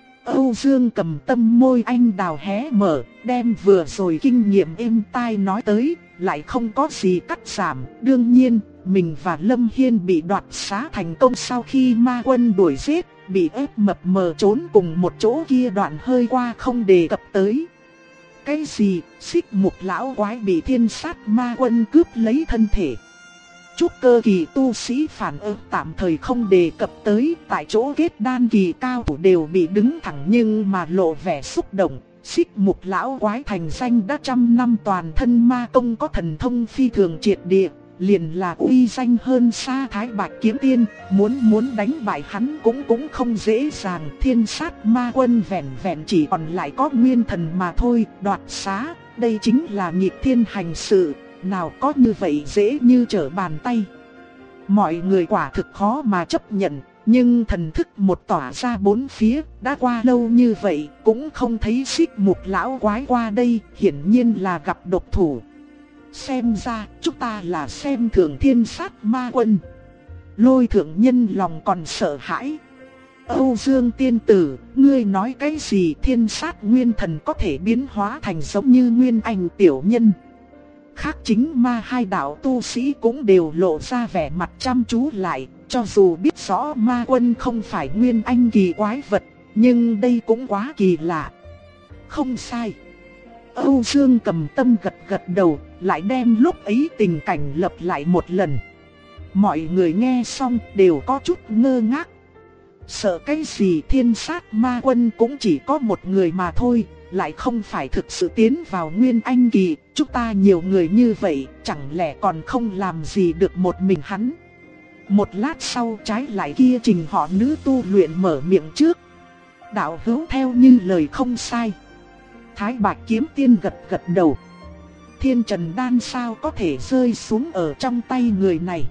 Âu Dương Cầm Tâm môi anh đào hé mở, đem vừa rồi kinh nghiệm êm tai nói tới, lại không có gì cắt giảm. Đương nhiên, mình và Lâm Hiên bị đoạt xá thành công sau khi ma quân đuổi giết, bị ép mập mờ trốn cùng một chỗ kia đoạn hơi qua không đề cập tới. Cái gì, Xích Mục lão quái bị Thiên Sát Ma Quân cướp lấy thân thể. Trúc cơ kỳ tu sĩ phản ứng tạm thời không đề cập tới, tại chỗ kết đan kỳ cao thủ đều bị đứng thẳng nhưng mà lộ vẻ xúc động. Xích Mục lão quái thành danh đã trăm năm, toàn thân ma công có thần thông phi thường triệt địa, liền là uy danh hơn xa Thái Bạch Kiếm Tiên, muốn đánh bại hắn cũng không dễ dàng. Thiên Sát Ma Quân vẹn vẹn chỉ còn lại có nguyên thần mà thôi, đoạt xá, đây chính là nghịch thiên hành sự, nào có như vậy dễ như trở bàn tay. Mọi người quả thực khó mà chấp nhận, nhưng thần thức một tỏa ra bốn phía, đã qua lâu như vậy cũng không thấy Xích Mục lão quái qua đây, hiển nhiên là gặp độc thủ. Xem ra chúng ta là xem thường Thiên Sát Ma Quân. Lôi thượng nhân lòng còn sợ hãi. Âu Dương tiên tử, ngươi nói cái gì? Thiên Sát nguyên thần có thể biến hóa thành giống như nguyên anh tiểu nhân. Khác chính ma hai đạo tu sĩ cũng đều lộ ra vẻ mặt chăm chú lại. Cho dù biết rõ ma quân không phải nguyên anh kỳ quái vật, nhưng đây cũng quá kỳ lạ. Không sai. Âu Dương Cầm Tâm gật gật đầu, lại đem lúc ấy tình cảnh lặp lại một lần. Mọi người nghe xong đều có chút ngơ ngác. Sợ cái gì? Thiên Sát Ma Quân cũng chỉ có một người mà thôi, lại không phải thực sự tiến vào nguyên anh kỳ. Chúng ta nhiều người như vậy, chẳng lẽ còn không làm gì được một mình hắn? Một lát sau trái lại kia Trình họ nữ tu luyện mở miệng trước. Đạo hữu theo như lời không sai. Thái Bạch Kiếm Tiên gật gật đầu. Thiên trần đan sao có thể rơi xuống ở trong tay người này?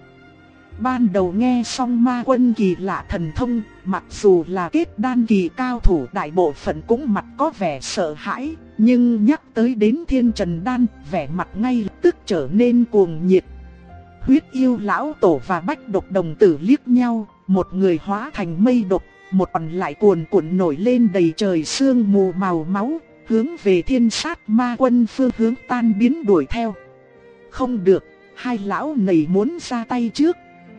Ban đầu nghe xong ma quân kỳ lạ thần thông, mặc dù là kết đan kỳ cao thủ đại bộ phận cũng mặt có vẻ sợ hãi, nhưng nhắc tới đến thiên trần đan, vẻ mặt ngay lập tức trở nên cuồng nhiệt. Huyết yêu lão tổ và bách độc đồng tử liếc nhau, một người hóa thành mây độc, một còn lại cuồn cuộn nổi lên đầy trời sương mù màu máu, hướng về Thiên Sát Ma Quân phương hướng tan biến đuổi theo. Không được, hai lão này muốn ra tay trước.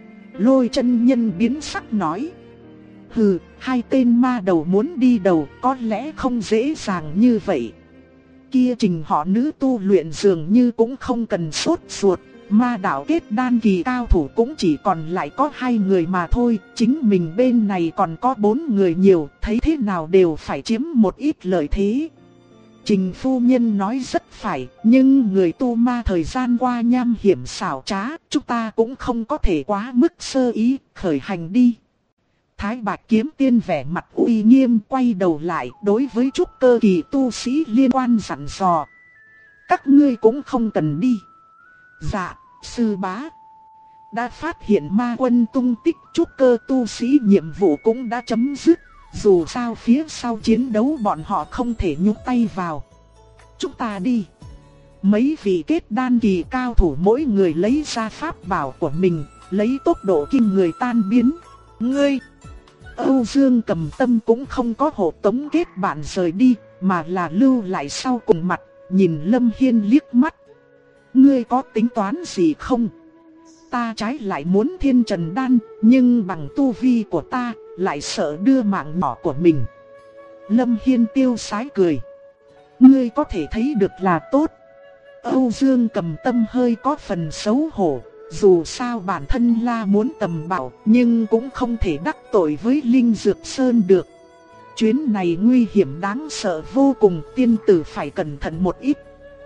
Lôi chân nhân biến sắc nói. Hừ, hai tên ma đầu muốn đi đầu có lẽ không dễ dàng như vậy. kia trình họ nữ tu luyện dường như cũng không cần sốt ruột. Ma đạo kết đan kỳ cao thủ cũng chỉ còn lại có 2 người mà thôi. Chính mình bên này còn có 4 người nhiều, thấy thế nào đều phải chiếm một ít lợi thế. Trình phu nhân nói rất phải, nhưng người tu ma thời gian qua nham hiểm xảo trá, chúng ta cũng không có thể quá mức sơ ý, khởi hành đi. Thái Bạch Kiếm Tiên vẻ mặt uy nghiêm quay đầu lại đối với trúc cơ kỳ tu sĩ liên quan dặn dò. Các ngươi cũng không cần đi. Dạ, sư bá. Đã phát hiện ma quân tung tích, trúc cơ tu sĩ nhiệm vụ cũng đã chấm dứt. Dù sao phía sau chiến đấu bọn họ không thể nhúc tay vào. Chúng ta đi. Mấy vị kết đan kỳ cao thủ mỗi người lấy ra pháp bảo của mình, lấy tốc độ kinh người tan biến. Ngươi! Âu Dương Cầm Tâm cũng không có hộ tống kết bạn rời đi, mà là lưu lại sau cùng mặt, nhìn Lâm Hiên liếc mắt. Ngươi có tính toán gì không? Ta trái lại muốn thiên trần đan, nhưng bằng tu vi của ta, lại sợ đưa mạng nhỏ của mình. Lâm Hiên tiêu sái cười. Ngươi có thể thấy được là tốt. Âu Dương Cầm Tâm hơi có phần xấu hổ. Dù sao bản thân là muốn tầm bảo, nhưng cũng không thể đắc tội với Linh Dược Sơn được. Chuyến này nguy hiểm đáng sợ vô cùng, tiên tử phải cẩn thận một ít.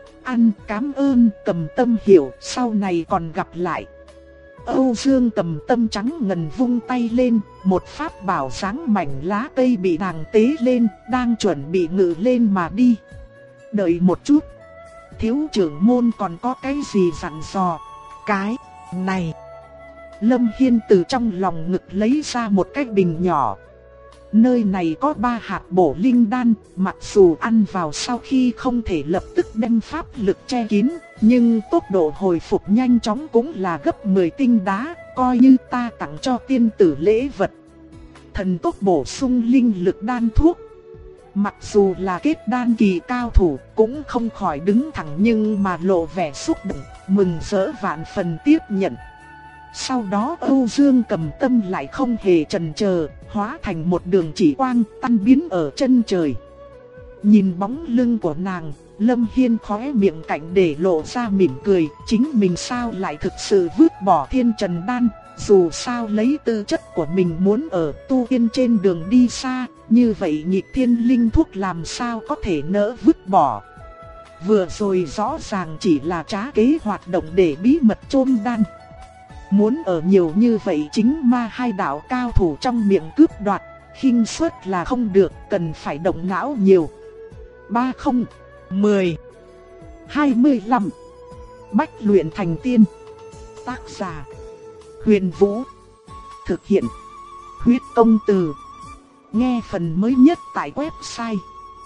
Cảm ơn Cầm Tâm hiểu, sau này còn gặp lại. Âu Dương Cầm Tâm trắng ngần vung tay lên, một pháp bảo sáng mảnh lá cây bị nàng tế lên, đang chuẩn bị ngự lên mà đi. Đợi một chút, thiếu trưởng môn còn có cái gì dặn dò? Cái này. Lâm Hiên từ trong lòng ngực lấy ra một cái bình nhỏ. Nơi này có 3 hạt bổ linh đan, mặc dù ăn vào sau khi không thể lập tức đem pháp lực che kín, nhưng tốc độ hồi phục nhanh chóng cũng là gấp 10 tinh đá, coi như ta tặng cho tiên tử lễ vật. Thần tốc bổ sung linh lực đan thuốc. Mặc dù là kết đan kỳ cao thủ cũng không khỏi đứng thẳng, nhưng mà lộ vẻ xúc động, mừng rỡ vạn phần tiếp nhận. Sau đó Âu Dương Cầm Tâm lại không hề chần chờ, hóa thành một đường chỉ quang tan biến ở chân trời. Nhìn bóng lưng của nàng, Lâm Hiên khóe miệng cạnh để lộ ra mỉm cười, chính mình sao lại thực sự vứt bỏ thiên trần đan. Dù sao lấy tư chất của mình muốn ở tu tiên trên đường đi xa, như vậy nhịp thiên linh thuốc làm sao có thể nỡ vứt bỏ. Vừa rồi rõ ràng chỉ là trá kế hoạt động để bí mật chôn đan. Muốn ở nhiều như vậy chính ma hai đạo cao thủ trong miệng cướp đoạt, khinh suất là không được, cần phải động não nhiều. 30, 10, 25. Bách luyện thành tiên. Tác giả Huyền Vũ. Thực hiện Huyết Công Từ. Nghe phần mới nhất tại website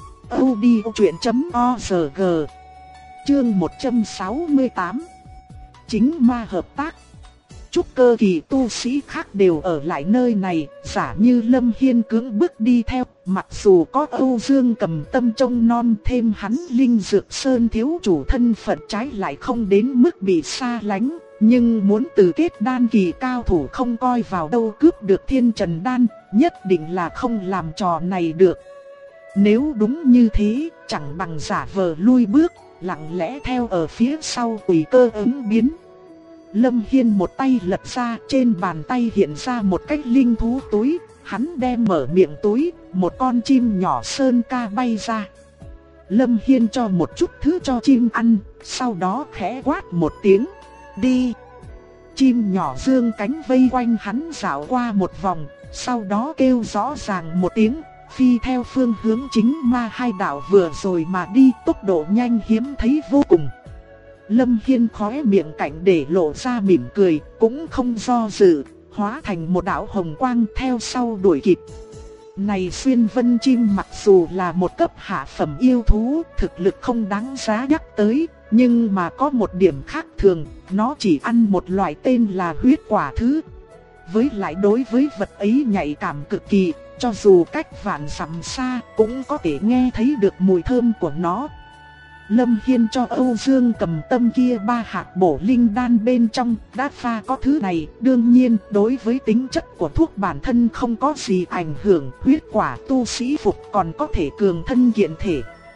audiochuyện.org. Chương 168. Chính ma hợp tác. Trúc cơ kỳ tu sĩ khác đều ở lại nơi này, giả như Lâm Hiên cưỡng bước đi theo, mặc dù có Âu Dương Cầm Tâm trông non, thêm hắn Linh Dược Sơn thiếu chủ thân phận trái lại không đến mức bị xa lánh, nhưng muốn từ kết đan kỳ cao thủ không coi vào đâu cướp được thiên trần đan, nhất định là không làm trò này được. Nếu đúng như thế, chẳng bằng giả vờ lui bước, lặng lẽ theo ở phía sau tùy cơ ứng biến. Lâm Hiên một tay lật ra, trên bàn tay hiện ra một cái linh thú túi, hắn đem mở miệng túi, một con chim nhỏ sơn ca bay ra. Lâm Hiên cho một chút thứ cho chim ăn, sau đó khẽ quát một tiếng, đi. Chim nhỏ dương cánh vây quanh hắn dạo qua một vòng, sau đó kêu rõ ràng một tiếng, phi theo phương hướng chính ma hai đạo vừa rồi mà đi, tốc độ nhanh hiếm thấy vô cùng. Lâm Hiên khóe miệng cạnh để lộ ra mỉm cười, cũng không do dự, hóa thành một đạo hồng quang theo sau đuổi kịp. Này xuyên vân chim mặc dù là một cấp hạ phẩm yêu thú, thực lực không đáng giá nhắc tới, nhưng mà có một điểm khác thường, nó chỉ ăn một loại tên là huyết quả thứ. Với lại đối với vật ấy nhạy cảm cực kỳ, cho dù cách vạn dặm xa cũng có thể nghe thấy được mùi thơm của nó. Lâm Hiên cho Âu Dương Cầm Tâm kia 3 hạt bổ linh đan bên trong, đã pha có thứ này, đương nhiên đối với tính chất của thuốc bản thân không có gì ảnh hưởng, huyết quả tu sĩ phục còn có thể cường thân kiện thể.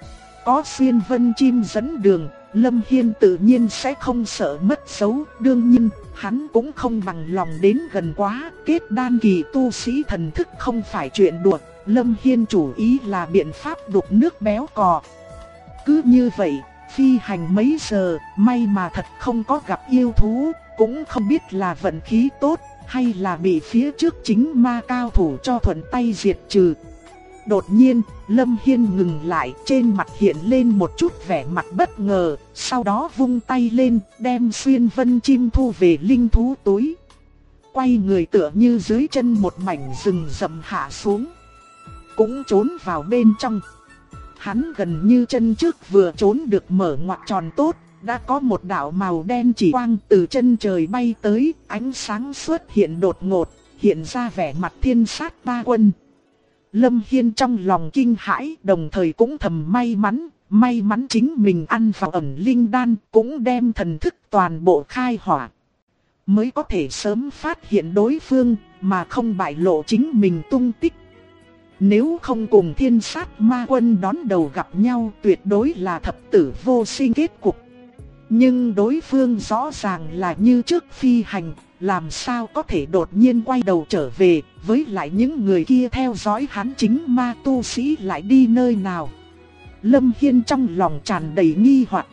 Có Xuyên Vân Chim dẫn đường, Lâm Hiên tự nhiên sẽ không sợ mất dấu. Đương nhiên, hắn cũng không bằng lòng đến gần quá. Kết đan kỳ tu sĩ thần thức không phải chuyện đùa. Lâm Hiên chủ ý là biện pháp đục nước béo cò. Cứ như vậy, phi hành mấy giờ, may mà thật không có gặp yêu thú. Cũng không biết là vận khí tốt, hay là bị phía trước chính ma cao thủ cho thuận tay diệt trừ. Đột nhiên, Lâm Hiên ngừng lại, trên mặt hiện lên một chút vẻ mặt bất ngờ, sau đó vung tay lên, đem Xuyên Vân Chim thu về linh thú túi. Quay người tựa như dưới chân một mảnh rừng rậm hạ xuống, cũng trốn vào bên trong. Hắn gần như chân trước vừa trốn được mở ngoặt tròn tốt, đã có một đạo màu đen chỉ quang từ chân trời bay tới, ánh sáng xuất hiện đột ngột, hiện ra vẻ mặt Thiên Sát Ma Quân. Lâm Hiên trong lòng kinh hãi, đồng thời cũng thầm may mắn chính mình ăn vào ẩn linh đan, cũng đem thần thức toàn bộ khai hỏa. Mới có thể sớm phát hiện đối phương, mà không bại lộ chính mình tung tích. Nếu không cùng Thiên Sát Ma Quân đón đầu gặp nhau, tuyệt đối là thập tử vô sinh kết cục. Nhưng đối phương rõ ràng là như trước phi hành, làm sao có thể đột nhiên quay đầu trở về, với lại những người kia theo dõi hắn chính ma tu sĩ lại đi nơi nào. Lâm Hiên trong lòng tràn đầy nghi hoặc.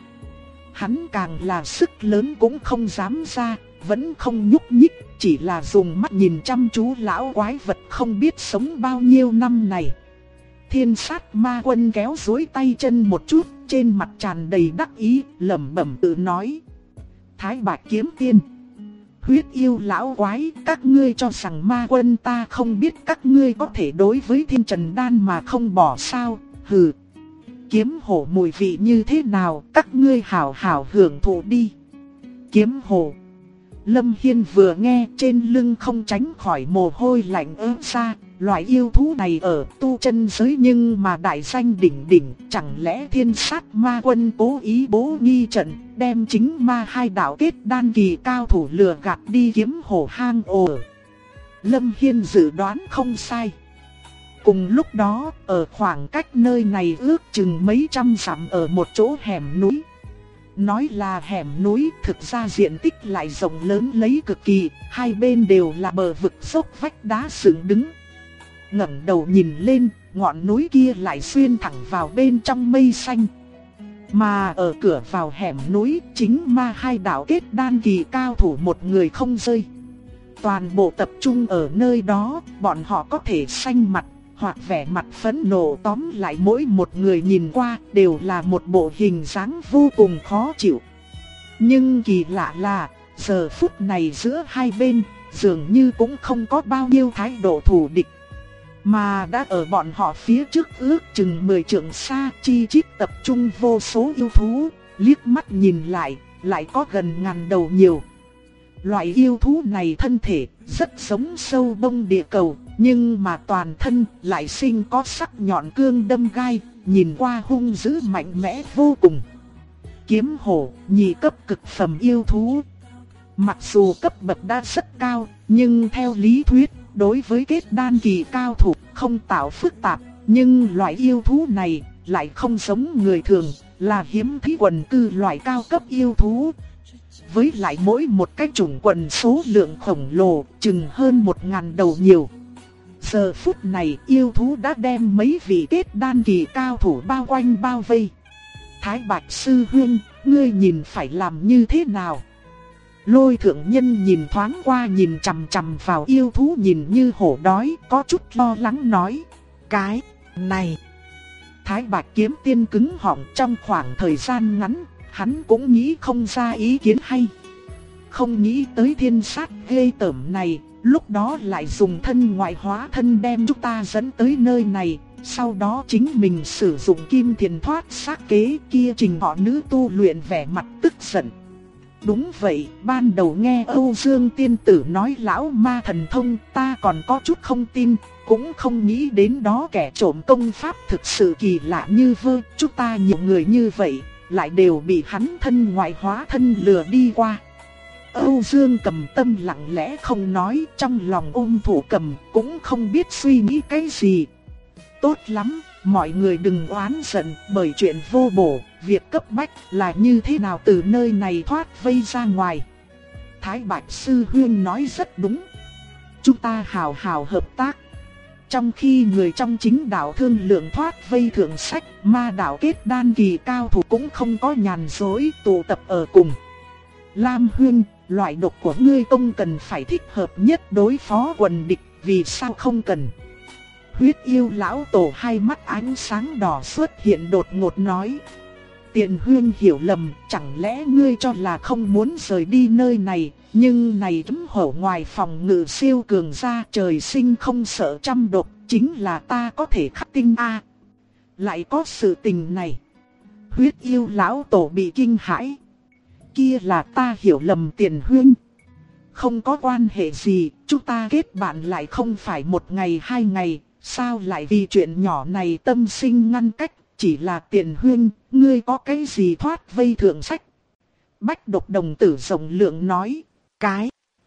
Hắn càng là sức lớn cũng không dám ra, vẫn không nhúc nhích, chỉ là dùng mắt nhìn chăm chú lão quái vật không biết sống bao nhiêu năm này. Thiên Sát Ma Quân kéo duỗi tay chân một chút, trên mặt tràn đầy đắc ý, lẩm bẩm tự nói: Thái Bạch Kiếm Tiên, huyết yêu lão quái, các ngươi cho rằng Ma Quân ta không biết các ngươi có thể đối với Thiên Trần Đan mà không bỏ sao? Hừ, kiếm hổ mùi vị như thế nào, các ngươi hảo hảo hưởng thụ đi. Kiếm hổ. Lâm Hiên vừa nghe, trên lưng không tránh khỏi mồ hôi lạnh ướt ra. Loại yêu thú này ở tu chân giới nhưng mà đại danh đỉnh đỉnh, chẳng lẽ Thiên Sát Ma Quân cố ý bố nghi trận, đem chính ma hai đạo kết đan kỳ cao thủ lừa gạt đi kiếm hổ hang ổ. Lâm Hiên dự đoán không sai. Cùng lúc đó, ở khoảng cách nơi này ước chừng mấy trăm dặm ở một chỗ hẻm núi. Nói là hẻm núi, thực ra diện tích lại rộng lớn lấy cực kỳ, hai bên đều là bờ vực dốc vách đá dựng đứng. Ngẩng đầu nhìn lên, ngọn núi kia lại xuyên thẳng vào bên trong mây xanh. Mà ở cửa vào hẻm núi, chính ma hai đạo kết đan kỳ cao thủ một người không rơi. Toàn bộ tập trung ở nơi đó, bọn họ có thể xanh mặt, hoặc vẻ mặt phẫn nộ, tóm lại mỗi một người nhìn qua đều là một bộ hình dáng vô cùng khó chịu. Nhưng kỳ lạ là, giờ phút này giữa hai bên, dường như cũng không có bao nhiêu thái độ thù địch. Mà đã ở bọn họ phía trước ước chừng 10 trượng xa, chi chít tập trung vô số yêu thú, liếc mắt nhìn lại có gần ngàn đầu nhiều. Loại yêu thú này thân thể rất giống sâu bông địa cầu, nhưng mà toàn thân lại sinh có sắc nhọn cương đâm gai, nhìn qua hung dữ mạnh mẽ vô cùng. Kiếm hổ, nhị cấp cực phẩm yêu thú. Mặc dù cấp bậc đã rất cao, nhưng theo lý thuyết, đối với kết đan kỳ cao thủ không tạo phức tạp, nhưng loại yêu thú này lại không giống người thường, là hiếm thấy quần cư loại cao cấp yêu thú. Với lại mỗi một cái chủng quần số lượng khổng lồ, chừng hơn 1000 đầu nhiều. Giờ phút này yêu thú đã đem mấy vị kết đan kỳ cao thủ bao quanh bao vây. Thái Bạch Sư Huynh, ngươi nhìn phải làm như thế nào? Lôi Thượng Nhân nhìn thoáng qua nhìn chằm chằm vào yêu thú nhìn như hổ đói, có chút lo lắng nói: Cái này. Thái Bạch Kiếm Tiên cứng họng, trong khoảng thời gian ngắn, hắn cũng nghĩ không ra ý kiến hay. Không nghĩ tới thiên sát ghê tởm này, lúc đó lại dùng thân ngoại hóa thân đem chúng ta dẫn tới nơi này. Sau đó chính mình sử dụng kim thiền thoát xác kế kia, trình họ nữ tu luyện vẻ mặt tức giận. Đúng vậy, ban đầu nghe Âu Dương tiên tử nói lão ma thần thông, ta còn có chút không tin, cũng không nghĩ đến đó kẻ trộm công pháp thực sự kỳ lạ như vơ. Chúng ta nhiều người như vậy, lại đều bị hắn thân ngoại hóa thân lừa đi qua. Âu Dương Cầm tâm lặng lẽ không nói, trong lòng ôm Thủ Cầm cũng không biết suy nghĩ cái gì. Tốt lắm, mọi người đừng oán giận bởi chuyện vô bổ, việc cấp bách là như thế nào từ nơi này thoát vây ra ngoài. Thái Bạch Sư Huynh nói rất đúng. Chúng ta hào hào hợp tác. Trong khi người trong chính đạo thương lượng thoát vây thượng sách, ma đạo kết đan kỳ cao thủ cũng không có nhàn rỗi tụ tập ở cùng. Lam Huynh, loại độc của ngươi không cần phải thích hợp nhất đối phó quần địch, vì sao không cần? Huyết yêu lão tổ hai mắt ánh sáng đỏ xuất hiện đột ngột nói. Tiền Huynh hiểu lầm, chẳng lẽ ngươi cho là không muốn rời đi nơi này, nhưng này Trấn Hổ ngoài phòng ngự siêu cường ra trời sinh không sợ trăm độc, chính là ta có thể khắc tinh a. Lại có sự tình này. Huyết yêu lão tổ bị kinh hãi. Kia là ta hiểu lầm Tiền Huynh. Không có quan hệ gì, chúng ta kết bạn lại không phải một ngày hai ngày, sao lại vì chuyện nhỏ này tâm sinh ngăn cách, chỉ là Tiền Huynh, ngươi có cái gì thoát vây thượng sách? Bách Độc đồng tử rộng lượng nói, cái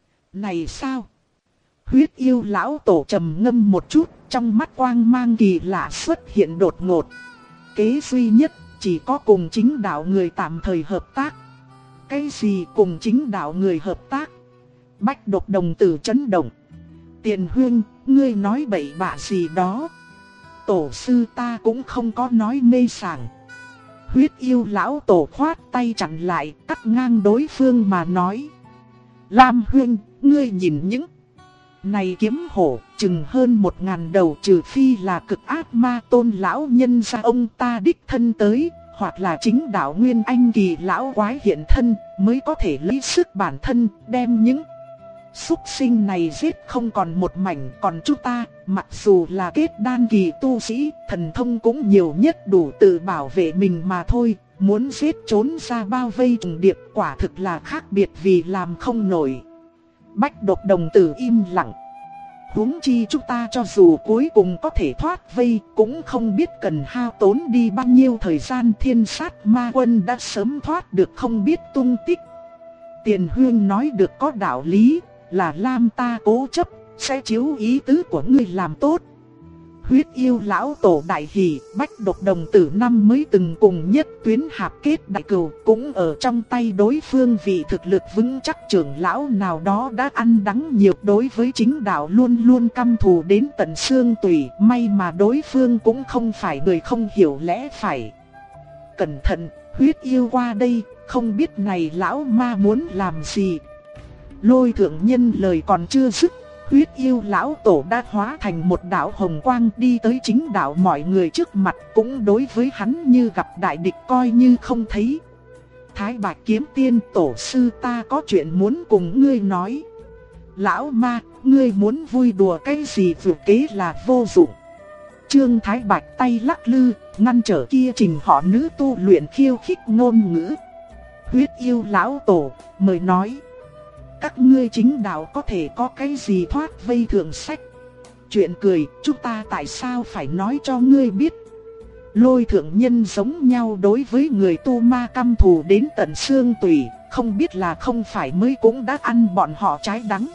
này sao? Huyết yêu lão tổ trầm ngâm một chút, trong mắt quang mang kỳ lạ xuất hiện đột ngột. Kế duy nhất, chỉ có cùng chính đạo người tạm thời hợp tác. Cái gì cùng chính đạo người hợp tác? Bách Độc đồng tử chấn động. Tiền Huynh, ngươi nói bậy bạ gì đó? Tổ sư ta cũng không có nói mê sảng. Huyết yêu lão tổ khoát tay chặn lại, cắt ngang đối phương mà nói. Lam Huynh, ngươi nhìn những này kiếm hổ, chừng hơn 1000 đầu, trừ phi là cực ác ma tôn lão nhân ra ông ta đích thân tới, hoặc là chính đạo nguyên anh kỳ lão quái hiện thân, mới có thể lấy sức bản thân, đem những súc sinh này giết không còn một mảnh. Còn chúng ta, mặc dù là kết đan kỳ tu sĩ, thần thông cũng nhiều nhất đủ tự bảo vệ mình mà thôi. Muốn giết trốn ra bao vây trùng điệp quả thực là khác biệt vì làm không nổi. Bách Độc đồng tử im lặng. Huống chi chúng ta cho dù cuối cùng có thể thoát vây, cũng không biết cần hao tốn đi bao nhiêu thời gian. Thiên sát ma quân đã sớm thoát được không biết tung tích. Tiền Huynh nói được có đạo lý, là Lam ta cố chấp, sẽ chiếu ý tứ của ngươi làm tốt. Huyết yêu lão tổ đại hỉ, Bách Độc đồng tử năm mới từng cùng nhất tuyến hạp kết đại cừu, cũng ở trong tay đối phương vì thực lực vững chắc trưởng lão nào đó đã ăn đắng nhiều, đối với chính đạo luôn luôn căm thù đến tận xương tủy. May mà đối phương cũng không phải người không hiểu lẽ phải. Cẩn thận, huyết yêu qua đây, không biết này lão ma muốn làm gì. Lôi thượng nhân lời còn chưa dứt, huyết yêu lão tổ đã hóa thành một đạo hồng quang đi tới chính đạo mọi người trước mặt, cũng đối với hắn như gặp đại địch coi như không thấy. Thái Bạch Kiếm Tiên, tổ sư ta có chuyện muốn cùng ngươi nói. Lão ma, ngươi muốn vui đùa cái gì vừa kế là vô dụng. Trương Thái Bạch tay lắc lư, ngăn trở kia trình họ nữ tu luyện khiêu khích ngôn ngữ. Huyết yêu lão tổ, mời nói. Các ngươi chính đạo có thể có cái gì thoát vây thượng sách? Chuyện cười, chúng ta tại sao phải nói cho ngươi biết? Lôi thượng nhân giống nhau đối với người tu ma căm thù đến tận xương tủy, không biết là không phải mới cũng đã ăn bọn họ trái đắng.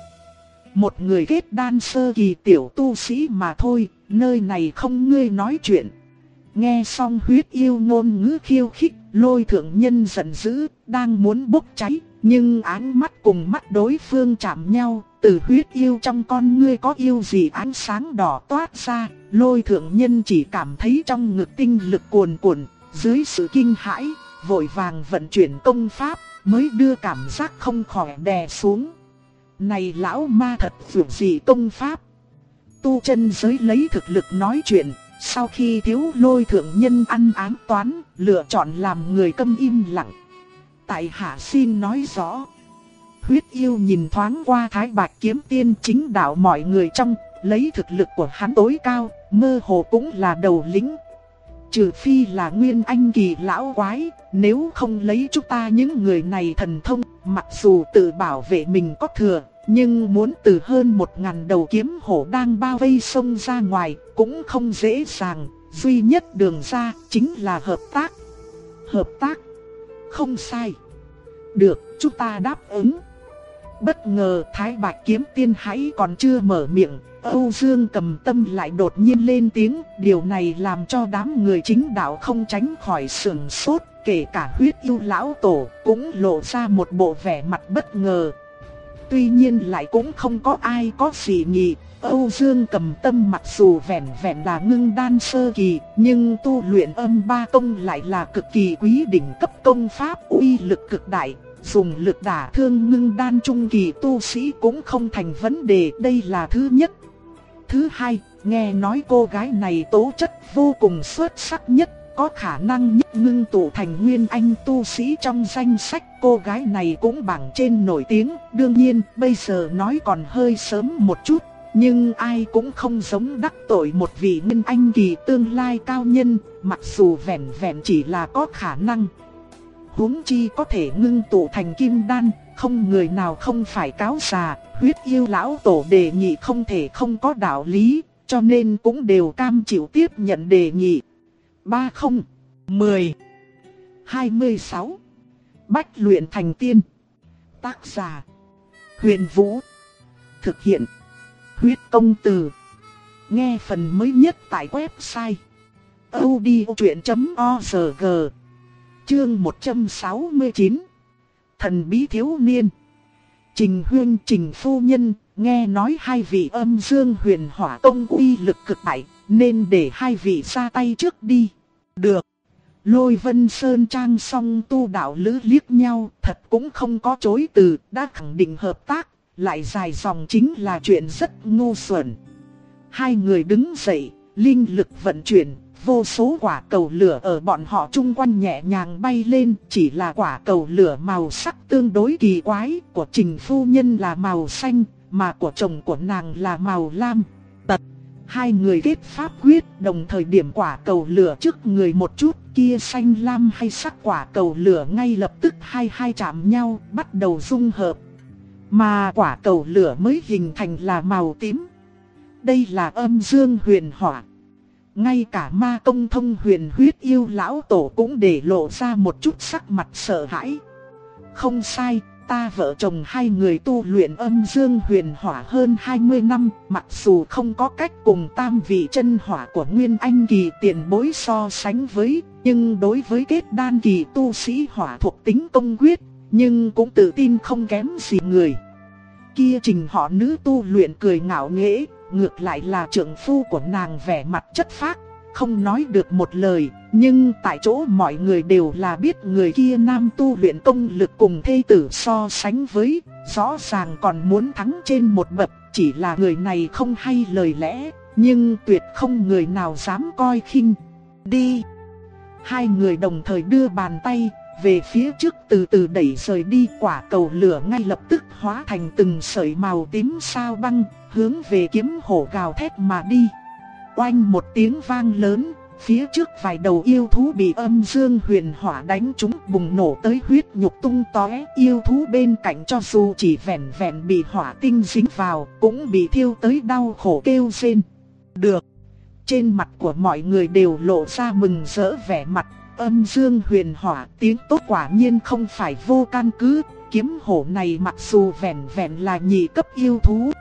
Một người kết đan sơ kỳ tiểu tu sĩ mà thôi, nơi này không ngươi nói chuyện. Nghe xong huyết yêu ngôn ngữ khiêu khích, lôi thượng nhân giận dữ, đang muốn bốc cháy. Nhưng ánh mắt cùng mắt đối phương chạm nhau, từ huyết yêu trong con ngươi có yêu gì ánh sáng đỏ toát ra. Lôi thượng nhân chỉ cảm thấy trong ngực tinh lực cuồn cuộn, dưới sự kinh hãi, vội vàng vận chuyển công pháp, mới đưa cảm giác không khỏi đè xuống. Này lão ma thật vượt gì công pháp? Tu chân giới lấy thực lực nói chuyện, sau khi thiếu lôi thượng nhân ăn ám toán, lựa chọn làm người câm im lặng. Tại hạ xin nói rõ. Huyết yêu nhìn thoáng qua Thái Bạch Kiếm Tiên, chính đạo mọi người trong, lấy thực lực của hắn tối cao, mơ hồ cũng là đầu lĩnh. Trừ phi là nguyên anh kỳ lão quái, nếu không lấy chúng ta những người này thần thông, mặc dù tự bảo vệ mình có thừa, nhưng muốn từ hơn 1000 đầu kiếm hổ đang bao vây xông ra ngoài, cũng không dễ dàng. Duy nhất đường ra chính là hợp tác. Hợp tác? Không sai. Được, chúng ta đáp ứng. Bất ngờ Thái Bạch Kiếm Tiên hãy còn chưa mở miệng, Âu Dương Cầm Tâm lại đột nhiên lên tiếng. Điều này làm cho đám người chính đạo không tránh khỏi sửng sốt, kể cả Huyết Yêu lão tổ cũng lộ ra một bộ vẻ mặt bất ngờ. Tuy nhiên lại cũng không có ai có gì nhỉ. Âu Dương Cầm Tâm mặc dù vẻn vẹn là ngưng đan sơ kỳ, nhưng tu luyện âm ba công lại là cực kỳ quý đỉnh cấp công pháp, uy lực cực đại, dùng lực đả thương ngưng đan trung kỳ tu sĩ cũng không thành vấn đề, đây là thứ nhất. Thứ hai, nghe nói cô gái này tố chất vô cùng xuất sắc nhất, có khả năng nhất ngưng tụ thành nguyên anh tu sĩ trong danh sách, cô gái này cũng bảng trên nổi tiếng. Đương nhiên, bây giờ nói còn hơi sớm một chút, nhưng ai cũng không giống đắc tội một vị nguyên anh kỳ tương lai cao nhân, mặc dù vẻn vẹn chỉ là có khả năng. Huống chi có thể ngưng tụ thành kim đan, không người nào không phải cáo già. Huyết Yêu lão tổ đề nghị không thể không có đạo lý, cho nên cũng đều cam chịu tiếp nhận đề nghị. 30, 10, 26 Bách luyện thành tiên. Tác giả Huyền Vũ. Thực hiện Huyết Công Từ. Nghe phần mới nhất tại website audiochuyện.org. Chương 169. Thần bí thiếu niên. Trình Huyên, Trình phu nhân, nghe nói hai vị Âm Dương Huyền Hỏa Tông uy lực cực đại, nên để hai vị ra tay trước đi. Được. Lôi Vân Sơn Trang song tu đạo lữ liếc nhau, thật cũng không có chối từ, đã khẳng định hợp tác, lại dài dòng chính là chuyện rất ngu xuẩn. Hai người đứng dậy, linh lực vận chuyển, vô số quả cầu lửa ở bọn họ chung quanh nhẹ nhàng bay lên, chỉ là quả cầu lửa màu sắc tương đối kỳ quái, của Trình phu nhân là màu xanh, mà của chồng của nàng là màu lam. Hai người kết pháp quyết, đồng thời điểm quả cầu lửa trước người một chút, kia xanh lam hay sắc quả cầu lửa ngay lập tức hai chạm nhau, bắt đầu dung hợp. Mà quả cầu lửa mới hình thành là màu tím. Đây là Âm Dương Huyền Hỏa. Ngay cả Ma Công Thông Huyền Huyết Yêu lão tổ cũng để lộ ra một chút sắc mặt sợ hãi. Không sai, ta vợ chồng hai người tu luyện Âm Dương Huyền Hỏa hơn 20 năm, mặc dù không có cách cùng tam vị chân hỏa của Nguyên Anh kỳ tiền bối so sánh với, nhưng đối với kết đan kỳ tu sĩ hỏa thuộc tính công quyết, nhưng cũng tự tin không kém gì người. Kia Trình họ nữ tu luyện cười ngạo nghễ, ngược lại là trượng phu của nàng vẻ mặt chất phác, không nói được một lời, nhưng tại chỗ mọi người đều là biết người kia nam tu luyện công lực cùng thê tử so sánh với, rõ ràng còn muốn thắng trên một bậc, chỉ là người này không hay lời lẽ, nhưng tuyệt không người nào dám coi khinh. Đi! Hai người đồng thời đưa bàn tay về phía trước từ từ đẩy rời đi, quả cầu lửa ngay lập tức hóa thành từng sợi màu tím sao băng, hướng về kiếm hổ gào thét mà đi. Oanh một tiếng vang lớn, phía trước vài đầu yêu thú bị Âm Dương Huyền Hỏa đánh trúng bùng nổ tới huyết nhục tung tóe. Yêu thú bên cạnh cho dù chỉ vẻn vẹn bị hỏa tinh dính vào, cũng bị thiêu tới đau khổ kêu rên. Được. Trên mặt của mọi người đều lộ ra mừng rỡ vẻ mặt. Âm Dương Huyền Hỏa tiếng tốt quả nhiên không phải vô căn cứ. Kiếm hổ này mặc dù vẻn vẹn là nhị cấp yêu thú,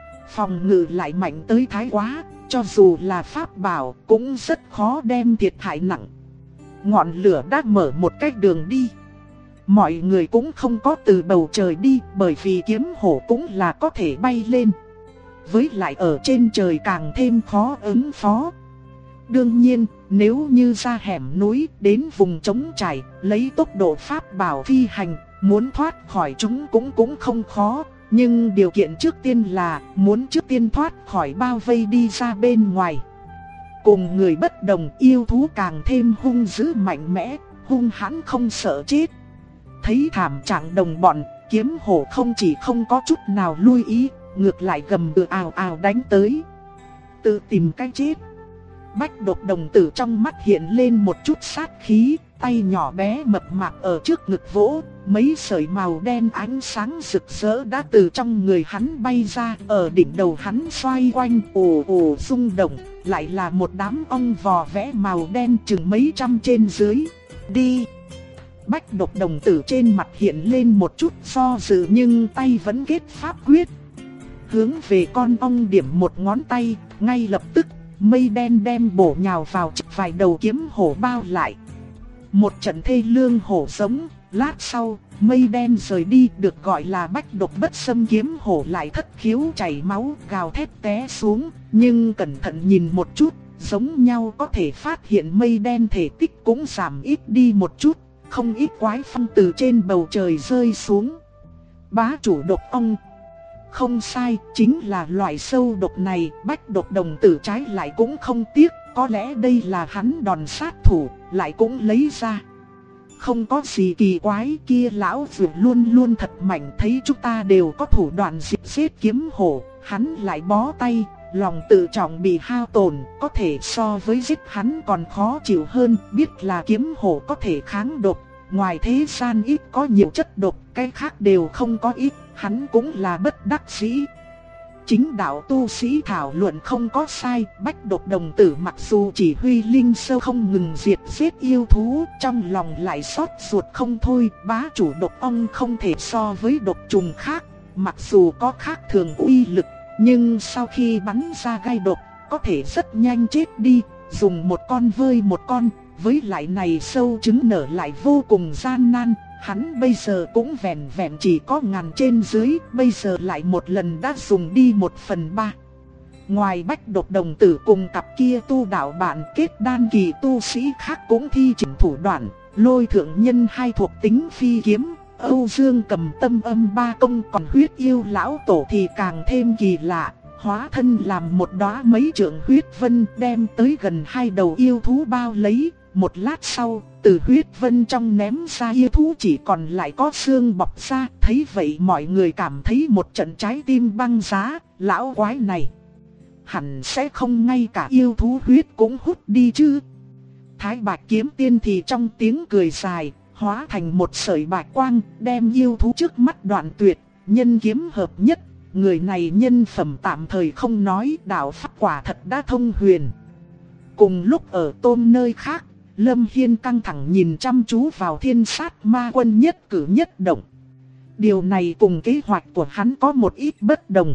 phòng ngự lại mạnh tới thái quá, cho dù là pháp bảo cũng rất khó đem thiệt hại nặng. Ngọn lửa đã mở một cách đường đi. Mọi người cũng không có từ bầu trời đi, bởi vì kiếm hổ cũng là có thể bay lên. Với lại ở trên trời càng thêm khó ứng phó. Đương nhiên, nếu như ra hẻm núi đến vùng trống trải, lấy tốc độ pháp bảo phi hành, muốn thoát khỏi chúng cũng không khó. Nhưng điều kiện trước tiên là muốn trước tiên thoát khỏi bao vây đi ra bên ngoài. Cùng người bất đồng, yêu thú càng thêm hung dữ mạnh mẽ, hung hãn không sợ chết. Thấy thảm trạng đồng bọn, kiếm hổ không chỉ không có chút nào lui ý, ngược lại gầm gừ ào ào đánh tới. Tự tìm cái chết. Bách Độc đồng tử trong mắt hiện lên một chút sát khí, tay nhỏ bé mập mạp ở trước ngực vỗ, mấy sợi màu đen ánh sáng rực rỡ đã từ trong người hắn bay ra, ở đỉnh đầu hắn xoay quanh ồ ồ rung động, lại là một đám ong vò vẽ màu đen chừng mấy trăm trên dưới. Đi! Bách độc đồng tử trên mặt hiện lên một chút do dự nhưng tay vẫn kết pháp quyết. Hướng về con ong điểm một ngón tay, ngay lập tức mây đen đem bổ nhào vào vài đầu kiếm hổ bao lại. Một trận thê lương hổ giống, lát sau, mây đen rời đi, được gọi là bách độc bất xâm kiếm hổ lại thất khiếu chảy máu, gào thét té xuống, nhưng cẩn thận nhìn một chút, giống nhau có thể phát hiện mây đen thể tích cũng giảm ít đi một chút, không ít quái phong từ trên bầu trời rơi xuống. Bá chủ độc ong. Không sai, chính là loại sâu độc này, bách độc đồng tử trái lại cũng không tiếc, có lẽ đây là hắn đòn sát thủ, lại cũng lấy ra. Không có gì kỳ quái, kia lão vượt luôn luôn thật mạnh, thấy chúng ta đều có thủ đoạn diệt giết kiếm hổ, hắn lại bó tay, lòng tự trọng bị hao tổn, có thể so với giết hắn còn khó chịu hơn, biết là kiếm hổ có thể kháng độc, ngoài thế gian ít có nhiều chất độc, cái khác đều không có ít, hắn cũng là bất đắc dĩ. Chính đạo tu sĩ thảo luận không có sai, bách độc đồng tử mặc dù chỉ huy linh sâu không ngừng diệt giết yêu thú, trong lòng lại xót ruột không thôi, bá chủ độc ong không thể so với độc trùng khác, mặc dù có khác thường uy lực, nhưng sau khi bắn ra gai độc, có thể rất nhanh chết đi, dùng một con vơi một con, với lại này sâu trứng nở lại vô cùng gian nan. Hắn bây giờ cũng vẹn vẹn chỉ có ngàn trên dưới, bây giờ lại một lần đã dùng đi 1/3. Ngoài bách độc đồng tử cùng cặp kia tu đạo bạn kết đan kỳ tu sĩ khác cũng thi triển thủ đoạn, lôi thượng nhân hai thuộc tính phi kiếm, Âu Dương cầm tâm âm ba công, còn huyết yêu lão tổ thì càng thêm kỳ lạ, hóa thân làm một đóa mấy trượng huyết vân đem tới gần hai đầu yêu thú bao lấy. Một lát sau, từ huyết vân trong ném ra yêu thú chỉ còn lại có xương bọc ra, thấy vậy mọi người cảm thấy một trận trái tim băng giá, lão quái này hẳn sẽ không ngay cả yêu thú huyết cũng hút đi chứ. Thái Bạch kiếm tiên thì trong tiếng cười dài, hóa thành một sợi bạch quang, đem yêu thú trước mắt đoạn tuyệt, nhân kiếm hợp nhất, người này nhân phẩm tạm thời không nói, đạo pháp quả thật đã thông huyền. Cùng lúc ở Tôn nơi khác, Lâm Hiên căng thẳng nhìn chăm chú vào Thiên Sát Ma Quân nhất cử nhất động. Điều này cùng kế hoạch của hắn có một ít bất đồng.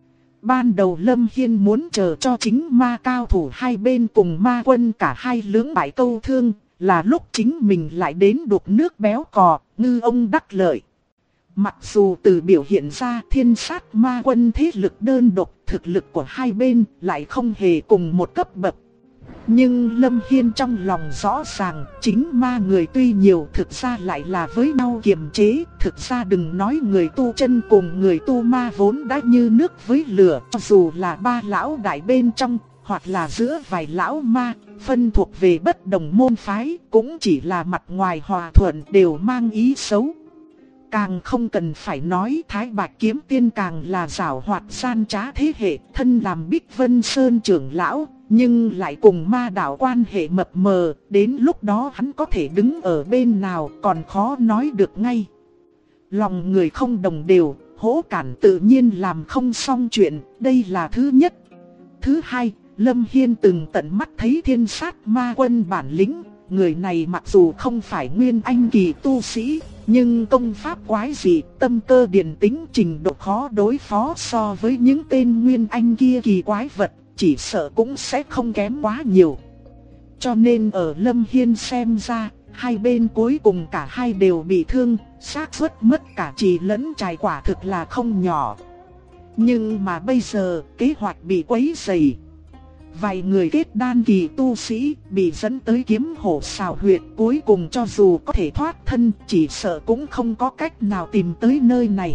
Ban đầu Lâm Hiên muốn chờ cho chính ma cao thủ hai bên cùng Ma Quân cả hai lưỡng bại câu thương, là lúc chính mình lại đến đục nước béo cò, ngư ông đắc lợi. Mặc dù từ biểu hiện ra Thiên Sát Ma Quân thế lực đơn độc, thực lực của hai bên lại không hề cùng một cấp bậc. Nhưng Lâm Hiên trong lòng rõ ràng, chính ma người tuy nhiều thực ra lại là với nhau kiềm chế. Thực ra đừng nói người tu chân cùng người tu ma vốn đã như nước với lửa, cho dù là ba lão đại bên trong, hoặc là giữa vài lão ma, phân thuộc về bất đồng môn phái, cũng chỉ là mặt ngoài hòa thuận đều mang ý xấu. Càng không cần phải nói Thái Bạch kiếm tiên càng là giảo hoạt gian trá thế hệ, thân làm Bích Vân Sơn trưởng lão, nhưng lại cùng ma đạo quan hệ mập mờ, đến lúc đó hắn có thể đứng ở bên nào còn khó nói được ngay. Lòng người không đồng đều, hỗ cản tự nhiên làm không xong chuyện, đây là thứ nhất. Thứ hai, Lâm Hiên từng tận mắt thấy Thiên Sát Ma Quân bản lĩnh, người này mặc dù không phải nguyên anh kỳ tu sĩ, nhưng công pháp quái dị, tâm cơ điển tính trình độ khó đối phó so với những tên nguyên anh kia kỳ quái vật, chỉ sợ cũng sẽ không kém quá nhiều. Cho nên ở Lâm Hiên xem ra, hai bên cuối cùng cả hai đều bị thương, xác suất mất cả trì lẫn trải quả thực là không nhỏ. Nhưng mà bây giờ, kế hoạch bị quấy rầy. Vài người kết đan kỳ tu sĩ bị dẫn tới kiếm hổ xào huyệt, cuối cùng cho dù có thể thoát thân, chỉ sợ cũng không có cách nào tìm tới nơi này.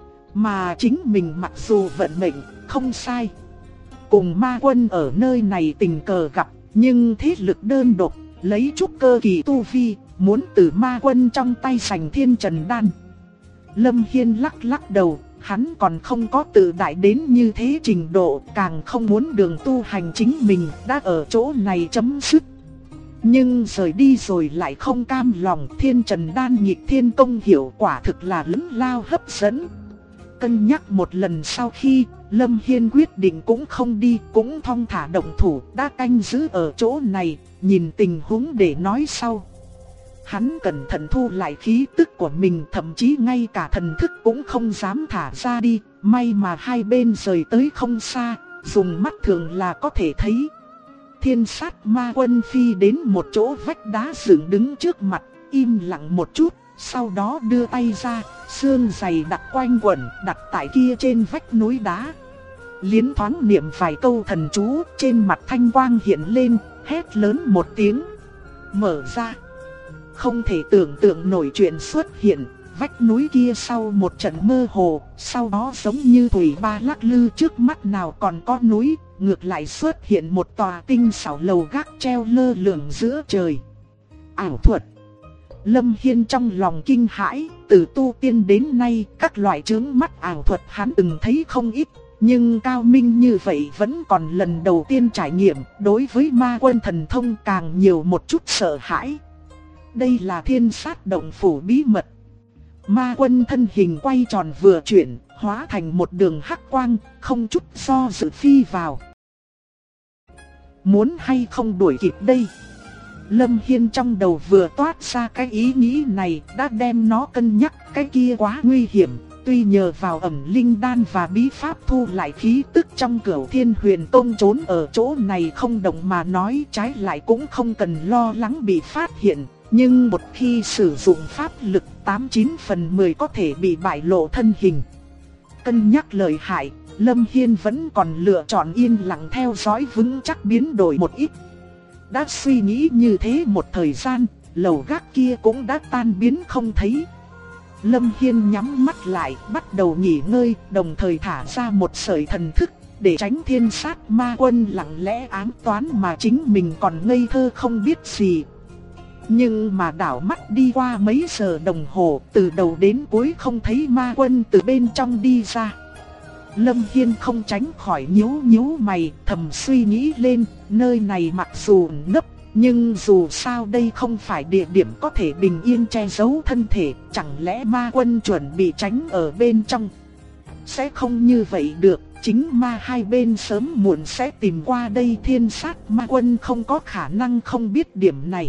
Mà chính mình mặc dù vận mệnh không sai, cùng Ma Quân ở nơi này tình cờ gặp, nhưng thế lực đơn độc, lấy trúc cơ kỳ tu vi, muốn từ Ma Quân trong tay giành Thiên Trần Đan. Lâm Hiên lắc lắc đầu, hắn còn không có tự đại đến như thế trình độ, càng không muốn đường tu hành chính mình đã ở chỗ này chấm dứt. Nhưng rời đi rồi lại không cam lòng, Thiên Trần Đan nghịch thiên công hiệu quả thực là lớn lao hấp dẫn. Cân nhắc một lần sau khi, Lâm Hiên quyết định cũng không đi, cũng thong thả động thủ, đã canh giữ ở chỗ này, nhìn tình huống để nói sau. Hắn cẩn thận thu lại khí tức của mình, thậm chí ngay cả thần thức cũng không dám thả ra đi. May mà hai bên rời tới không xa, dùng mắt thường là có thể thấy. Thiên sát ma quân phi đến một chỗ vách đá dựng đứng trước mặt, im lặng một chút, sau đó đưa tay ra, xương dày đặc quanh quẩn, đặt tại kia trên vách núi đá. Liến thoáng niệm vài câu thần chú, trên mặt thanh quang hiện lên, hét lớn một tiếng. Mở ra. Không thể tưởng tượng nổi chuyện xuất hiện, vách núi kia sau một trận mơ hồ, sau đó giống như thủy ba lắc lư, trước mắt nào còn có núi, ngược lại xuất hiện một tòa tinh xảo lầu gác treo lơ lửng giữa trời. Ảo thuật. Lâm Hiên trong lòng kinh hãi, từ tu tiên đến nay, các loại chướng mắt ảo thuật hắn từng thấy không ít, nhưng cao minh như vậy vẫn còn lần đầu tiên trải nghiệm, đối với ma quân thần thông càng nhiều một chút sợ hãi. Đây là thiên sát động phủ bí mật. Ma quân thân hình quay tròn vừa chuyển, hóa thành một đường hắc quang, không chút do dự phi vào. Muốn hay không đuổi kịp đây? Lâm Hiên trong đầu vừa toát ra cái ý nghĩ này, đã đem nó cân nhắc, cái kia quá nguy hiểm. Tuy nhờ vào ẩm linh đan và bí pháp thu lại khí tức trong Cửu Thiên Huyền Tông trốn ở chỗ này không động mà nói, trái lại cũng không cần lo lắng bị phát hiện. Nhưng một khi sử dụng pháp lực 89 phần 10 có thể bị bại lộ thân hình. Cân nhắc lợi hại, Lâm Hiên vẫn còn lựa chọn yên lặng theo dõi vững chắc biến đổi một ít. Đã suy nghĩ như thế một thời gian, lầu gác kia cũng đã tan biến không thấy. Lâm Hiên nhắm mắt lại, bắt đầu nghỉ ngơi, đồng thời thả ra một sợi thần thức, để tránh thiên sát ma quân lặng lẽ ám toán mà chính mình còn ngây thơ không biết gì. Nhưng mà đảo mắt đi qua mấy giờ đồng hồ, từ đầu đến cuối không thấy ma quân từ bên trong đi ra. Lâm Hiên không tránh khỏi nhíu mày, thầm suy nghĩ lên, nơi này mặc dù nấp, nhưng dù sao đây không phải địa điểm có thể bình yên che giấu thân thể, chẳng lẽ ma quân chuẩn bị tránh ở bên trong? Sẽ không như vậy được, chính ma hai bên sớm muộn sẽ tìm qua đây, thiên sát ma quân không có khả năng không biết điểm này.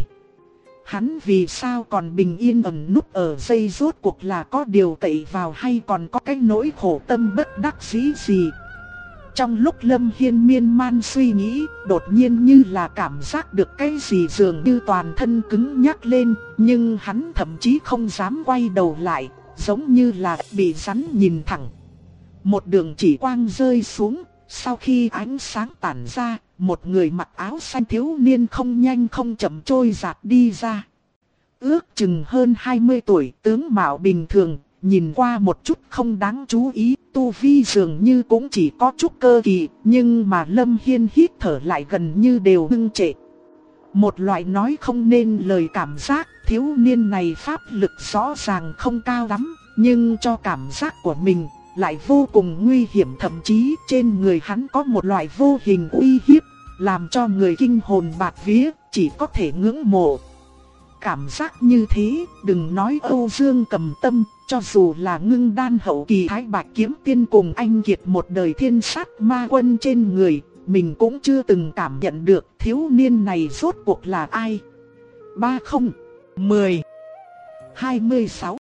Hắn vì sao còn bình yên ẩn núp ở dây, rốt cuộc là có điều cậy vào hay còn có cái nỗi khổ tâm bất đắc dĩ gì? Trong lúc Lâm Hiên miên man suy nghĩ, đột nhiên như là cảm giác được cái gì dường như toàn thân cứng nhắc lên, nhưng hắn thậm chí không dám quay đầu lại, giống như là bị rắn nhìn thẳng. Một đường chỉ quang rơi xuống, sau khi ánh sáng tản ra, một người mặc áo xanh thiếu niên không nhanh không chậm trôi giạt đi ra. Ước chừng hơn 20 tuổi, tướng mạo bình thường, nhìn qua một chút không đáng chú ý, tu vi dường như cũng chỉ có chút cơ kỳ, nhưng mà Lâm Hiên hít thở lại gần như đều ngưng trệ. Một loại nói không nên lời cảm giác, thiếu niên này pháp lực rõ ràng không cao lắm, nhưng cho cảm giác của mình lại vô cùng nguy hiểm, thậm chí trên người hắn có một loại vô hình uy hiếp, làm cho người kinh hồn bạt vía, chỉ có thể ngưỡng mộ. Cảm giác như thế, đừng nói Âu Dương Cầm Tâm, cho dù là Ngưng Đan hậu kỳ Thái Bạch Kiếm Tiên cùng anh kiệt một đời thiên sát ma quân trên người, mình cũng chưa từng cảm nhận được thiếu niên này rốt cuộc là ai. 30, 10, 26